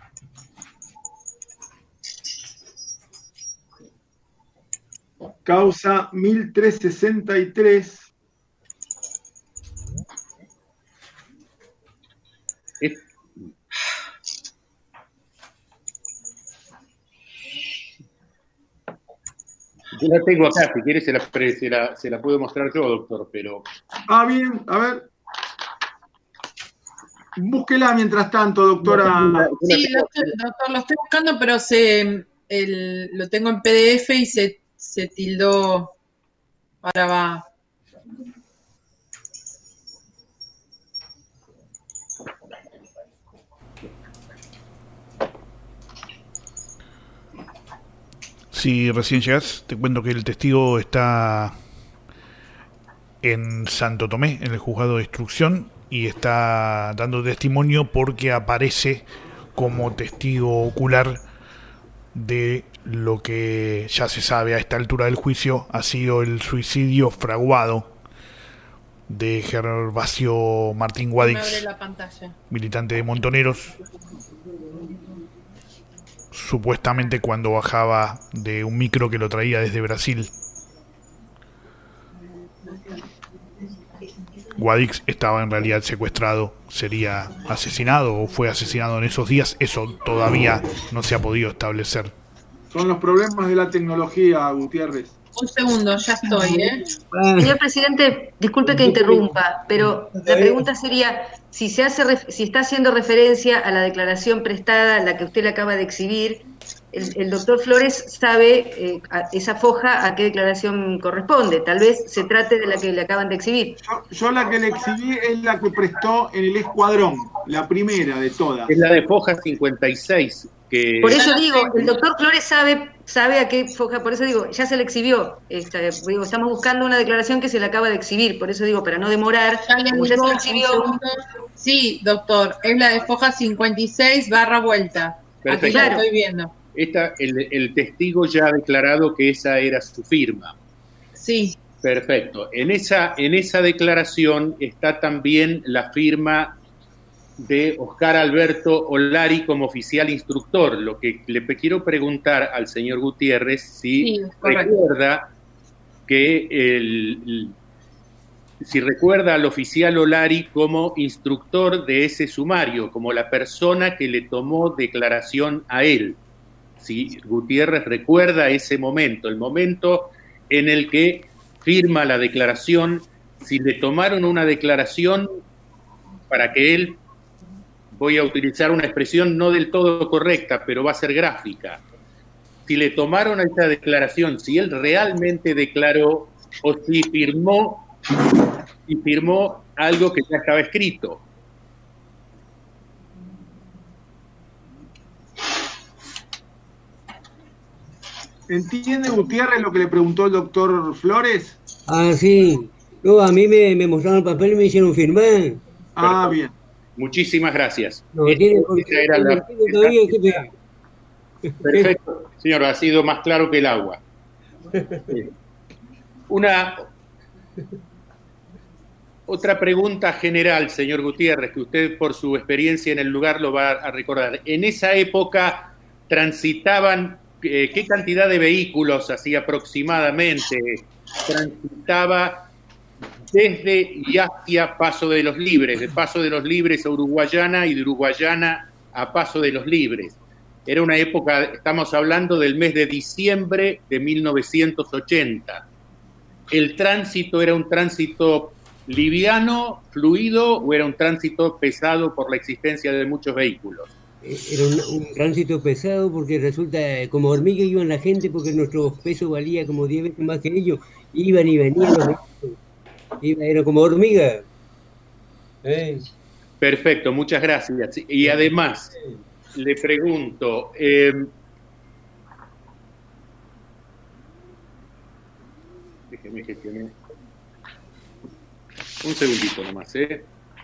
Causa mil trescientos sesenta y tres. Yo la tengo acá, si quiere se la, se, la, se la puedo mostrar yo, doctor, pero... Ah, bien, a ver. Búsquela mientras tanto, doctora. Sí, lo estoy, doctor, lo estoy buscando, pero se, el, lo tengo en P D F y se, se tildó. Ahora va. Si recién llegas, te cuento que el testigo está en Santo Tomé, en el juzgado de instrucción, y está dando testimonio porque aparece como testigo ocular de lo que ya se sabe a esta altura del juicio ha sido el suicidio fraguado de Gervasio Martín Guadix, militante de Montoneros, supuestamente cuando bajaba de un micro que lo traía desde Brasil. Guadix estaba en realidad secuestrado, sería asesinado o fue asesinado en esos días, eso todavía no se ha podido establecer. Son los problemas de la tecnología, Gutiérrez. Un segundo, ya estoy, ¿eh? Señor presidente, disculpe que interrumpa, pero la pregunta sería si se hace, si está haciendo referencia a la declaración prestada, la que usted le acaba de exhibir. El, el doctor Flores sabe eh, a esa foja a qué declaración corresponde. Tal vez se trate de la que le acaban de exhibir. Yo, yo la que le exhibí es la que prestó en el escuadrón, la primera de todas. Es la de foja cincuenta y seis. Que... Por eso digo, el doctor Flores sabe sabe a qué foja, por eso digo, ya se le exhibió. Esta, digo, estamos buscando una declaración que se le acaba de exhibir, por eso digo, para no demorar, como ya se le exhibió. Sí, doctor, es la de foja cincuenta y seis barra vuelta. Perfecto. Aquí la estoy viendo. Esta, el, el testigo ya ha declarado que esa era su firma. Sí. Perfecto. En esa, en esa declaración está también la firma de Oscar Alberto Olari como oficial instructor. Lo que le quiero preguntar al señor Gutiérrez si sí, recuerda que el, el, si recuerda al oficial Olari como instructor de ese sumario, como la persona que le tomó declaración a él. Si Gutiérrez recuerda ese momento, el momento en el que firma la declaración, si le tomaron una declaración para que él, voy a utilizar una expresión no del todo correcta, pero va a ser gráfica, si le tomaron esa declaración, si él realmente declaró o si firmó, si firmó algo que ya estaba escrito. ¿Entiende Gutiérrez lo que le preguntó el doctor Flores? Ah, sí. No, a mí me, me mostraron el papel y me hicieron firmar. Ah, bien. Muchísimas gracias. No, tiene porque era la... Perfecto, señor, ha sido más claro que el agua. Una otra pregunta general, señor Gutiérrez, que usted por su experiencia en el lugar lo va a recordar. En esa época transitaban, eh, ¿qué cantidad de vehículos, así aproximadamente, transitaba desde y hacia Paso de los Libres, de Paso de los Libres a Uruguayana y de Uruguayana a Paso de los Libres? Era una época, estamos hablando del mes de diciembre de mil novecientos ochenta. ¿El tránsito era un tránsito liviano, fluido, o era un tránsito pesado por la existencia de muchos vehículos? Era un, un tránsito pesado porque resulta, como hormiga iban la gente porque nuestro peso valía como diez veces más que ellos. Iban y venían los vehículos. Iba, era como hormiga. ¿Eh? Perfecto, muchas gracias. Y además, le pregunto, eh, que me gestioné. Un segundito nomás, ¿eh?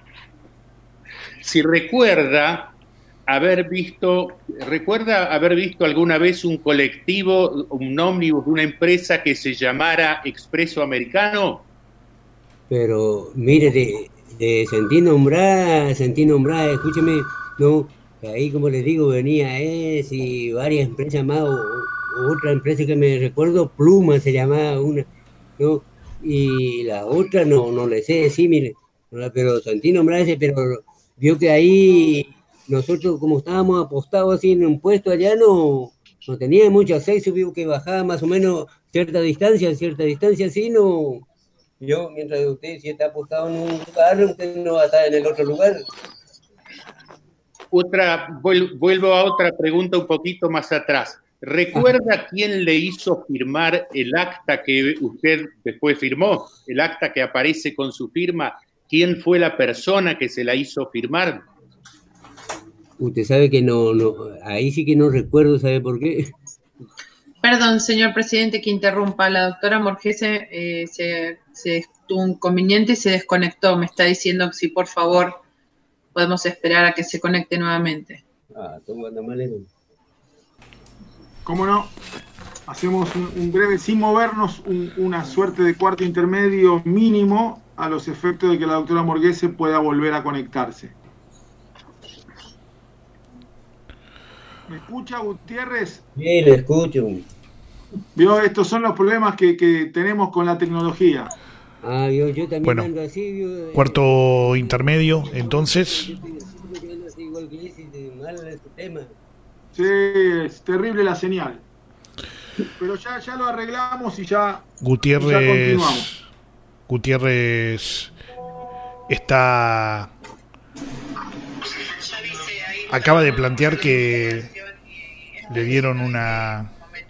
Si recuerda haber visto, ¿recuerda haber visto alguna vez un colectivo, un ómnibus de una empresa que se llamara Expreso Americano? Pero, mire, de, de sentí nombrar, sentí nombrar, escúcheme, no, ahí como les digo, venía es y varias empresas más, o, o otra empresa que me recuerdo, Pluma se llamaba una, ¿no? Y la otra no, no le sé decir, mire, ¿no? Pero sentí nombrar ese, pero vio que ahí nosotros como estábamos apostados así en un puesto allá, no, no tenía mucho acceso, vio que bajaba más o menos cierta distancia, cierta distancia así, no... Yo, mientras usted si está apostado en un lugar, usted no va a estar en el otro lugar. Otra, vuelvo a otra pregunta un poquito más atrás. ¿Recuerda quién le hizo firmar el acta que usted después firmó? El acta que aparece con su firma. ¿Quién fue la persona que se la hizo firmar? Usted sabe que no, no, ahí sí que no recuerdo, ¿sabe por qué? Perdón, señor presidente, que interrumpa. La doctora Morgese eh, se, se tuvo un inconveniente y se desconectó. Me está diciendo que si por favor podemos esperar a que se conecte nuevamente. Ah, toma, malero. ¿Cómo no? Hacemos un, un breve, sin movernos, un, una suerte de cuarto intermedio mínimo a los efectos de que la doctora Morgese pueda volver a conectarse. ¿Me escucha, Gutiérrez? Sí, le escucho. Vio, estos son los problemas que, que tenemos con la tecnología. Ah, yo, yo también bueno, ando así, yo, cuarto intermedio, entonces. Sí, es terrible la señal. Pero ya, ya lo arreglamos y ya, Gutiérrez, ya continuamos. Gutiérrez está... Acaba de plantear que le dieron una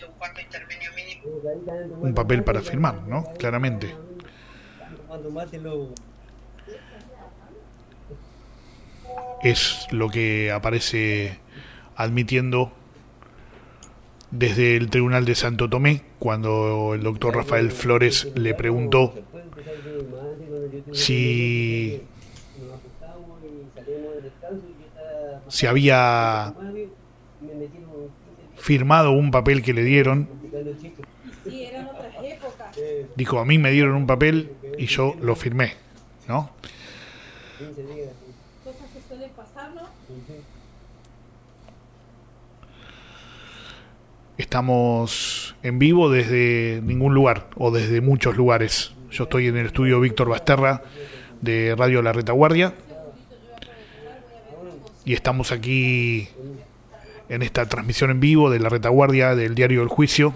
un papel para firmar, ¿no? Claramente. Es lo que aparece admitiendo desde el Tribunal de Santo Tomé cuando el doctor Rafael Flores le preguntó si si había firmado un papel que le dieron. Dijo, a mí me dieron un papel y yo lo firmé, ¿no? Cosas que suelen pasar, ¿no? Estamos en vivo desde ningún lugar o desde muchos lugares. Yo estoy en el estudio Víctor Basterra de Radio La Retaguardia y estamos aquí en esta transmisión en vivo de La Retaguardia del diario El Juicio.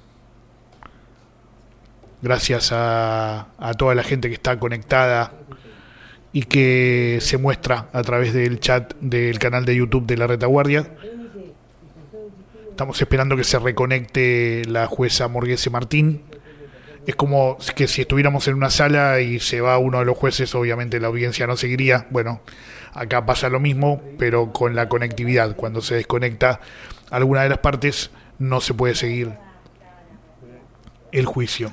Gracias a, a toda la gente que está conectada y que se muestra a través del chat del canal de YouTube de La Retaguardia. Estamos esperando que se reconecte la jueza Morgese Martín. Es como que si estuviéramos en una sala y se va uno de los jueces, obviamente la audiencia no seguiría. Bueno, acá pasa lo mismo, pero con la conectividad. Cuando se desconecta alguna de las partes, no se puede seguir el juicio.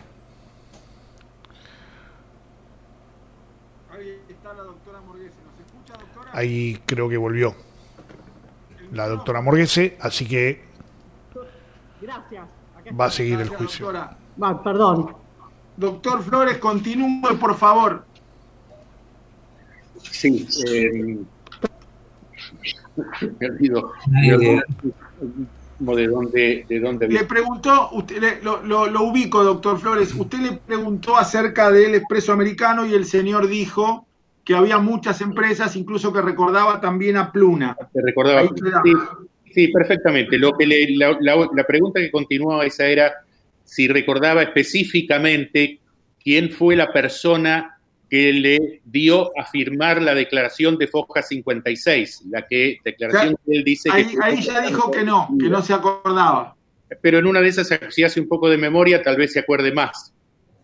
Ahí creo que volvió la doctora Morgese, así que va a seguir el juicio. Va, perdón. Doctor Flores, continúe, por favor. Sí, eh, me olvido, me olvido de dónde, de dónde le preguntó, usted, le, lo, lo, lo ubico, doctor Flores, usted le preguntó acerca del Expreso Americano y el señor dijo que había muchas empresas, incluso que recordaba también a Pluna. Te recordaba, sí, sí, perfectamente. Lo que le, la, la, la pregunta que continuaba esa era si recordaba específicamente quién fue la persona que le dio a firmar la declaración de Foja cincuenta y seis, la que declaración que él dice ahí, que... Ahí ya dijo que no, que no se acordaba. Pero en una de esas, si hace un poco de memoria, tal vez se acuerde más.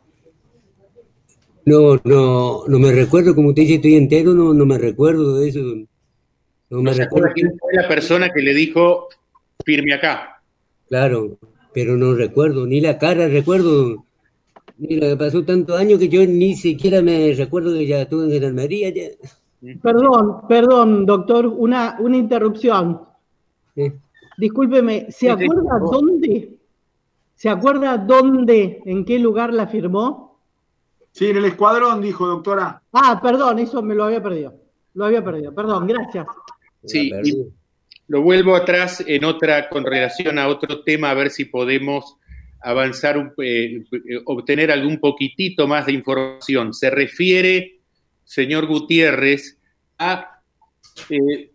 No, no, no me recuerdo, como usted dice, estoy entero, no, no me recuerdo de eso. No me ¿No se recuerdo quién fue la persona que le dijo, firme acá? Claro, pero no recuerdo, ni la cara recuerdo. Mira, pasó tantos años que yo ni siquiera me recuerdo que ya estuve en gendarmería. Ya. Perdón, perdón, doctor, una, una interrupción. Sí. Discúlpeme, ¿se Sí, acuerda sí. dónde? ¿Se acuerda dónde, en qué lugar la firmó? Sí, en el escuadrón, dijo, doctora. Ah, perdón, eso me lo había perdido. Lo había perdido, perdón, gracias. Sí, y lo vuelvo atrás en otra, con relación a otro tema, a ver si podemos avanzar, un- eh, eh, obtener algún poquitito más de información. Se refiere, señor Gutiérrez, a eh,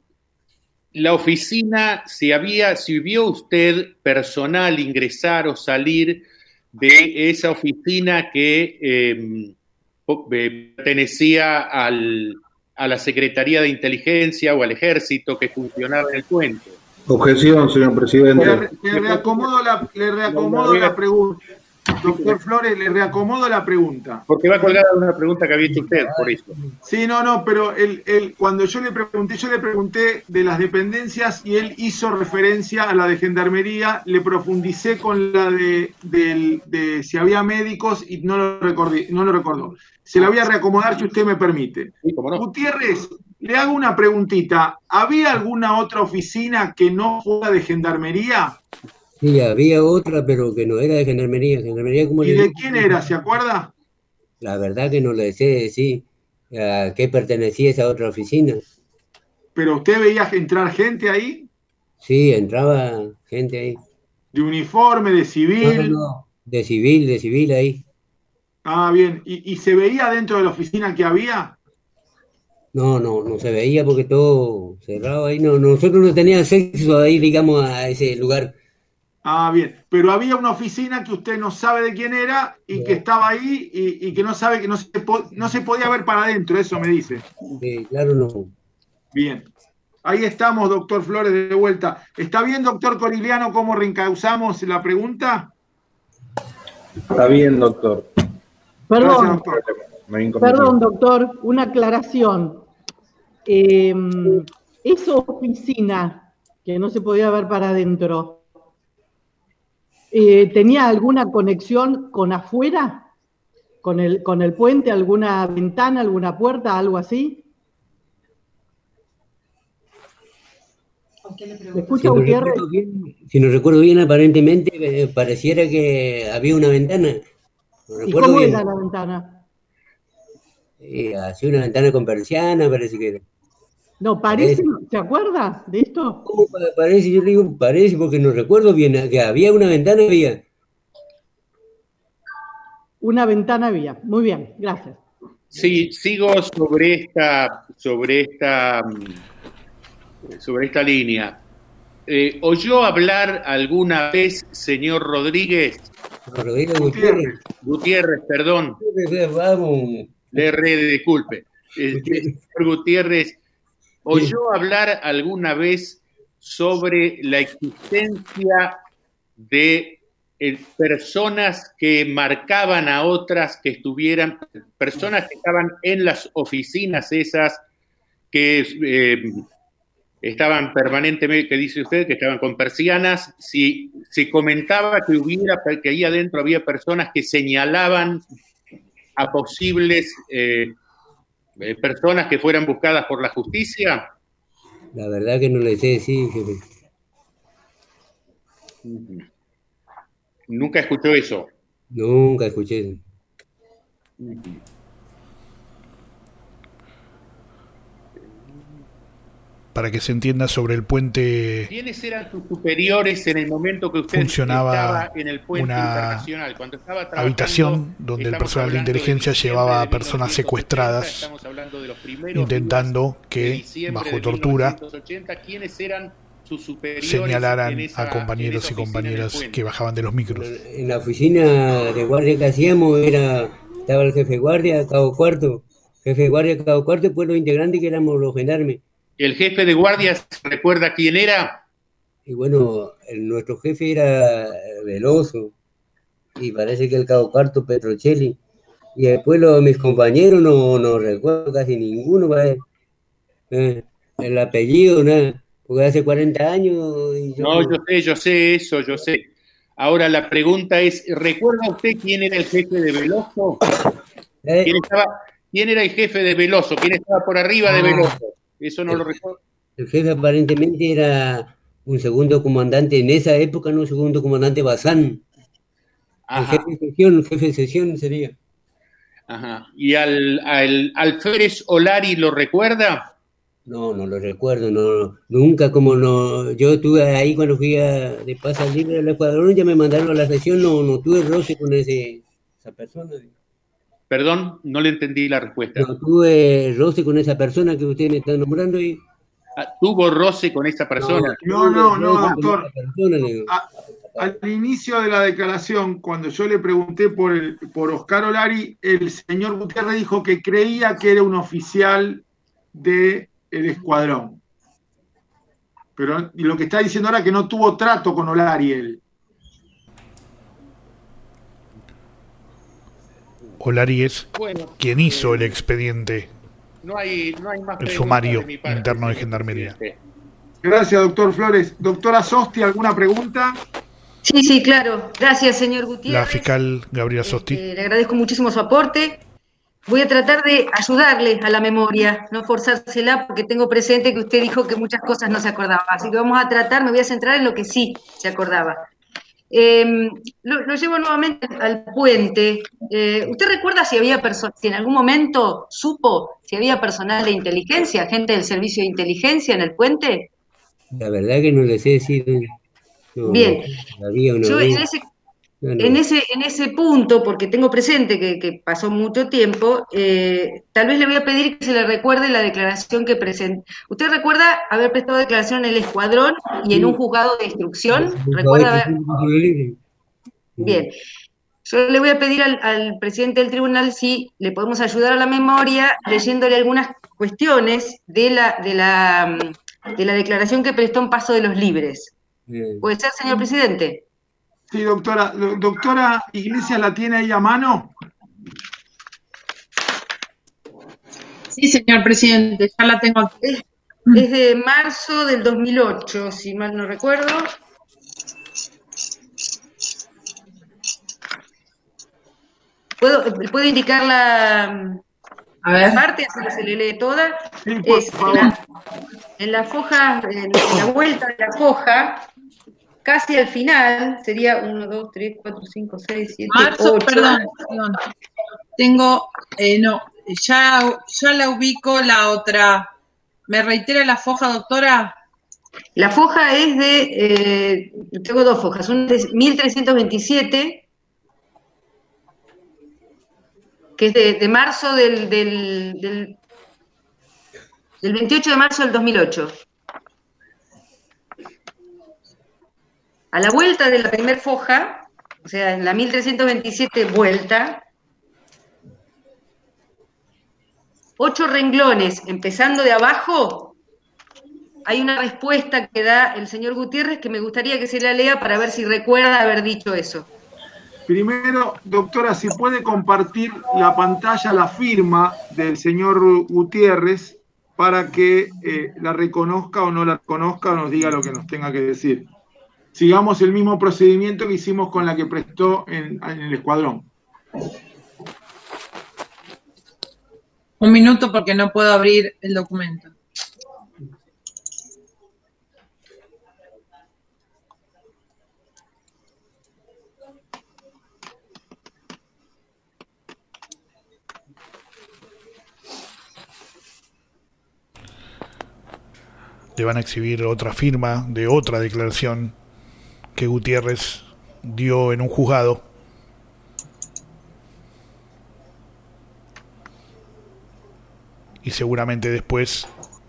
la oficina, si había, si vio usted personal ingresar o salir de esa oficina que eh, po- eh, pertenecía al, a la Secretaría de Inteligencia o al Ejército que funcionaba en el puente. Objeción, señor Le, presidente. le reacomodo la, le reacomodo la pregunta. Doctor Flores, le reacomodo la pregunta. Porque va colgada una pregunta que había hecho usted, por eso. Sí, no, no, pero él, él, cuando yo le pregunté, yo le pregunté de las dependencias y él hizo referencia a la de Gendarmería, le profundicé con la de, del- de si había médicos y no lo, recordé, no lo recordó. Se la voy a reacomodar si usted me permite. Gutiérrez, le hago una preguntita. ¿Había alguna otra oficina que no fuera de Gendarmería? Sí, había otra, pero que no era de gendarmería. Gendarmería, como ¿Y le de digo, quién era? ¿Se acuerda? la verdad que no le sé decir a qué pertenecía esa otra oficina. ¿Pero usted veía entrar gente ahí? Sí, entraba gente ahí. ¿De uniforme, de No, no, civil? no, de civil, de civil ahí. Ah, bien. ¿Y, y se veía dentro de la oficina que había? No, no, no se veía porque todo cerrado ahí. No, nosotros no teníamos acceso ahí, digamos, a ese lugar. Ah, bien. Pero había una oficina que usted no sabe de quién era y que estaba ahí y, y que no sabe que no se, po- no se podía ver para adentro, eso me dice. Sí, claro, no. Bien. Ahí estamos, doctor Flores, de vuelta. ¿Está bien, doctor Corigliano, cómo reencauzamos la pregunta? Está bien, doctor. Perdón, Gracias, doctor. No hay inconveniente. perdón, doctor, una aclaración. Eh, esa oficina que no se podía ver para adentro, eh, ¿tenía alguna conexión con afuera? ¿Con el, con el puente, alguna ventana, alguna puerta, algo así? ¿Me escucha, Si no Gutiérrez? recuerdo bien, si no recuerdo bien, aparentemente eh, pareciera que había una ventana. No ¿Y recuerdo cómo bien. era la ventana? Eh, hacía una ventana con persiana, parece que era. No, parece, ¿se acuerda de esto? ¿Cómo pa- parece? Yo le digo, parece porque no recuerdo bien que había una ventana, había. Una ventana había. Muy bien, gracias. Sí, sigo sobre esta, sobre esta, mm, sobre esta línea. Eh, ¿Oyó hablar alguna vez, señor Rodríguez? Rodríguez Gutiérrez. Gutiérrez, perdón. Vamos. Le re disculpe. Este, señor Gutiérrez, ¿oyó hablar alguna vez sobre la existencia de eh, personas que marcaban a otras que estuvieran, personas que estaban en las oficinas esas, que eh, estaban permanentemente, que dice usted, que estaban con persianas? Si se comentaba que hubiera, que ahí adentro había personas que señalaban a posibles eh, eh, personas que fueran buscadas por la justicia. La verdad que no le sé decir, jefe. Nunca escuchó eso. Nunca escuché eso. Para que se entienda, sobre el puente ¿Quiénes eran sus superiores en el momento que usted funcionaba estaba en el puente una internacional? Cuando estaba trabajando, habitación donde el estamos personal de hablando inteligencia diciembre llevaba de a personas mil novecientos ochenta, secuestradas, estamos hablando de los primeros intentando días de que, diciembre bajo de tortura, mil novecientos ochenta. ¿Quiénes eran sus superiores señalaran en esa- a compañeros en esa y oficina en el compañeras puente? que bajaban de los micros. En la oficina de guardia que hacíamos era, estaba el jefe de guardia, cabo cuarto, jefe de guardia, cabo cuarto, y pues los integrantes que éramos los gendarmes. ¿El jefe de guardia recuerda quién era? Y bueno, el- nuestro jefe era Veloso, y parece que el cabo cuarto Petrocelli. Y después los, mis compañeros no, no recuerdo casi ninguno, parece. Eh, el apellido, nada, porque hace cuarenta años. Y yo No, yo sé, yo sé eso, yo sé. Ahora la pregunta es, ¿recuerda usted quién era el jefe de Veloso? ¿Quién, estaba, quién era el jefe de Veloso? ¿Quién estaba por arriba de Veloso? Eso no lo recuerdo. El jefe aparentemente era un segundo comandante, en esa época, no, segundo comandante Bazán. El jefe de sesión, jefe de sesión sería. Ajá. ¿Y al, al Alférez Olari lo recuerda? No, no lo recuerdo, no, nunca, como no, yo estuve ahí cuando fui a, de paso al libre del escuadrón, ya me mandaron a la sesión, no, no tuve roce con ese, esa persona. Perdón, no le entendí la respuesta. No tuve roce con esa persona que usted me está nombrando y... Ah, ¿tuvo roce con esta persona? No, no, no, doctor. A, al inicio de la declaración, cuando yo le pregunté por, el, por Oscar Olari, el señor Gutiérrez dijo que creía que era un oficial del escuadrón. Pero y lo que está diciendo ahora es que no tuvo trato con Olari él. Olari es bueno, quien hizo eh, el expediente, no hay, no hay más el sumario de mi parte, interno de Gendarmería. Gracias, doctor Flores. Doctora Sosti, ¿alguna pregunta? Sí, sí, claro. Gracias, señor Gutiérrez. La fiscal Gabriela Sosti. Eh, le agradezco muchísimo su aporte. Voy a tratar de ayudarle a la memoria, no forzársela, porque tengo presente que usted dijo que muchas cosas no se acordaba. Así que vamos a tratar, me voy a centrar en lo que sí se acordaba. Eh, lo, lo llevo nuevamente al puente. Eh, ¿Usted recuerda si había personas, si en algún momento supo si había personal de inteligencia, gente del servicio de inteligencia en el puente? La verdad que no le sé decir. No, Bien, no, había una yo vez. en ese, No, no. en, ese, en ese punto, porque tengo presente que, que pasó mucho tiempo, eh, tal vez le voy a pedir que se le recuerde la declaración que presentó. ¿Usted recuerda haber prestado declaración en el escuadrón y en un juzgado de instrucción? ¿Recuerda haber? Bien. Yo le voy a pedir al, al presidente del tribunal si le podemos ayudar a la memoria leyéndole algunas cuestiones de la, de la, de la declaración que prestó en Paso de los Libres. Bien. ¿Puede ser, señor presidente? Sí, doctora. Doctora Iglesias, ¿la tiene ahí a mano? Sí, señor presidente, ya la tengo aquí. Es, es de marzo del dos mil ocho, si mal no recuerdo. ¿Puedo, ¿puedo indicar la, a ver. la parte? Así se le lee toda. Sí, por es, favor. en, la, en la foja, en, en la vuelta de la foja, casi al final, sería uno, dos, tres, cuatro, cinco, seis, siete, Marzo, ocho. perdón, perdón. Tengo, eh, no, ya, ya la ubico la otra. ¿Me reitera la foja, doctora? La foja es de, eh, tengo dos fojas, una es mil trescientos veintisiete, que es de, de marzo del, del, del, del veintiocho de marzo del dos mil ocho. A la vuelta de la primer foja, o sea, en la mil trescientos veintisiete vuelta, ocho renglones, empezando de abajo, hay una respuesta que da el señor Gutiérrez que me gustaría que se la lea para ver si recuerda haber dicho eso. Primero, doctora, si puede compartir la pantalla, la firma del señor Gutiérrez para que eh, la reconozca o no la reconozca o nos diga lo que nos tenga que decir. Sigamos el mismo procedimiento que hicimos con la que prestó en, en el escuadrón. Un minuto porque no puedo abrir el documento. Le van a exhibir otra firma de otra declaración que Gutiérrez dio en un juzgado. Y seguramente después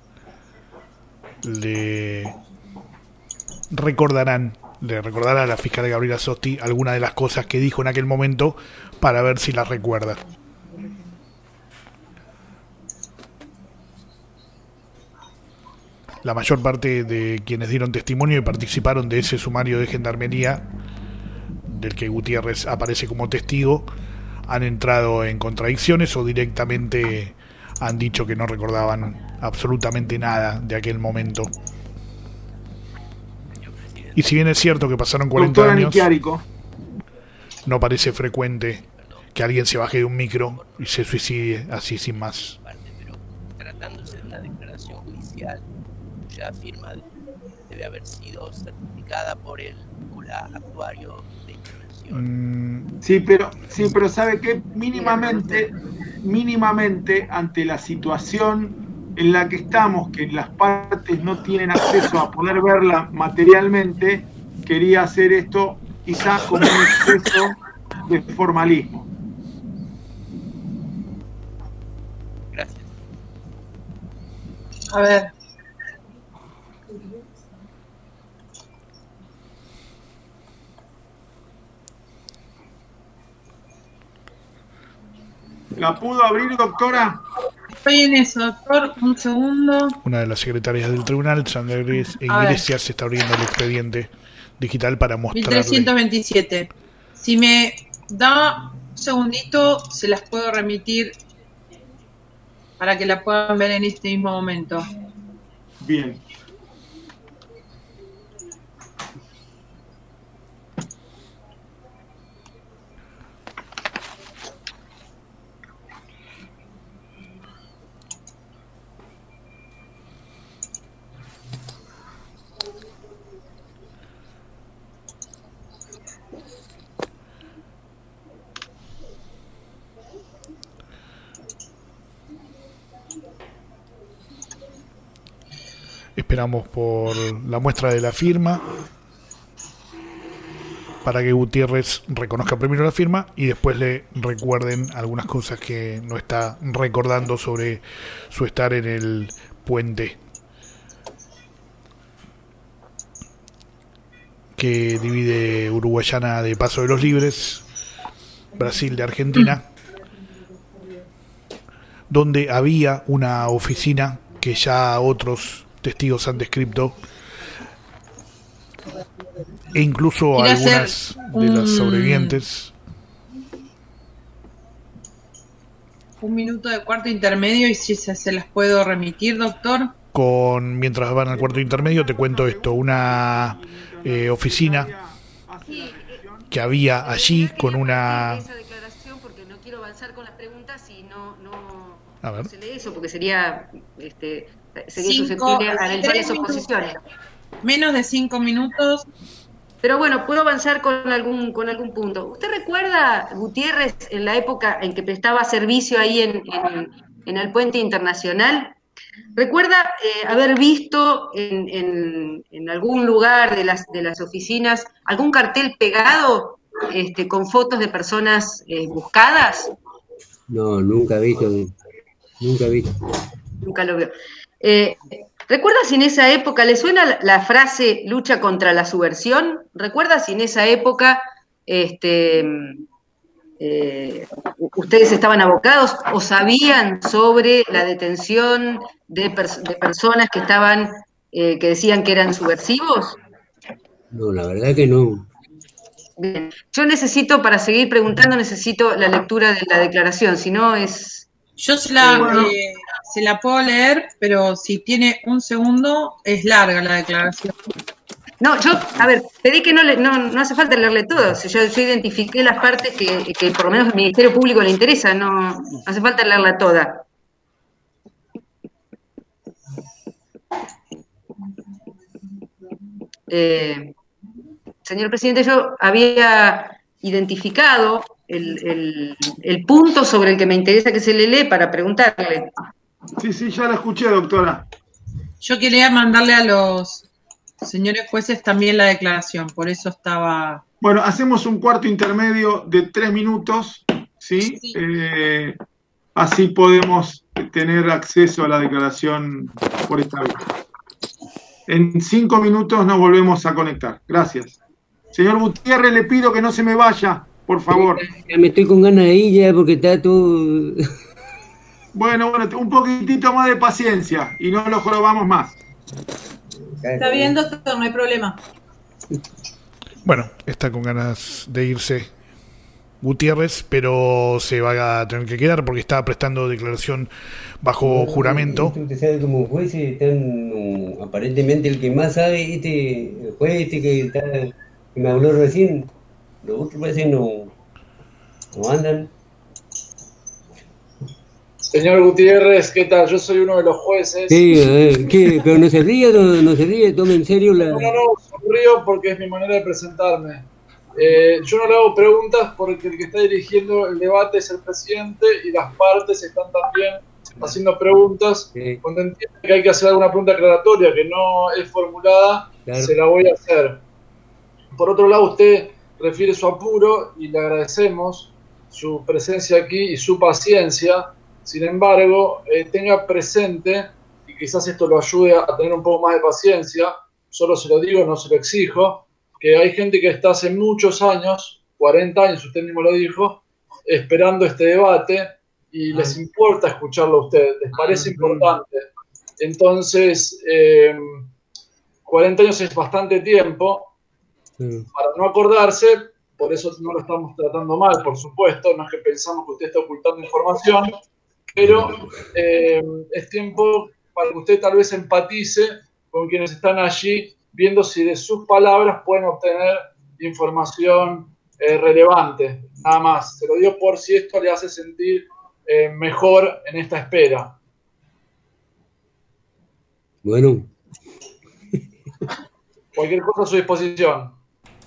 le recordarán, le recordará a la fiscal Gabriela Sosti alguna de las cosas que dijo en aquel momento para ver si las recuerda. La mayor parte de quienes dieron testimonio y participaron de ese sumario de Gendarmería, del que Gutiérrez aparece como testigo, han entrado en contradicciones o directamente han dicho que no recordaban absolutamente nada de aquel momento. Y si bien es cierto que pasaron cuarenta Doctora años, Niquiarico. no parece frecuente que alguien se baje de un micro y se suicide así sin más. Tratándose de una declaración judicial, cuya firma debe haber sido certificada por el o la actuario de intervención. Mm. Sí, pero, sí, pero ¿sabe qué? Mínimamente, mínimamente ante la situación en la que estamos, que las partes no tienen acceso a poder verla materialmente, quería hacer esto quizás como un exceso de formalismo. Gracias. A ver. ¿La pudo abrir, doctora? Estoy en eso, doctor. Un segundo. Una de las secretarias del tribunal, Sandra Iglesias, se está abriendo el expediente digital para mil mostrarle. trescientos veintisiete. Si me da un segundito, se las puedo remitir para que la puedan ver en este mismo momento. Bien. Esperamos por la muestra de la firma para que Gutiérrez reconozca primero la firma y después le recuerden algunas cosas que no está recordando sobre su estar en el puente que divide Uruguayana de Paso de los Libres, Brasil de Argentina, donde había una oficina que ya otros testigos han descrito, e incluso algunas de las sobrevivientes. Un minuto de cuarto intermedio y si se, se las puedo remitir, doctor. Con mientras van al cuarto intermedio te cuento esto, una eh, oficina que había allí con una... Esa declaración porque no quiero avanzar con las preguntas y no, no, A ver. no se lee eso porque sería... Este, sería Cinco, susceptible a analizar tres esas minutos. posiciones. Menos de cinco minutos. Pero bueno, puedo avanzar con algún con algún punto. ¿Usted recuerda, Gutiérrez, en la época en que prestaba servicio ahí en, en, en el puente internacional? ¿Recuerda eh, haber visto en, en, en algún lugar de las, de las oficinas algún cartel pegado este, con fotos de personas eh, buscadas? No, nunca he visto, nunca he visto. Nunca lo veo. Eh, ¿Recuerda si en esa época, le suena la, la frase lucha contra la subversión? ¿Recuerda si en esa época este, eh, ustedes estaban abocados o sabían sobre la detención de, pers de personas que estaban, eh, que decían que eran subversivos? No, la verdad que no. Bien. Yo necesito, para seguir preguntando, necesito la lectura de la declaración, si no es... Yo se la, Bueno. eh, se la puedo leer, pero si tiene un segundo, es larga la declaración. No, yo, a ver, pedí que no, le, no, no hace falta leerle todo. Si yo, yo identifiqué las partes que, que por lo menos al Ministerio Público le interesa, no, no hace falta leerla toda. Eh, señor presidente, yo había identificado el, el, el punto sobre el que me interesa que se le lee para preguntarle. Sí, sí, ya la escuché, doctora. Yo quería mandarle a los señores jueces también la declaración, por eso estaba... Bueno, hacemos un cuarto intermedio de tres minutos, ¿sí? Sí. Eh, así podemos tener acceso a la declaración por esta vía. En cinco minutos nos volvemos a conectar. Gracias. Señor Gutiérrez, le pido que no se me vaya, por favor. Ya me estoy con ganas de ir ya porque está todo... Bueno, bueno, un poquitito más de paciencia y no lo jorobamos más. Está bien, doctor, no hay problema. Bueno, está con ganas de irse Gutiérrez, pero se va a tener que quedar porque está prestando declaración bajo juramento. Usted sabe, como juez están, um, aparentemente el que más sabe, este el juez este que, está, que me habló recién, los otros parece no, no andan. Señor Gutiérrez, ¿qué tal? Yo soy uno de los jueces. Sí, a ver, ¿qué? ¿Pero no se ríe? ¿No, no se ríe? ¿Tome en serio la...? No, no, no, sonrío porque es mi manera de presentarme. Eh, yo no le hago preguntas porque el que está dirigiendo el debate es el presidente y las partes están también haciendo preguntas. Sí. Cuando entienden que hay que hacer alguna pregunta aclaratoria que no es formulada, claro, se la voy a hacer. Por otro lado, usted refiere su apuro y le agradecemos su presencia aquí y su paciencia. Sin embargo, eh, tenga presente, y quizás esto lo ayude a tener un poco más de paciencia, solo se lo digo, no se lo exijo, que hay gente que está hace muchos años, cuarenta años, usted mismo lo dijo, esperando este debate y ah. les importa escucharlo a ustedes, les parece ah, importante. Entonces, eh, cuarenta años es bastante tiempo sí. para no acordarse, por eso no lo estamos tratando mal, por supuesto, no es que pensamos que usted está ocultando información, pero eh, es tiempo para que usted tal vez empatice con quienes están allí, viendo si de sus palabras pueden obtener información eh, relevante. Nada más, se lo digo por si esto le hace sentir eh, mejor en esta espera. Bueno. Cualquier cosa a su disposición.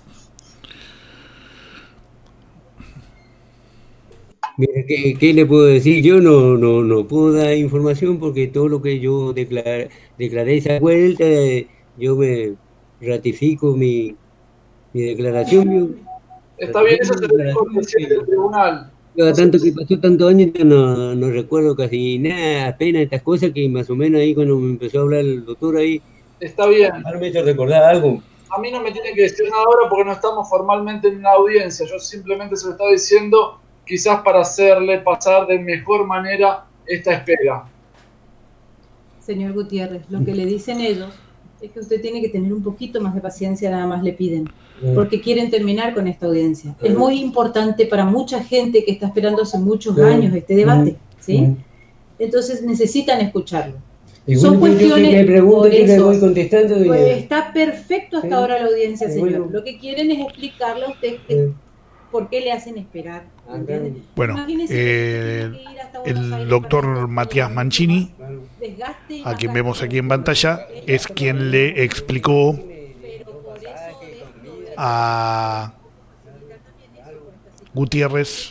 ¿Qué, ¿Qué le puedo decir? Yo no, no, no puedo dar información porque todo lo que yo declaré, declaré esa vuelta, yo me ratifico mi, mi declaración. Yo, Está bien, eso se lo dijo el presidente del tribunal. Yo, tanto que pasó tantos años, no, no recuerdo casi nada, apenas estas cosas que más o menos ahí cuando me empezó a hablar el doctor ahí. Está bien. Ahora me ha hecho recordar algo. A mí no me tiene que decir nada ahora porque no estamos formalmente en una audiencia. Yo simplemente se lo estaba diciendo quizás para hacerle pasar de mejor manera esta espera. Señor Gutiérrez, lo que le dicen ellos es que usted tiene que tener un poquito más de paciencia, nada más le piden, porque quieren terminar con esta audiencia. Es muy importante para mucha gente que está esperando hace muchos años este debate, ¿sí? Entonces necesitan escucharlo. Y son bueno, cuestiones yo que pregunto, por eso, yo le voy contestando y... pues está perfecto hasta sí. ahora la audiencia, señor. Bueno. Lo que quieren es explicarle a usted que, por qué le hacen esperar. Bueno, eh, el doctor Matías Mancini, a quien vemos aquí en pantalla, es quien le explicó a Gutiérrez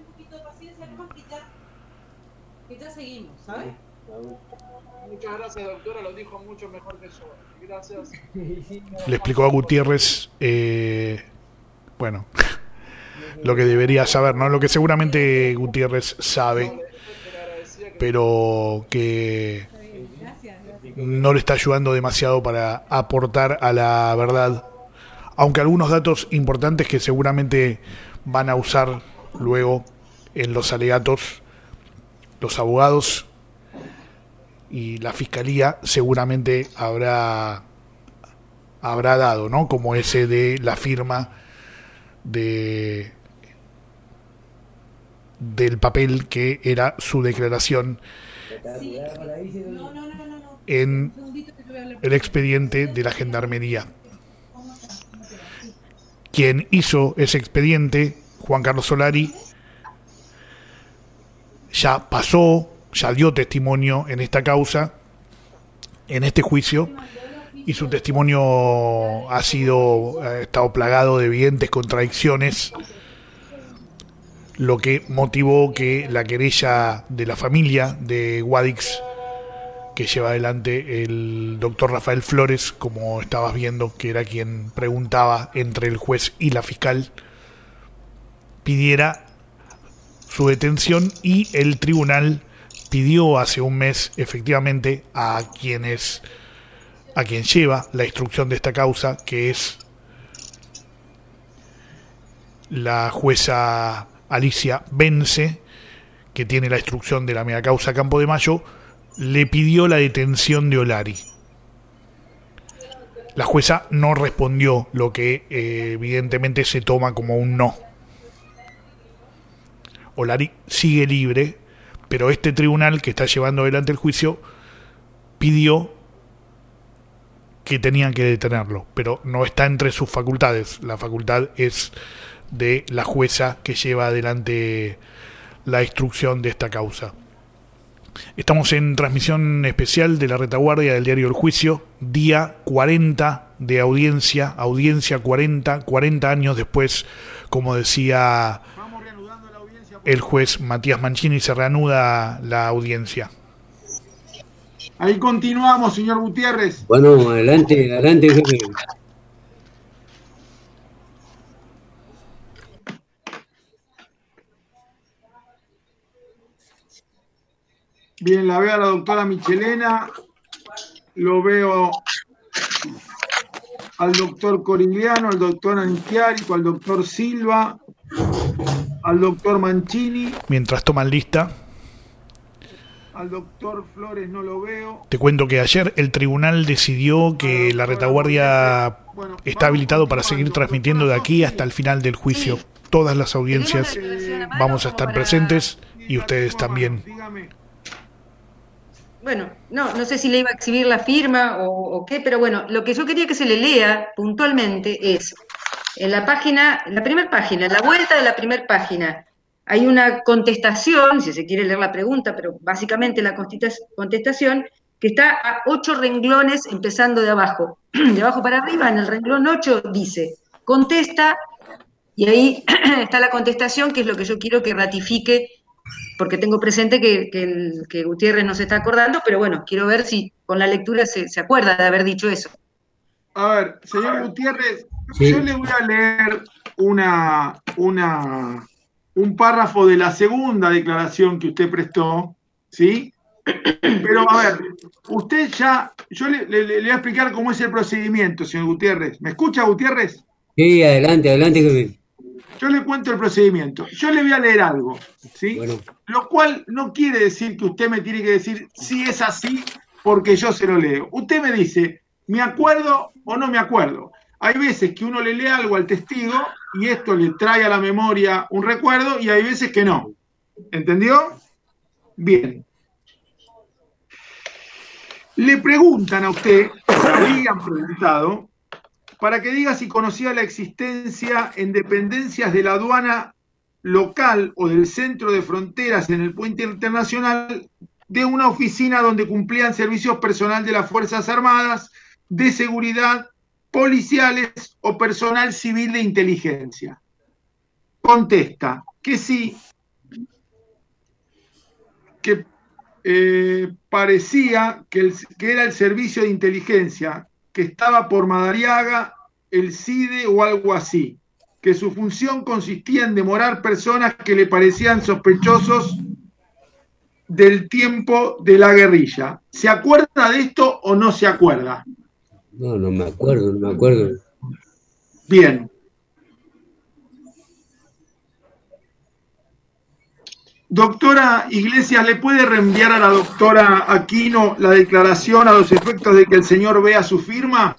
Muchas gracias, doctora, lo dijo mucho mejor que yo. Gracias. Le explicó a Gutiérrez, eh, bueno, lo que debería saber, ¿no? Lo que seguramente Gutiérrez sabe, pero que no le está ayudando demasiado para aportar a la verdad, aunque algunos datos importantes que seguramente van a usar luego en los alegatos los abogados y la fiscalía seguramente habrá habrá dado, ¿no? Como ese de la firma de del papel que era su declaración en el expediente de la Gendarmería. Quien hizo ese expediente, Juan Carlos Solari, ya pasó, ya dio testimonio en esta causa, en este juicio, y su testimonio ha sido, ha estado plagado de evidentes contradicciones, lo que motivó que la querella de la familia de Guadix, que lleva adelante el doctor Rafael Flores, como estabas viendo, que era quien preguntaba entre el juez y la fiscal, pidiera su detención, y el tribunal pidió hace un mes efectivamente a quienes a quien lleva la instrucción de esta causa, que es la jueza Alicia Bence, que tiene la instrucción de la mega causa Campo de Mayo, le pidió la detención de Olari. La jueza no respondió, lo que eh, evidentemente se toma como un no. Olari sigue libre, pero este tribunal que está llevando adelante el juicio pidió que tenían que detenerlo, pero no está entre sus facultades. La facultad es de la jueza que lleva adelante la instrucción de esta causa. Estamos en transmisión especial de la retaguardia del diario El Juicio, día cuarenta de audiencia, audiencia cuarenta, cuarenta años después, como decía el juez Matías Mancini, se reanuda la audiencia. Ahí continuamos, señor Gutiérrez. Bueno, adelante, adelante, jefe. Bien, la veo a la doctora Michelena, lo veo al doctor Corigliano, al doctor Anistiarico, al doctor Silva, al doctor Mancini. Mientras toman lista, al doctor Flores no lo veo. Te cuento que ayer el tribunal decidió que la retaguardia está habilitado para seguir transmitiendo de aquí hasta el final del juicio. Todas las audiencias vamos a estar presentes y ustedes también. Bueno, no, no sé si le iba a exhibir la firma o, o qué, pero bueno, lo que yo quería que se le lea puntualmente es, en la página, en la primera página, en la vuelta de la primera página, hay una contestación, si se quiere leer la pregunta, pero básicamente la contestación, que está a ocho renglones empezando de abajo. De abajo para arriba, en el renglón ocho, dice, contesta, y ahí está la contestación, que es lo que yo quiero que ratifique, porque tengo presente que, que, el, que Gutiérrez no se está acordando, pero bueno, quiero ver si con la lectura se, se acuerda de haber dicho eso. A ver, señor Gutiérrez, sí. Yo le voy a leer una, una, un párrafo de la segunda declaración que usted prestó, ¿sí? Pero a ver, usted ya, yo le, le, le voy a explicar cómo es el procedimiento, señor Gutiérrez. ¿Me escucha, Gutiérrez? Sí, adelante, adelante, jefe. Yo le cuento el procedimiento. Yo le voy a leer algo, ¿sí? Bueno. Lo cual no quiere decir que usted me tiene que decir si es así porque yo se lo leo. Usted me dice, ¿me acuerdo o no me acuerdo? Hay veces que uno le lee algo al testigo y esto le trae a la memoria un recuerdo y hay veces que no. ¿Entendió? Bien. Le preguntan a usted, le habían preguntado, para que diga si conocía la existencia en dependencias de la aduana local o del centro de fronteras en el puente internacional de una oficina donde cumplían servicios personal de las Fuerzas Armadas, de seguridad, policiales o personal civil de inteligencia. Contesta que sí, que eh, parecía que, el, que era el servicio de inteligencia que estaba por Madariaga, el CIDE o algo así, que su función consistía en demorar personas que le parecían sospechosos del tiempo de la guerrilla. ¿Se acuerda de esto o no se acuerda? No, no me acuerdo, no me acuerdo. Bien. Doctora Iglesias, ¿le puede reenviar a la doctora Aquino la declaración a los efectos de que el señor vea su firma?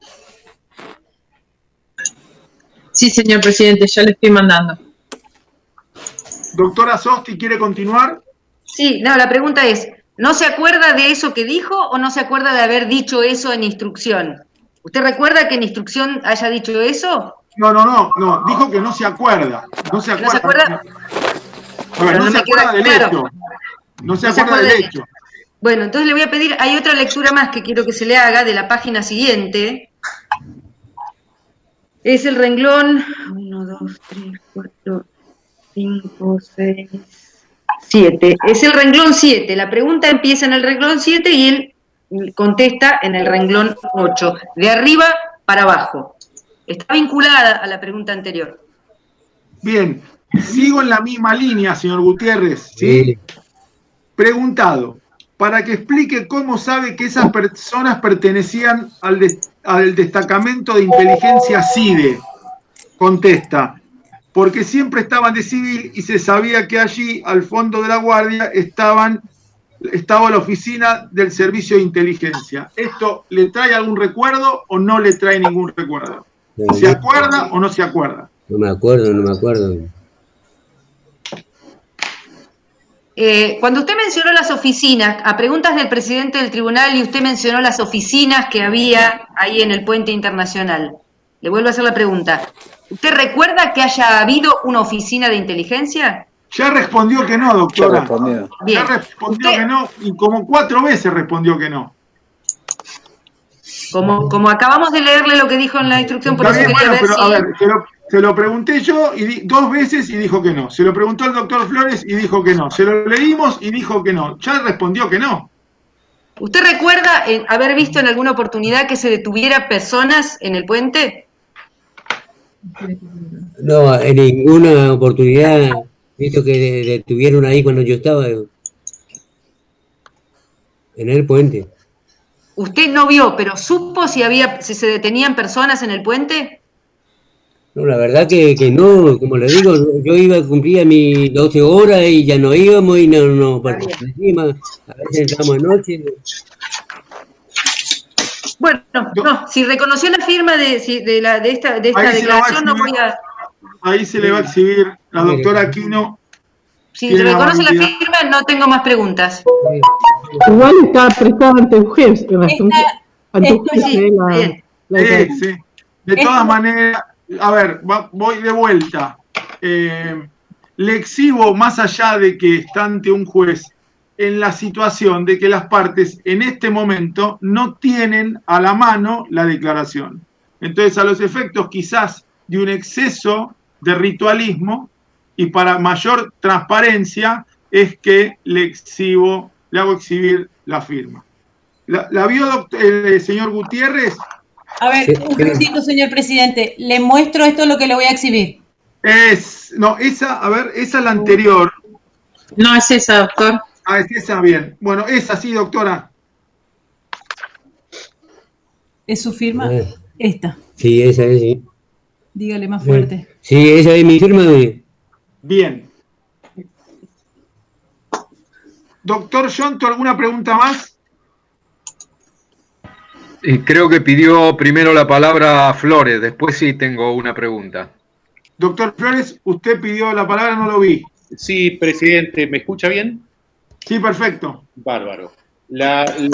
Sí, señor presidente, ya le estoy mandando. Doctora Sosti, ¿quiere continuar? Sí, no, la pregunta es, ¿no se acuerda de eso que dijo o no se acuerda de haber dicho eso en instrucción? ¿Usted recuerda que en instrucción haya dicho eso? No, no, no, no, dijo que no se acuerda. No se acuerda. ¿No se acuerda? A ver, no, no se acuerda del claro. hecho. No se No se acuerda acuerda del del hecho. Bueno, entonces le voy a pedir, hay otra lectura más que quiero que se le haga de la página siguiente. Es el renglón uno, dos, tres, cuatro, cinco, seis, siete. Es el renglón siete. La pregunta empieza en el renglón siete y él contesta en el renglón ocho. De arriba para abajo. Está vinculada a la pregunta anterior. Bien. Sigo en la misma línea, señor Gutiérrez, ¿sí? Sí. Preguntado, para que explique cómo sabe que esas personas pertenecían al, de, al destacamento de inteligencia CIDE. Contesta, porque siempre estaban de civil y se sabía que allí, al fondo de la guardia, estaban, estaba la oficina del servicio de inteligencia. ¿Esto le trae algún recuerdo o no le trae ningún recuerdo? ¿Se acuerda o no se acuerda? No me acuerdo, no me acuerdo. Eh, cuando usted mencionó las oficinas, a preguntas del presidente del tribunal, y usted mencionó las oficinas que había ahí en el puente internacional, le vuelvo a hacer la pregunta. ¿Usted recuerda que haya habido una oficina de inteligencia? Ya respondió que no, doctora. Ya respondió. Ya respondió que no, y como cuatro veces respondió que no. Como, como acabamos de leerle lo que dijo en la instrucción, por eso Está bien, quería bueno, ver pero, si... a ver, se lo, se lo pregunté yo y di, dos veces y dijo que no. Se lo preguntó al doctor Flores y dijo que no. Se lo leímos y dijo que no. Ya respondió que no. ¿Usted recuerda eh, haber visto en alguna oportunidad que se detuviera personas en el puente? No, en ninguna oportunidad visto que de- detuvieron ahí cuando yo estaba en el puente. Usted no vio, pero supo si había, si se detenían personas en el puente. No, la verdad que, que no, como le digo, yo iba, cumplía mis doce horas y ya no íbamos y no, no participamos, a veces entramos de noche. Bueno, no, si reconoció la firma de, si- de, la, de esta, de esta Ahí se lo va a declaración, no voy a... Ahí se le va a exhibir la doctora Aquino. Si tiene reconoce la habilidad. firma, no tengo más preguntas. Igual está prestada ante un juez. eh, bastante- ante un juez, sí, eh, la- bien. la Sí, declaración. sí. De todas maneras, a ver, va- voy de vuelta. Eh, le exhibo, más allá de que está ante un juez, en la situación de que las partes en este momento no tienen a la mano la declaración. Entonces, a los efectos quizás de un exceso de ritualismo y para mayor transparencia, es que le exhibo, le hago exhibir la firma. ¿La, la vio doctor, el señor Gutiérrez? A ver, un segundito, señor presidente. Le muestro esto lo que le voy a exhibir. Es, no, esa, a ver, esa es la anterior. No es esa, doctor. Ah, es esa, bien. Bueno, esa sí, doctora. ¿Es su firma? Eh, Esta. Sí, esa es, sí. Dígale más fuerte. Sí, esa es mi firma. eh. Bien. Doctor Yonto, ¿alguna pregunta más? Y creo que pidió primero la palabra Flores, después sí tengo una pregunta. Doctor Flores, usted pidió la palabra, no lo vi. Sí, presidente, ¿me escucha bien? Sí, perfecto. Bárbaro. La, el-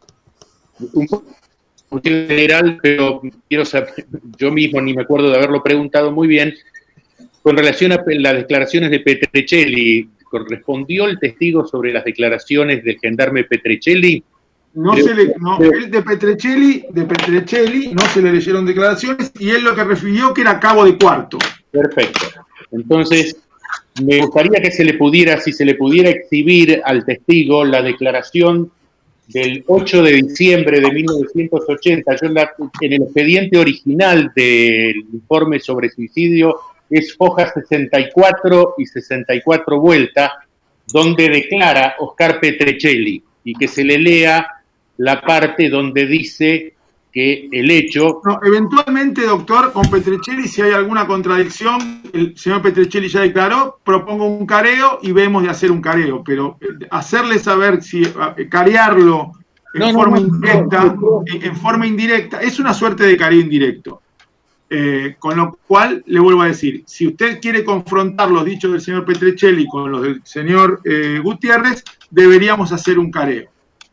un poco general, pero quiero saber, yo mismo ni me acuerdo de haberlo preguntado muy bien, con relación a las declaraciones de Petricelli, ¿correspondió el testigo sobre las declaraciones del gendarme Petricelli? No Creo- se le, no, él de Petricelli, de Petricelli no se le leyeron declaraciones y él lo que refirió que era cabo de cuarto. Perfecto. Entonces, me gustaría que se le pudiera, si se le pudiera exhibir al testigo la declaración del ocho de diciembre de mil novecientos ochenta. Yo en, la- en el expediente original del informe sobre suicidio es hoja sesenta y cuatro y sesenta y cuatro vuelta, donde declara Oscar Petricelli, y que se le lea la parte donde dice que el hecho... No, eventualmente, doctor, con Petricelli, si hay alguna contradicción, el señor Petricelli ya declaró, propongo un careo y vemos de hacer un careo, pero eh, hacerle saber si eh, carearlo en No, no, forma no, indirecta, no, no. en- en forma indirecta, es una suerte de careo indirecto. Eh, con lo cual, le vuelvo a decir, si usted quiere confrontar los dichos del señor Petricelli con los del señor eh, Gutiérrez, deberíamos hacer un careo.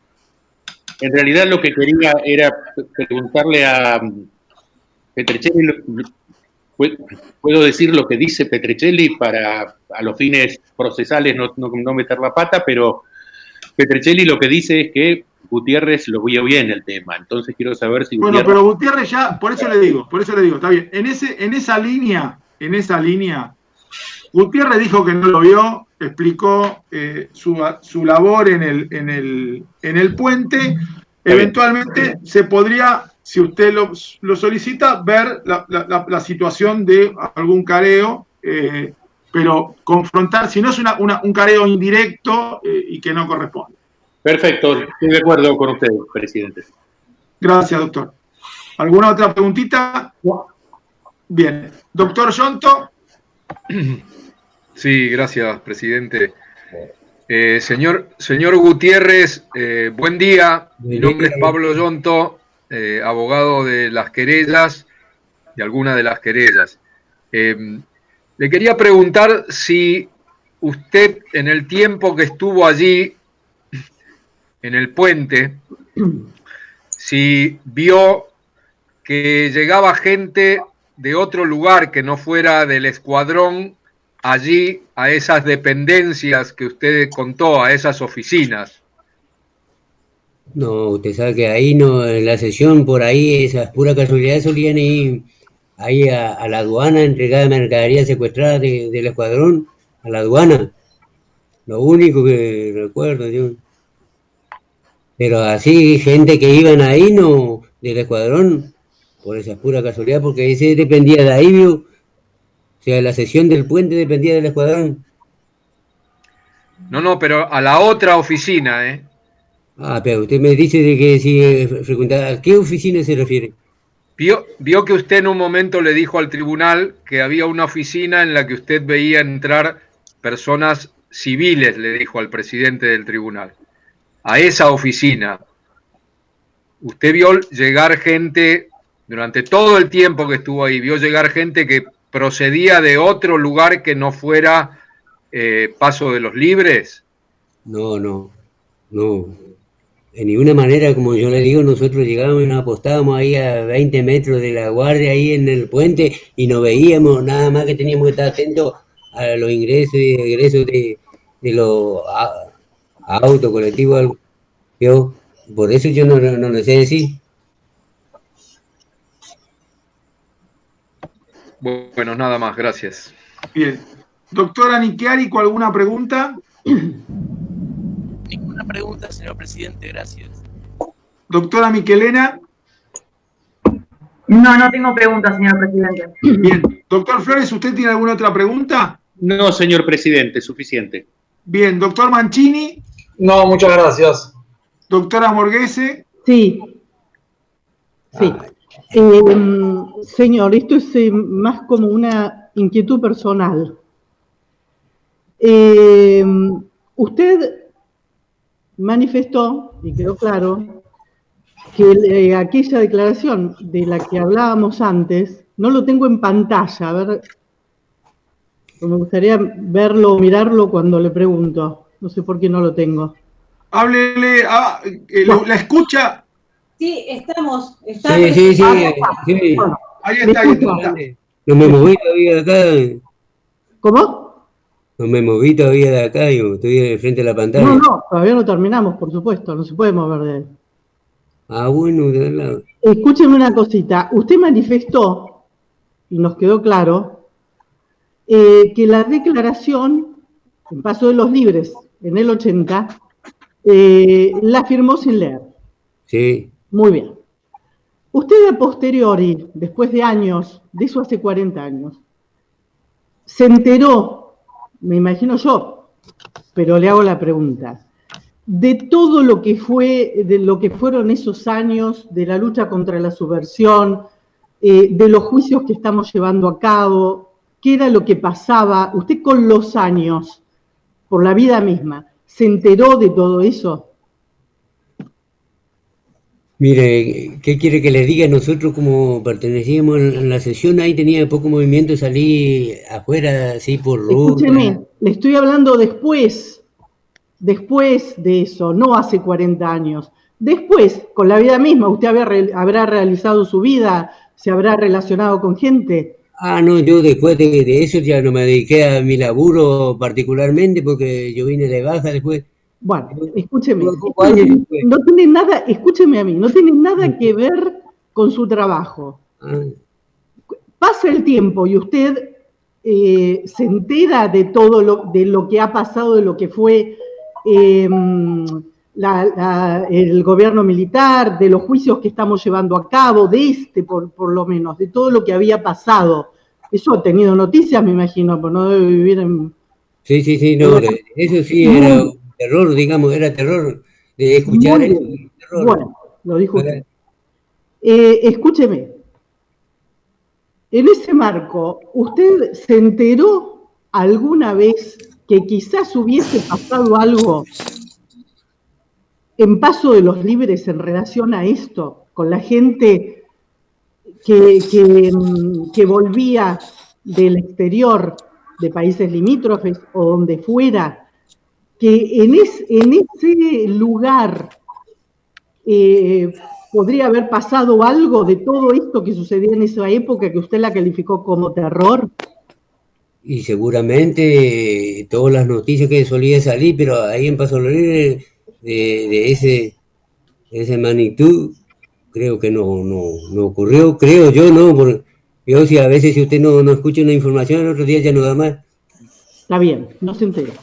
En realidad lo que quería era preguntarle a um, Petricelli, lo- ¿pu- ¿puedo decir lo que dice Petricelli para a los fines procesales no, no, no meter la pata? Pero Petricelli lo que dice es que Gutiérrez lo vio bien el tema, entonces quiero saber si Bueno, Gutiérrez... pero Gutiérrez ya, por eso le digo, por eso le digo, está bien. En, ese, en esa línea, en esa línea, Gutiérrez dijo que no lo vio, explicó eh, su, su labor en el, en, el, en el puente. Eventualmente se podría, si usted lo, lo solicita, ver la, la, la situación de algún careo, eh, pero confrontar, si no es una, una, un careo indirecto eh, y que no corresponde. Perfecto, estoy de acuerdo con usted, presidente. Gracias, doctor. ¿Alguna otra preguntita? Bien. Doctor Yonto. Sí, gracias, presidente. Eh, señor, señor Gutiérrez, eh, buen día. Mi nombre es Pablo Yonto, eh, abogado de las querellas, de algunas de las querellas. Eh, le quería preguntar si usted en el tiempo que estuvo allí, en el puente, si vio que llegaba gente de otro lugar que no fuera del escuadrón allí a esas dependencias que usted contó, a esas oficinas. No, usted sabe que ahí no, en la sesión por ahí, esas puras casualidades solían ir ahí a, a la aduana, entregar mercadería secuestrada de, del escuadrón, a la aduana. Lo único que recuerdo yo. Pero así, gente que iban ahí, no, del escuadrón, por esa pura casualidad, porque ese dependía de ahí, ¿vio? O sea, la sesión del puente dependía del escuadrón. No, no, pero a la otra oficina, ¿eh? Ah, pero usted me dice de que si eh, frecuentaba, ¿a qué oficina se refiere? Vio, vio que usted en un momento le dijo al tribunal que había una oficina en la que usted veía entrar personas civiles, le dijo al presidente del tribunal. A esa oficina. Usted vio llegar gente, durante todo el tiempo que estuvo ahí, vio llegar gente que procedía de otro lugar que no fuera eh, Paso de los Libres. No, no, no. De ninguna manera, como yo le digo, nosotros llegábamos y nos apostábamos ahí a veinte metros de la guardia, ahí en el puente, y no veíamos nada más que teníamos que estar atentos a los ingresos y egresos de, de los autos colectivos. Yo, por eso yo no, no, no lo sé decir. Bueno, nada más, gracias. Bien. Doctora Nichiarico, ¿alguna pregunta? Ninguna pregunta, señor presidente, gracias. Doctora Miquelena. No, no tengo preguntas, señor presidente. Bien. Doctor Flores, ¿usted tiene alguna otra pregunta? No, señor presidente, suficiente. Bien. Doctor Mancini. No, muchas gracias. Doctora Morghese. Sí. Sí. Eh, señor, esto es eh, más como una inquietud personal. Eh, usted manifestó, y quedó claro, que eh, aquella declaración de la que hablábamos antes, no lo tengo en pantalla, a ver, me gustaría verlo, mirarlo cuando le pregunto, no sé por qué no lo tengo. Háblele, a, eh, lo, ¿la escucha? Sí, estamos. estamos. Sí, sí, sí. sí. Bueno, ahí está, ahí está. No me moví todavía de acá. ¿Cómo? No me moví todavía de acá, yo estoy frente a la pantalla. No, no, todavía no terminamos, por supuesto, no se puede mover de él. Ah, bueno, de lado. Escúcheme una cosita, usted manifestó, y nos quedó claro, eh, que la declaración, en Paso de los Libres, en el ochenta, eh, la firmó sin leer. Sí. Muy bien. Usted a posteriori, después de años, de eso hace cuarenta años, se enteró, me imagino yo, pero le hago la pregunta, de todo lo que fue, de lo que fueron esos años de la lucha contra la subversión, eh, de los juicios que estamos llevando a cabo, qué era lo que pasaba, usted con los años, por la vida misma, ¿se enteró de todo eso? Mire, ¿qué quiere que le diga? Nosotros como pertenecíamos en la sesión, ahí tenía poco movimiento, salí afuera, así por ruta. Escúcheme, le estoy hablando después, después de eso, no hace cuarenta años. Después, con la vida misma, usted habrá, habrá realizado su vida, se habrá relacionado con gente. Ah, no, yo después de, de eso ya no me dediqué a mi laburo particularmente, porque yo vine de baja después. Bueno, escúcheme, escúcheme, no tiene nada, escúcheme a mí, no tiene nada que ver con su trabajo. Pasa el tiempo y usted eh, se entera de todo lo, de lo que ha pasado, de lo que fue eh, la, la, el gobierno militar, de los juicios que estamos llevando a cabo, de este por, por lo menos, de todo lo que había pasado. Eso ha tenido noticias, me imagino, pero no debe vivir en... Sí, sí, sí, no, eso sí era... terror, digamos, era terror de escuchar eso. Terror. Bueno, lo dijo usted. Eh, escúcheme, en ese marco, ¿usted se enteró alguna vez que quizás hubiese pasado algo en Paso de los Libres en relación a esto, con la gente que, que, que volvía del exterior de países limítrofes o donde fuera, que en, es, en ese lugar eh, podría haber pasado algo de todo esto que sucedía en esa época que usted la calificó como terror? Y seguramente todas las noticias que solían salir, pero ahí en Paso Libre de, de ese de esa magnitud, creo que no, no, no ocurrió, creo yo, no, porque yo si a veces si usted no, no escucha una información, el otro día ya no da más. Está bien, no se entera.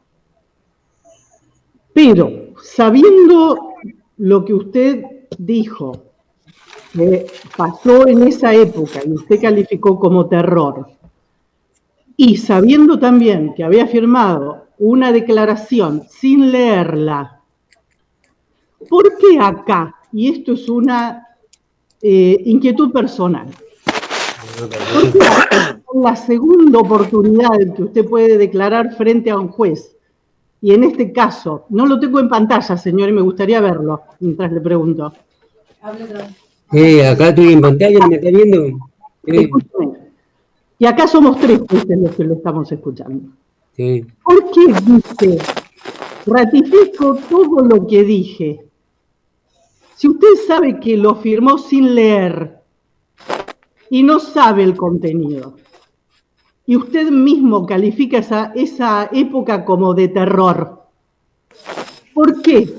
Pero, sabiendo lo que usted dijo, que pasó en esa época y usted calificó como terror, y sabiendo también que había firmado una declaración sin leerla, ¿por qué acá? Y esto es una eh, inquietud personal. ¿Por qué acá, en la segunda oportunidad en que usted puede declarar frente a un juez, y en este caso, no lo tengo en pantalla, señor, y me gustaría verlo, mientras le pregunto. Eh, acá estoy en pantalla, ¿me está viendo? Eh. Y acá somos tres jueces los que lo estamos escuchando. Sí. ¿Por qué dice, ratifico todo lo que dije? Si usted sabe que lo firmó sin leer y no sabe el contenido, y usted mismo califica esa, esa época como de terror, ¿por qué?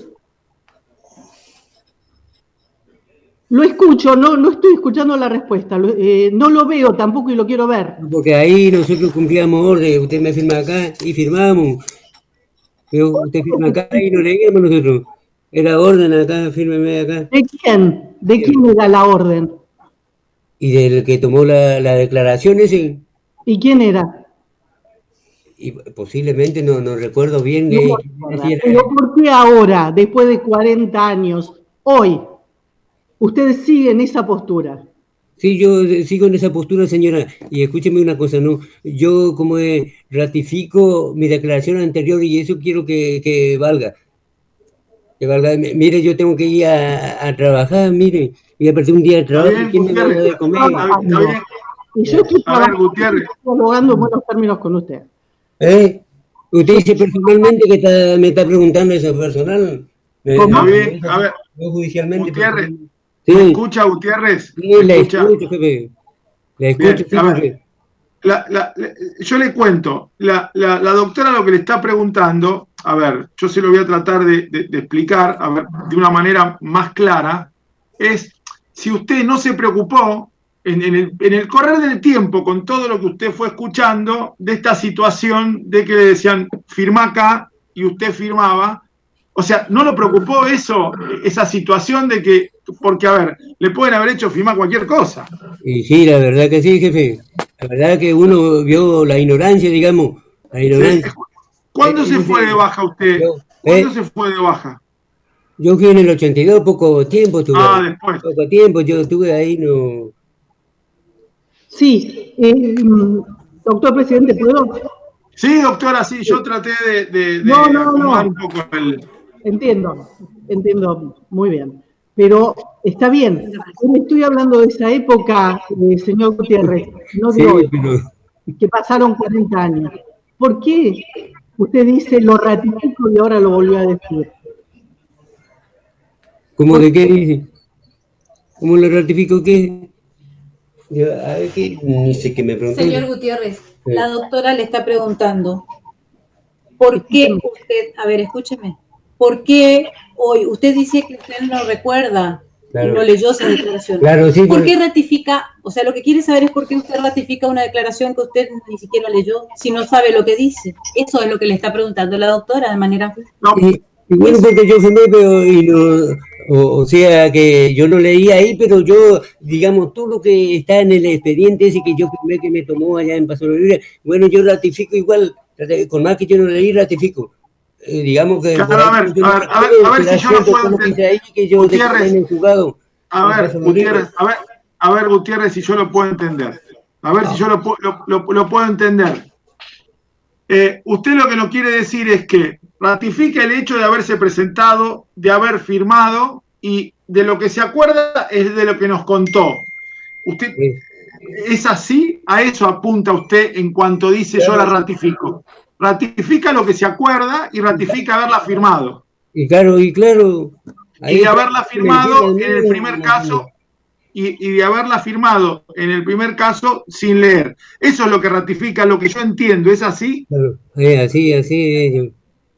Lo escucho, no, no estoy escuchando la respuesta, lo, eh, no lo veo tampoco y lo quiero ver. Porque ahí nosotros cumplíamos orden, usted me firma acá y firmamos. Pero usted firma acá y no leíamos nosotros. Era orden acá, fírmeme acá. ¿De quién? ¿De quién era la orden? Y del que tomó la, la declaración ese. ¿Y quién era? Y posiblemente no, no recuerdo bien. No que, Pero ¿por qué ahora, después de cuarenta años, hoy, usted sigue en esa postura? Sí, yo sigo en esa postura, señora. Y escúcheme una cosa, ¿no? Yo como eh, ratifico mi declaración anterior y eso quiero que, que valga. Que valga. Mire, yo tengo que ir a, a trabajar, mire. Voy a perder un día de trabajo. Bien, ¿Quién me va a dar de comer? Está bien. Y yo estoy A ver, Gutiérrez. dialogando en buenos términos con usted. ¿Eh? Usted dice personalmente que está, me está preguntando eso personal. Está bien, a ver. No judicialmente. Gutiérrez. Sí. ¿Me escucha, Gutiérrez? Sí, la escucho, jefe. La escucho, Bien, a ver, la, la, la, yo le cuento, la, la, la doctora lo que le está preguntando, a ver, yo se lo voy a tratar de, de, de explicar, a ver, de una manera más clara, es si usted no se preocupó en, en, el, en el correr del tiempo, con todo lo que usted fue escuchando, de esta situación de que le decían, firma acá, y usted firmaba. O sea, ¿no lo preocupó eso, esa situación de que, porque a ver, le pueden haber hecho firmar cualquier cosa? Y sí, la verdad que sí, jefe. La verdad que uno vio la ignorancia, digamos, la ignorancia. ¿Cuándo eh, se fue de baja usted? Yo, ¿Cuándo eh, se fue de baja? Yo fui en el ochenta y dos, poco tiempo estuve. Ah, después. Poco tiempo, yo estuve ahí, no... Sí, eh, doctor presidente, ¿puedo? Sí, doctora, sí, yo traté de, de, de no, no, acomodar no. un poco el... Entiendo, entiendo muy bien. Pero está bien, yo estoy hablando de esa época, eh, señor Gutiérrez, no de sí, hoy, pero... que pasaron cuarenta años. ¿Por qué usted dice lo ratifico y ahora lo volvió a decir? ¿Cómo de qué dice? ¿Cómo lo ratifico qué? Yo, a ver, ¿qué? Ni sé qué me preguntó. Señor Gutiérrez, sí. La doctora le está preguntando, ¿por qué usted, a ver, escúcheme, ¿por qué hoy, usted dice que usted no recuerda claro. y no leyó esa declaración? Claro, sí, ¿Por qué ratifica, o sea, lo que quiere saber es por qué usted ratifica una declaración que usted ni siquiera leyó, si no sabe lo que dice? Eso es lo que le está preguntando la doctora de manera... No. Y, y bueno, porque yo firmé, pero y no... O, o sea que yo lo leí ahí, pero yo, digamos, todo lo que está en el expediente ese que yo firmé que me tomó allá en Paso Libre, bueno, yo ratifico igual, con más que yo no leí, ratifico. Eh, digamos que... Claro, a ver, a ver, a ver, a ver si yo lo puedo entender. Gutiérrez, a ver, Gutiérrez, a ver, a ver, Gutiérrez, si yo lo puedo entender. A ver si yo lo, lo, lo, lo puedo entender. Eh, usted lo que nos quiere decir es que ratifica el hecho de haberse presentado, de haber firmado, y de lo que se acuerda es de lo que nos contó. ¿Usted es así? a eso apunta usted en cuanto dice yo la ratifico. Ratifica lo que se acuerda y ratifica haberla firmado. Y claro, y claro. Y de haberla firmado en el primer caso, y, y de haberla firmado en el primer caso sin leer. Eso es lo que ratifica lo que yo entiendo, ¿es así? Claro, es así, así es.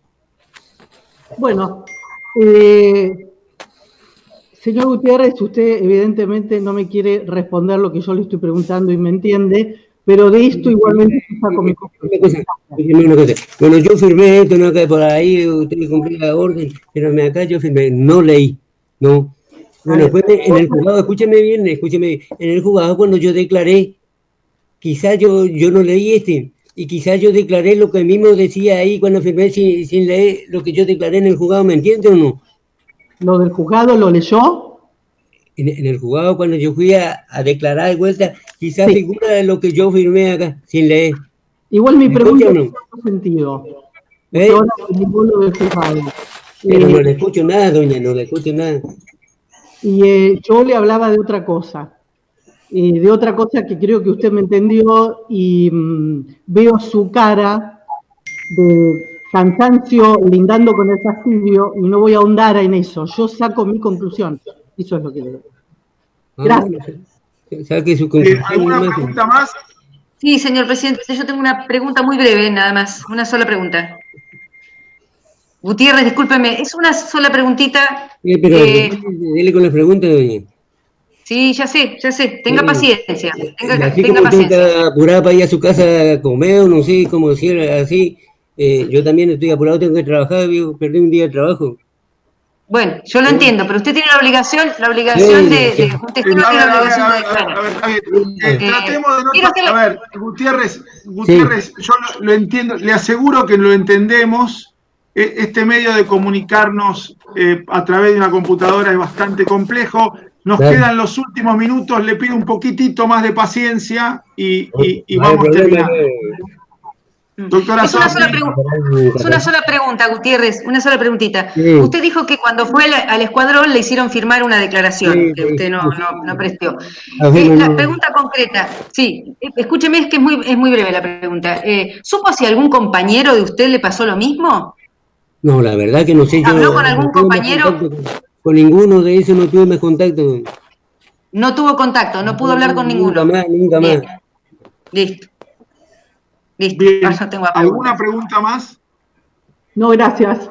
Bueno, eh, señor Gutiérrez, usted evidentemente no me quiere responder lo que yo le estoy preguntando y me entiende, pero de esto igualmente saco mi conclusión. Bueno, yo firmé esto, no acá por ahí, usted cumplió la orden, pero acá yo firmé, no leí, no. Bueno, después en el juzgado, escúcheme bien, escúcheme bien, en el juzgado cuando yo declaré, quizás yo, yo no leí este, y quizás yo declaré lo que mismo decía ahí cuando firmé sin, sin leer lo que yo declaré en el juzgado, ¿me entiende o no? ¿Lo del juzgado lo leyó? En, en el juzgado cuando yo fui a, a declarar de vuelta, quizás sí. Figura de lo que yo firmé acá, sin leer. Igual mi pregunta no tiene sentido. ¿Eh? Ahora lo del juzgado. Pero eh, no le escucho nada, doña, no le escucho nada. Y eh, yo le hablaba de otra cosa. Eh, de otra cosa que creo que usted me entendió y mmm, veo su cara de cansancio lindando con el fastidio y no voy a ahondar en eso. Yo saco mi conclusión. Eso es lo que le digo. Gracias. ¿Saque su conclusión? ¿Alguna pregunta más? Sí, señor presidente, yo tengo una pregunta muy breve, nada más, una sola pregunta. Gutiérrez, discúlpeme, es una sola preguntita. Sí, pero eh, dele con las preguntas, doña. Sí, ya sé, ya sé, tenga sí, paciencia, tenga, así tenga como paciencia. usted está apurada para ir a su casa a comer, o no sé, como decir así, eh, yo también estoy apurado, tengo que trabajar, yo perdí un día de trabajo. Bueno, yo lo entiendo, pero usted tiene la obligación, la obligación de, de un testigo tiene la obligación de declarar. Tratemos de no, a ver, Gutiérrez, Gutiérrez, sí. Yo lo, lo entiendo, le aseguro que lo entendemos. Este medio de comunicarnos eh, a través de una computadora es bastante complejo. Nos claro. Quedan los últimos minutos, le pido un poquitito más de paciencia y, y, y vamos terminando. Doctora es, una sola es una sola pregunta, Gutiérrez, una sola preguntita. Sí. Usted dijo que cuando fue al, al escuadrón le hicieron firmar una declaración sí, que usted no, no, no prestó. Eh, la pregunta concreta, sí, escúcheme, es que es muy, es muy breve la pregunta. Eh, ¿Supo si algún compañero de usted le pasó lo mismo? No, la verdad que no sé. ¿Habló yo, con algún no compañero? Con, con ninguno de esos no tuve más contacto. No tuvo contacto, no pudo hablar con ninguno. Nunca más, nunca Bien. más. Listo. Listo. Bien. No tengo ¿Alguna pregunta más? No, gracias.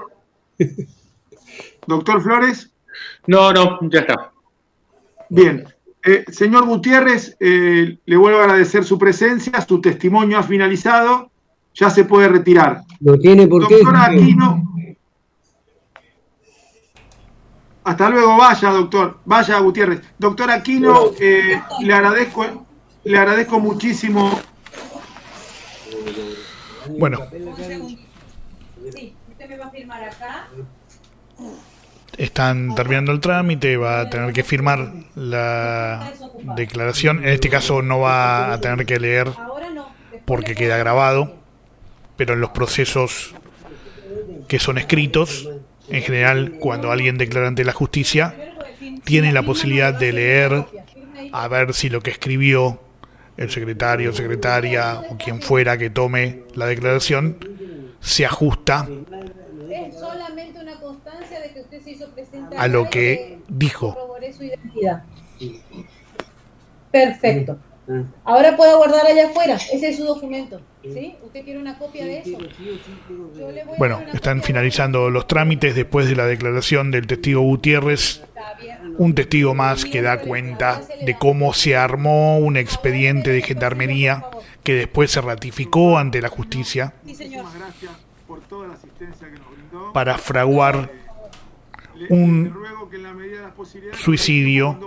Doctor Flores. No, no, ya está. Bien. Eh, señor Gutiérrez, eh, le vuelvo a agradecer su presencia, su testimonio ha finalizado, ya se puede retirar. No tiene por qué. Doctor Aquino. Hasta luego, vaya, doctor. Vaya, Gutiérrez. Doctor Aquino, eh, le agradezco, le agradezco muchísimo. Bueno. Sí, usted me va a firmar acá. Están terminando el trámite, va a tener que firmar la declaración. En este caso no va a tener que leer porque queda grabado, pero en los procesos que son escritos, en general, cuando alguien declara ante la justicia, tiene la posibilidad de leer a ver si lo que escribió el secretario, secretaria o quien fuera que tome la declaración se ajusta es solamente una constancia de que usted se hizo presente a lo que dijo. Corroboré su identidad. Perfecto. Ahora puede guardar allá afuera. Ese es su documento. ¿Sí? ¿Usted quiere una copia de eso? Yo le voy bueno, a están finalizando los trámites después de la declaración del testigo Gutiérrez. Un testigo más que da cuenta de cómo se armó un expediente de gendarmería que después se ratificó ante la justicia para fraguar un suicidio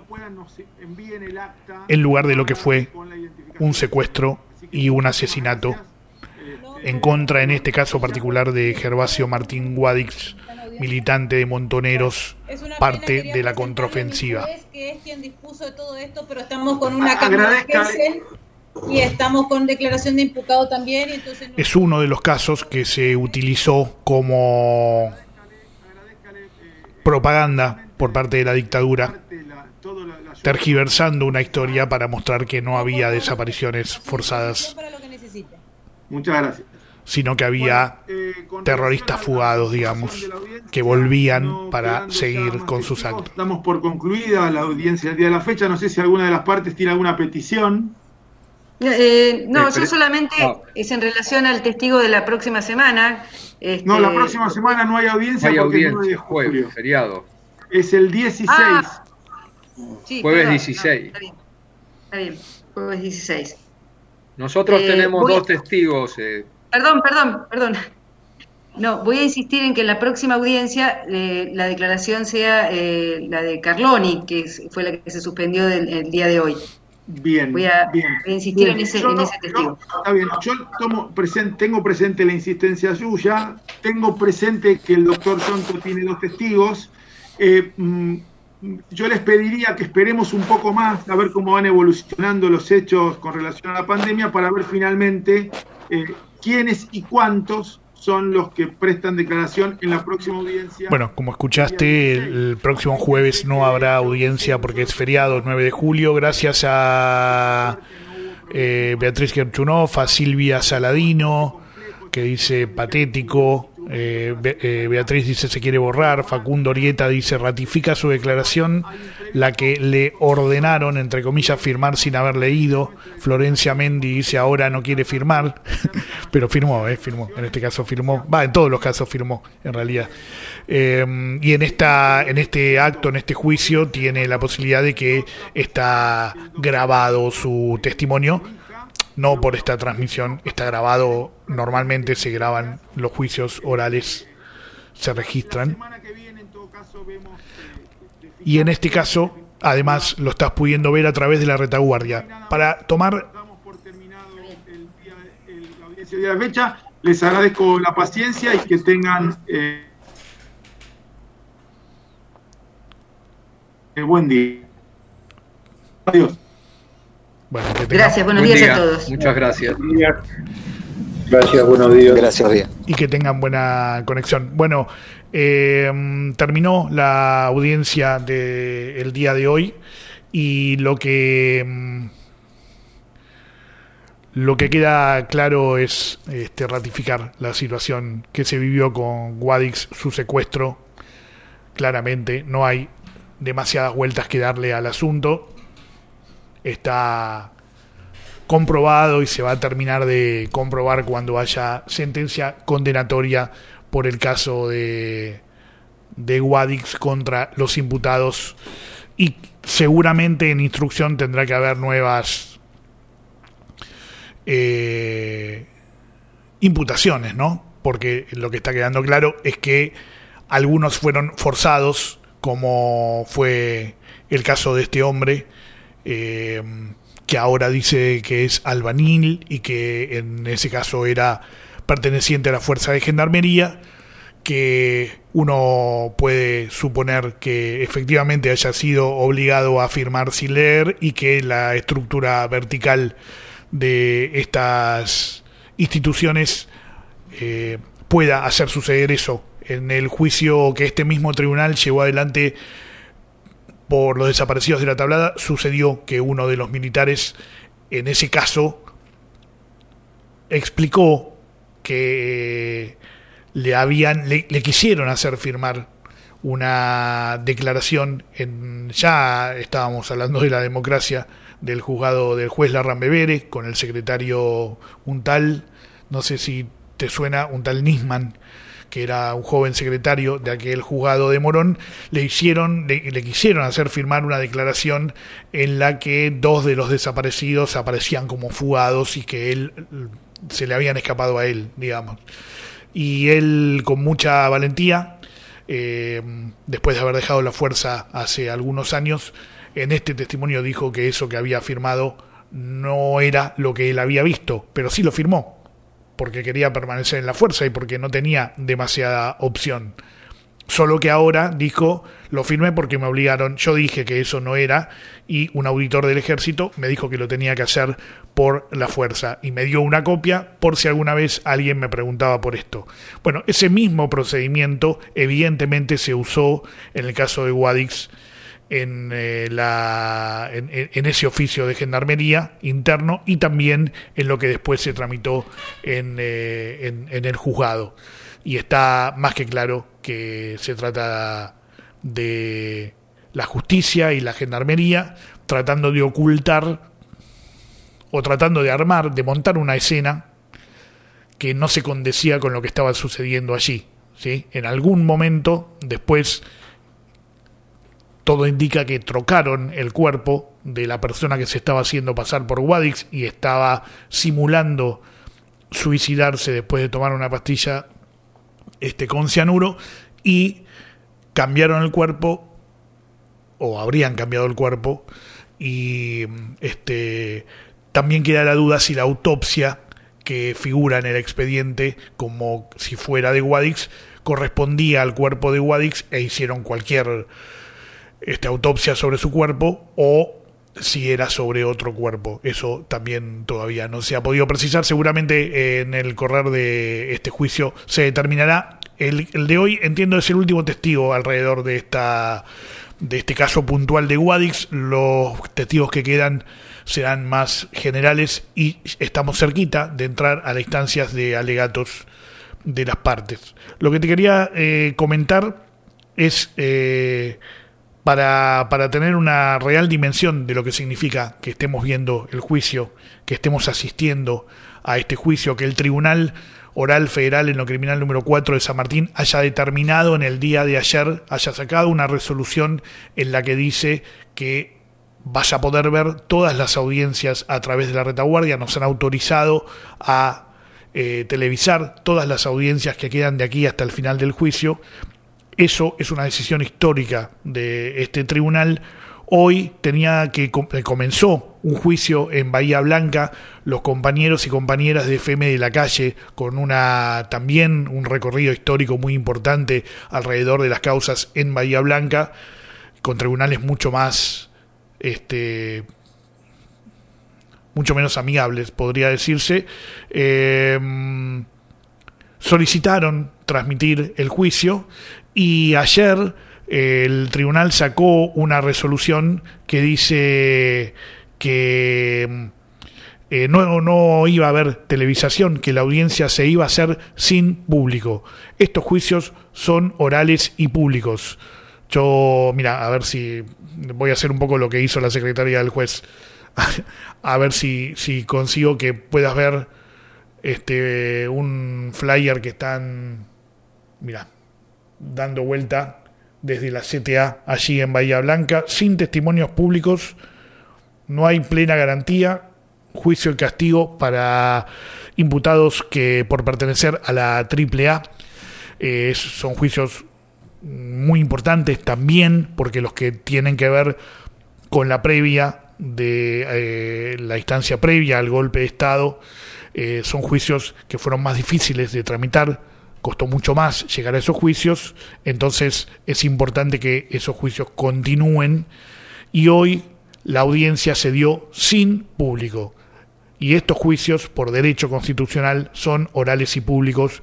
en lugar de lo que fue un secuestro y un asesinato en contra, en este caso particular, de Gervasio Martín Guadix, militante de Montoneros, parte de la contraofensiva. Que es quien dispuso de todo esto, pero estamos con una cámara y estamos con declaración de imputado también. Y entonces no... Es uno de los casos que se utilizó como propaganda por parte de la dictadura tergiversando una historia para mostrar que no había desapariciones forzadas, Muchas gracias. sino que había terroristas fugados, digamos, que volvían para seguir con sus actos. Estamos por concluida la audiencia del día de la fecha. No sé si alguna de las partes tiene alguna petición. Eh, no, yo solamente no. Es en relación al testigo de la próxima semana. Este... No, la próxima semana no hay audiencia hay porque audiencia, es nueve de julio. Jueves, feriado. Es el dieciséis. Ah, sí, jueves perdón, dieciséis. No, está bien, está bien, jueves dieciséis. Nosotros Eh, tenemos voy- dos testigos. Eh, Perdón, perdón, perdón. No, voy a insistir en que en la próxima audiencia eh, la declaración sea eh, la de Carloni, que es- fue la que se suspendió del, el día de hoy. Bien, Voy a, bien. voy a insistir Bien, en ese, yo en no- ese testigo. yo- está bien, yo tomo presente, tengo presente la insistencia suya, tengo presente que el doctor Tonto tiene dos testigos. Eh, mm, yo les pediría que esperemos un poco más a ver cómo van evolucionando los hechos con relación a la pandemia para ver finalmente eh, quiénes y cuántos son los que prestan declaración en la próxima audiencia. Bueno, como escuchaste, el próximo jueves no habrá audiencia porque es feriado, nueve de julio, gracias a eh, Beatriz Gerchunov, a Silvia Saladino, que dice patético, eh, Be- eh, Beatriz dice se quiere borrar, Facundo Orieta dice ratifica su declaración, la que le ordenaron, entre comillas, firmar sin haber leído. Florencia Mendi dice ahora no quiere firmar, pero firmó, eh, firmó, en este caso firmó, va, en todos los casos firmó, en realidad. Eh, y en esta, en este acto, en este juicio, tiene la posibilidad de que está grabado su testimonio. No por esta transmisión, está grabado, normalmente se graban los juicios orales, se registran. Y en este caso, además, lo estás pudiendo ver a través de la retaguardia. Para tomar... Ese día de la fecha, les agradezco la paciencia y que tengan eh, eh, buen día. Adiós. Bueno, que tengan- Gracias, buenos buen días día. a todos. Muchas gracias. Gracias, buenos días. Gracias, Ría. y que tengan buena conexión. Bueno, eh, terminó la audiencia del día de hoy y lo que mm, lo que queda claro es este, ratificar la situación que se vivió con Guadix, su secuestro. Claramente no hay demasiadas vueltas que darle al asunto. Está comprobado y se va a terminar de comprobar cuando haya sentencia condenatoria por el caso de, de Guadix contra los imputados, y seguramente en instrucción tendrá que haber nuevas eh, imputaciones, ¿no? Porque lo que está quedando claro es que algunos fueron forzados, como fue el caso de este hombre, eh, que ahora dice que es albanil y que en ese caso era perteneciente a la fuerza de gendarmería, que uno puede suponer que efectivamente haya sido obligado a firmar sin leer y que la estructura vertical de estas instituciones eh, pueda hacer suceder eso. En el juicio que este mismo tribunal llevó adelante por los desaparecidos de la Tablada, sucedió que uno de los militares, en ese caso, explicó que le habían, le, le quisieron hacer firmar una declaración, en, ya estábamos hablando de la democracia, del juzgado del juez Larran Bebere, con el secretario un tal, no sé si te suena, un tal Nisman, que era un joven secretario de aquel juzgado de Morón. Le hicieron, le, le quisieron hacer firmar una declaración en la que dos de los desaparecidos aparecían como fugados y que él se le habían escapado a él, digamos. Y él, con mucha valentía, eh, después de haber dejado la fuerza hace algunos años, en este testimonio dijo que eso que había firmado no era lo que él había visto, pero sí lo firmó, porque quería permanecer en la fuerza y porque no tenía demasiada opción. Solo que ahora dijo, lo firmé porque me obligaron, yo dije que eso no era, y un auditor del ejército me dijo que lo tenía que hacer por la fuerza, y me dio una copia por si alguna vez alguien me preguntaba por esto. Bueno, ese mismo procedimiento evidentemente se usó en el caso de Guadix, en, eh, la, en, en ese oficio de gendarmería interno y también en lo que después se tramitó en, eh, en, en el juzgado. Y está más que claro que se trata de la justicia y la gendarmería tratando de ocultar o tratando de armar, de montar una escena que no se condecía con lo que estaba sucediendo allí, ¿sí? En algún momento después todo indica que trocaron el cuerpo de la persona que se estaba haciendo pasar por Guadix y estaba simulando suicidarse después de tomar una pastilla este, con cianuro, y cambiaron el cuerpo, o habrían cambiado el cuerpo, y este también queda la duda si la autopsia que figura en el expediente como si fuera de Guadix correspondía al cuerpo de Guadix e hicieron cualquier Este, autopsia sobre su cuerpo, o si era sobre otro cuerpo. Eso también todavía no se ha podido precisar. Seguramente en el correr de este juicio se determinará. El, el de hoy, entiendo, es el último testigo alrededor de esta de este caso puntual de Guadix. Los testigos que quedan serán más generales y estamos cerquita de entrar a las instancias de alegatos de las partes. Lo que te quería eh, comentar es eh, Para, para tener una real dimensión de lo que significa que estemos viendo el juicio, que estemos asistiendo a este juicio, que el Tribunal Oral Federal en lo Criminal número cuatro de San Martín haya determinado en el día de ayer, haya sacado una resolución en la que dice que vas a poder ver todas las audiencias a través de la retaguardia. Nos han autorizado a eh, televisar todas las audiencias que quedan de aquí hasta el final del juicio. Eso es una decisión histórica de este tribunal. Hoy tenía que comenzó un juicio en Bahía Blanca, los compañeros y compañeras de F M de la Calle, con una también un recorrido histórico muy importante alrededor de las causas en Bahía Blanca, con tribunales mucho más este mucho menos amigables, podría decirse. Eh, solicitaron transmitir el juicio y ayer eh, el tribunal sacó una resolución que dice que eh, no, no iba a haber televisación, que la audiencia se iba a hacer sin público. Estos juicios son orales y públicos. Yo, mira, a ver si voy a hacer un poco lo que hizo la secretaria del juez, a ver si, si consigo que puedas ver este un flyer que están, mira, dando vuelta desde la C T A allí en Bahía Blanca, sin testimonios públicos, no hay plena garantía, juicio y castigo para imputados que por pertenecer a la triple A, eh, son juicios muy importantes también, porque los que tienen que ver con la previa de eh, la instancia previa al golpe de Estado, eh, son juicios que fueron más difíciles de tramitar, costó mucho más llegar a esos juicios, entonces es importante que esos juicios continúen, y hoy la audiencia se dio sin público, y estos juicios por derecho constitucional son orales y públicos,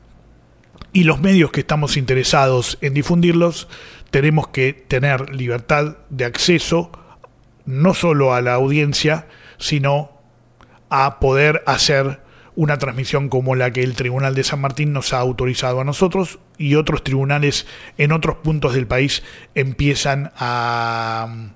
y los medios que estamos interesados en difundirlos tenemos que tener libertad de acceso no solo a la audiencia, sino a poder hacer una transmisión como la que el Tribunal de San Martín nos ha autorizado a nosotros, y otros tribunales en otros puntos del país empiezan a,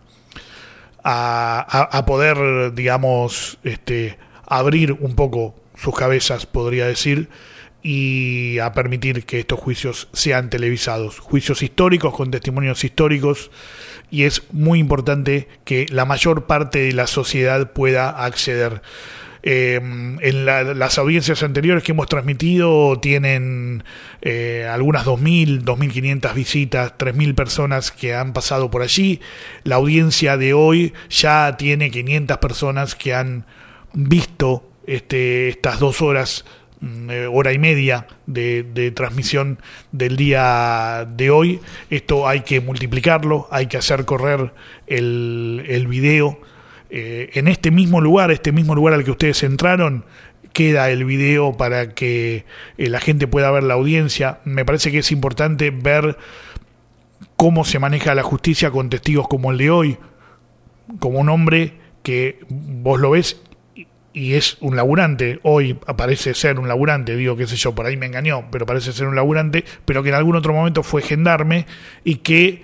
a, a poder, digamos, este, abrir un poco sus cabezas, podría decir, y a permitir que estos juicios sean televisados, juicios históricos con testimonios históricos, y es muy importante que la mayor parte de la sociedad pueda acceder. Eh, en la, las audiencias anteriores que hemos transmitido tienen eh, algunas dos mil, dos mil quinientas visitas, tres mil personas que han pasado por allí. La audiencia de hoy ya tiene quinientas personas que han visto este, estas dos horas, eh, hora y media de, de transmisión del día de hoy. Esto hay que multiplicarlo, hay que hacer correr el, el video. Eh, en este mismo lugar, este mismo lugar al que ustedes entraron, queda el video para que eh, la gente pueda ver la audiencia. Me parece que es importante ver cómo se maneja la justicia con testigos como el de hoy, como un hombre que vos lo ves y es un laburante, hoy parece ser un laburante, digo, qué sé yo, por ahí me engañó, pero parece ser un laburante, pero que en algún otro momento fue gendarme y que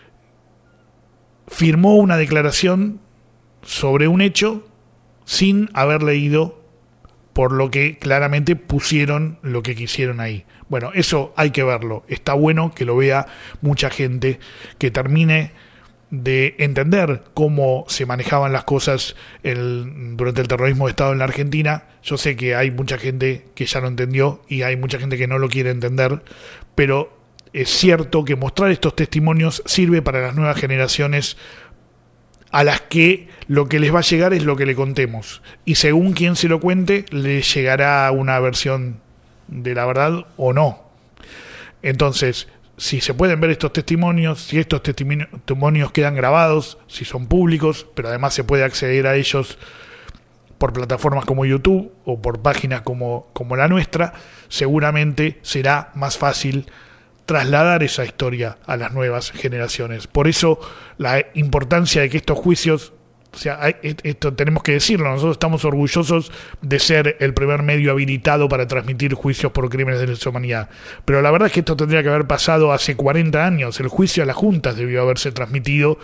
firmó una declaración sobre un hecho sin haber leído, por lo que claramente pusieron lo que quisieron ahí. Bueno, eso hay que verlo, está bueno que lo vea mucha gente, que termine de entender cómo se manejaban las cosas el, durante el terrorismo de Estado en la Argentina. Yo sé que hay mucha gente que ya lo entendió y hay mucha gente que no lo quiere entender, pero es cierto que mostrar estos testimonios sirve para las nuevas generaciones a las que lo que les va a llegar es lo que le contemos, y según quien se lo cuente le llegará una versión de la verdad o no. Entonces, si se pueden ver estos testimonios, si estos testimonios quedan grabados, si son públicos, pero además se puede acceder a ellos por plataformas como YouTube o por páginas como, como la nuestra, seguramente será más fácil trasladar esa historia a las nuevas generaciones. Por eso la importancia de que estos juicios, o sea, esto tenemos que decirlo, nosotros estamos orgullosos de ser el primer medio habilitado para transmitir juicios por crímenes de lesa humanidad, pero la verdad es que esto tendría que haber pasado hace cuarenta años. El juicio a las juntas debió haberse transmitido,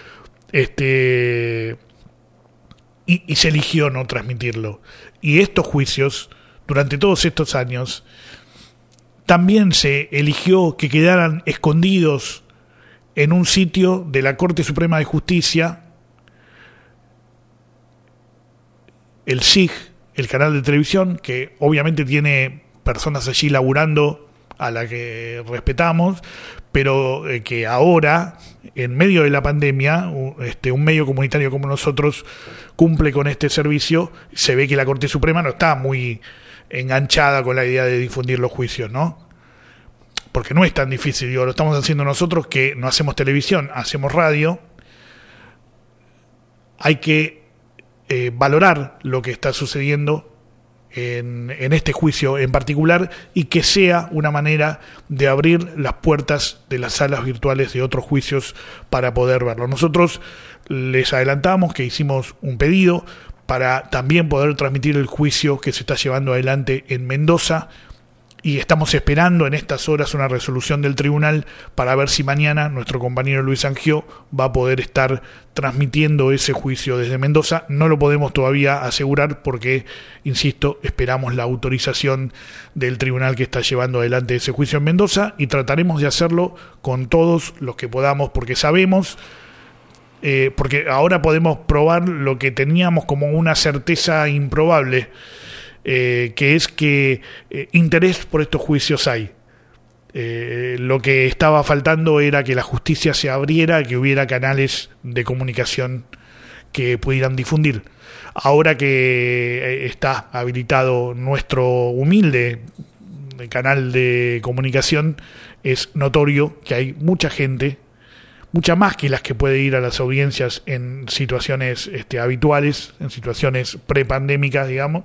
este y, y se eligió no transmitirlo, y estos juicios durante todos estos años también se eligió que quedaran escondidos en un sitio de la Corte Suprema de Justicia, el S I G, el canal de televisión, que obviamente tiene personas allí laburando a la que respetamos, pero eh, que ahora, en medio de la pandemia, este, un medio comunitario como nosotros cumple con este servicio. Se ve que la Corte Suprema no está muy enganchada con la idea de difundir los juicios, ¿no? Porque no es tan difícil, digo, lo estamos haciendo nosotros, que no hacemos televisión, hacemos radio. Hay que eh, valorar lo que está sucediendo en, en este juicio en particular, y que sea una manera de abrir las puertas de las salas virtuales de otros juicios para poder verlo. Nosotros les adelantamos que hicimos un pedido para también poder transmitir el juicio que se está llevando adelante en Mendoza, y estamos esperando en estas horas una resolución del tribunal para ver si mañana nuestro compañero Luis Angió va a poder estar transmitiendo ese juicio desde Mendoza. No lo podemos todavía asegurar porque, insisto, esperamos la autorización del tribunal que está llevando adelante ese juicio en Mendoza, y trataremos de hacerlo con todos los que podamos, porque sabemos, eh, porque ahora podemos probar lo que teníamos como una certeza improbable, Eh, que es que eh, interés por estos juicios hay. Eh, lo que estaba faltando era que la justicia se abriera, que hubiera canales de comunicación que pudieran difundir. Ahora que está habilitado nuestro humilde canal de comunicación, es notorio que hay mucha gente, mucha más que las que puede ir a las audiencias en situaciones este, habituales, en situaciones prepandémicas, digamos.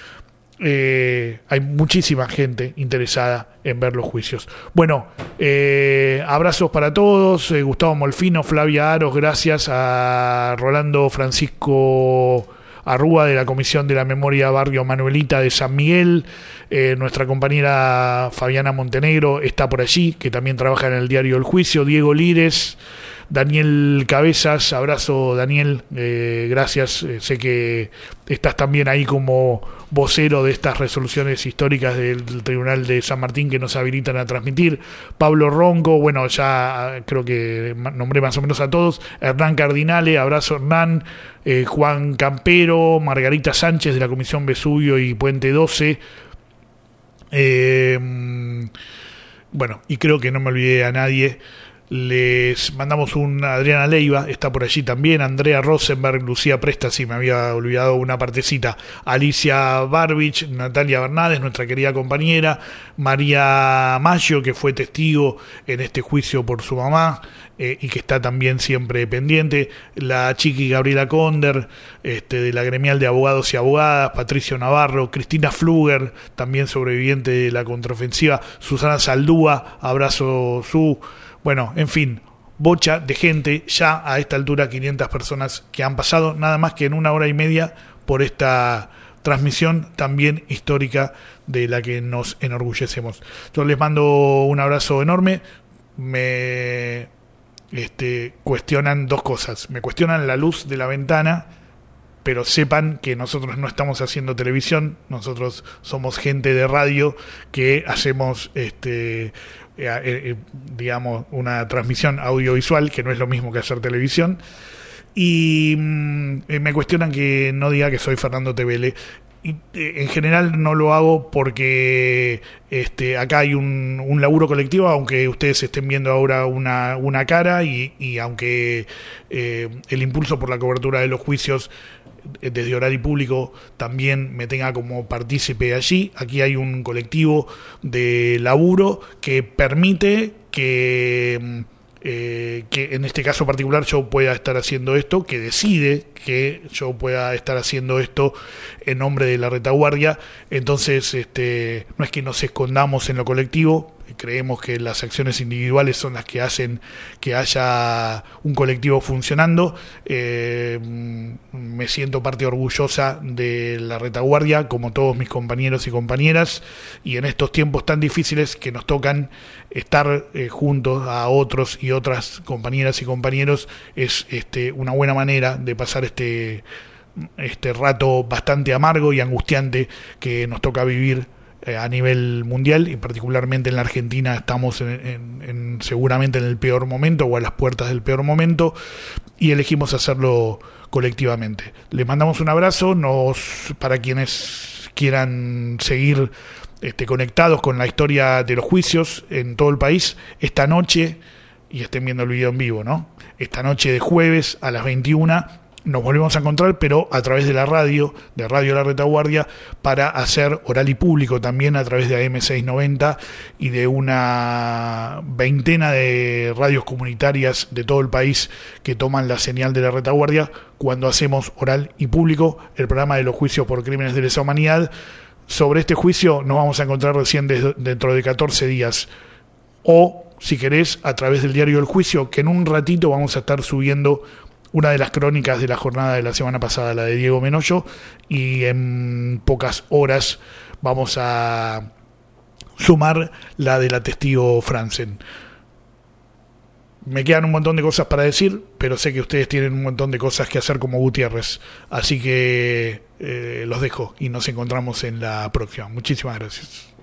Eh, hay muchísima gente interesada en ver los juicios. Bueno, eh, abrazos para todos. eh, Gustavo Molfino, Flavia Aros, gracias a Rolando Francisco Arrúa de la Comisión de la Memoria Barrio Manuelita de San Miguel. eh, nuestra compañera Fabiana Montenegro está por allí, que también trabaja en el diario El Juicio. Diego Lires, Daniel Cabezas, abrazo Daniel, eh, gracias, eh, sé que estás también ahí como vocero de estas resoluciones históricas del, del Tribunal de San Martín que nos habilitan a transmitir. Pablo Ronco, bueno, ya creo que nombré más o menos a todos. Hernán Cardinale, abrazo Hernán. eh, Juan Campero, Margarita Sánchez de la Comisión Vesubio y Puente doce. Eh, bueno, y creo que no me olvidé a nadie. Les mandamos un Adriana Leiva, está por allí también, Andrea Rosenberg, Lucía Presta, sí, me había olvidado una partecita, Alicia Barbich, Natalia Bernades, nuestra querida compañera, María Maggio, que fue testigo en este juicio por su mamá, eh, y que está también siempre pendiente, la chiqui Gabriela Conder, este, de la gremial de abogados y abogadas, Patricio Navarro, Cristina Fluger, también sobreviviente de la contraofensiva, Susana Saldúa, abrazo Su. Bueno, en fin, bocha de gente, ya a esta altura quinientas personas que han pasado nada más que en una hora y media por esta transmisión también histórica de la que nos enorgullecemos. Yo les mando un abrazo enorme. Me este, cuestionan dos cosas. Me cuestionan la luz de la ventana, pero sepan que nosotros no estamos haciendo televisión, nosotros somos gente de radio que hacemos este eh, eh, digamos una transmisión audiovisual, que no es lo mismo que hacer televisión. Y mm, me cuestionan que no diga que soy Fernando Tevele. Y, eh, en general no lo hago porque este, acá hay un, un laburo colectivo, aunque ustedes estén viendo ahora una, una cara y, y aunque eh, el impulso por la cobertura de los juicios desde Oral y Público también me tenga como partícipe allí. Aquí hay un colectivo de laburo que permite que Eh, que en este caso particular yo pueda estar haciendo esto, que decide que yo pueda estar haciendo esto en nombre de la retaguardia. Entonces este, no es que nos escondamos en lo colectivo, creemos que las acciones individuales son las que hacen que haya un colectivo funcionando. Eh, me siento parte orgullosa de la retaguardia, como todos mis compañeros y compañeras, y en estos tiempos tan difíciles que nos tocan estar eh, juntos a otros y otras compañeras y compañeros, es este, una buena manera de pasar este, este rato bastante amargo y angustiante que nos toca vivir a nivel mundial, y particularmente en la Argentina estamos en, en, en seguramente en el peor momento o a las puertas del peor momento, y elegimos hacerlo colectivamente. Les mandamos un abrazo. Nos, para quienes quieran seguir este, conectados con la historia de los juicios en todo el país, esta noche, y estén viendo el video en vivo, ¿no? Esta noche de jueves a las veintiuna nos volvemos a encontrar, pero a través de la radio, de Radio La Retaguardia, para hacer Oral y Público también a través de A M seiscientos noventa y de una veintena de radios comunitarias de todo el país que toman la señal de La Retaguardia cuando hacemos Oral y Público, el programa de los juicios por crímenes de lesa humanidad. Sobre este juicio nos vamos a encontrar recién de, dentro de catorce días, o si querés a través del diario El Juicio, que en un ratito vamos a estar subiendo una de las crónicas de la jornada de la semana pasada, la de Diego Menoyo, y en pocas horas vamos a sumar la de la testigo Franzen. Me quedan un montón de cosas para decir, pero sé que ustedes tienen un montón de cosas que hacer como Gutiérrez, así que eh, los dejo y nos encontramos en la próxima. Muchísimas gracias.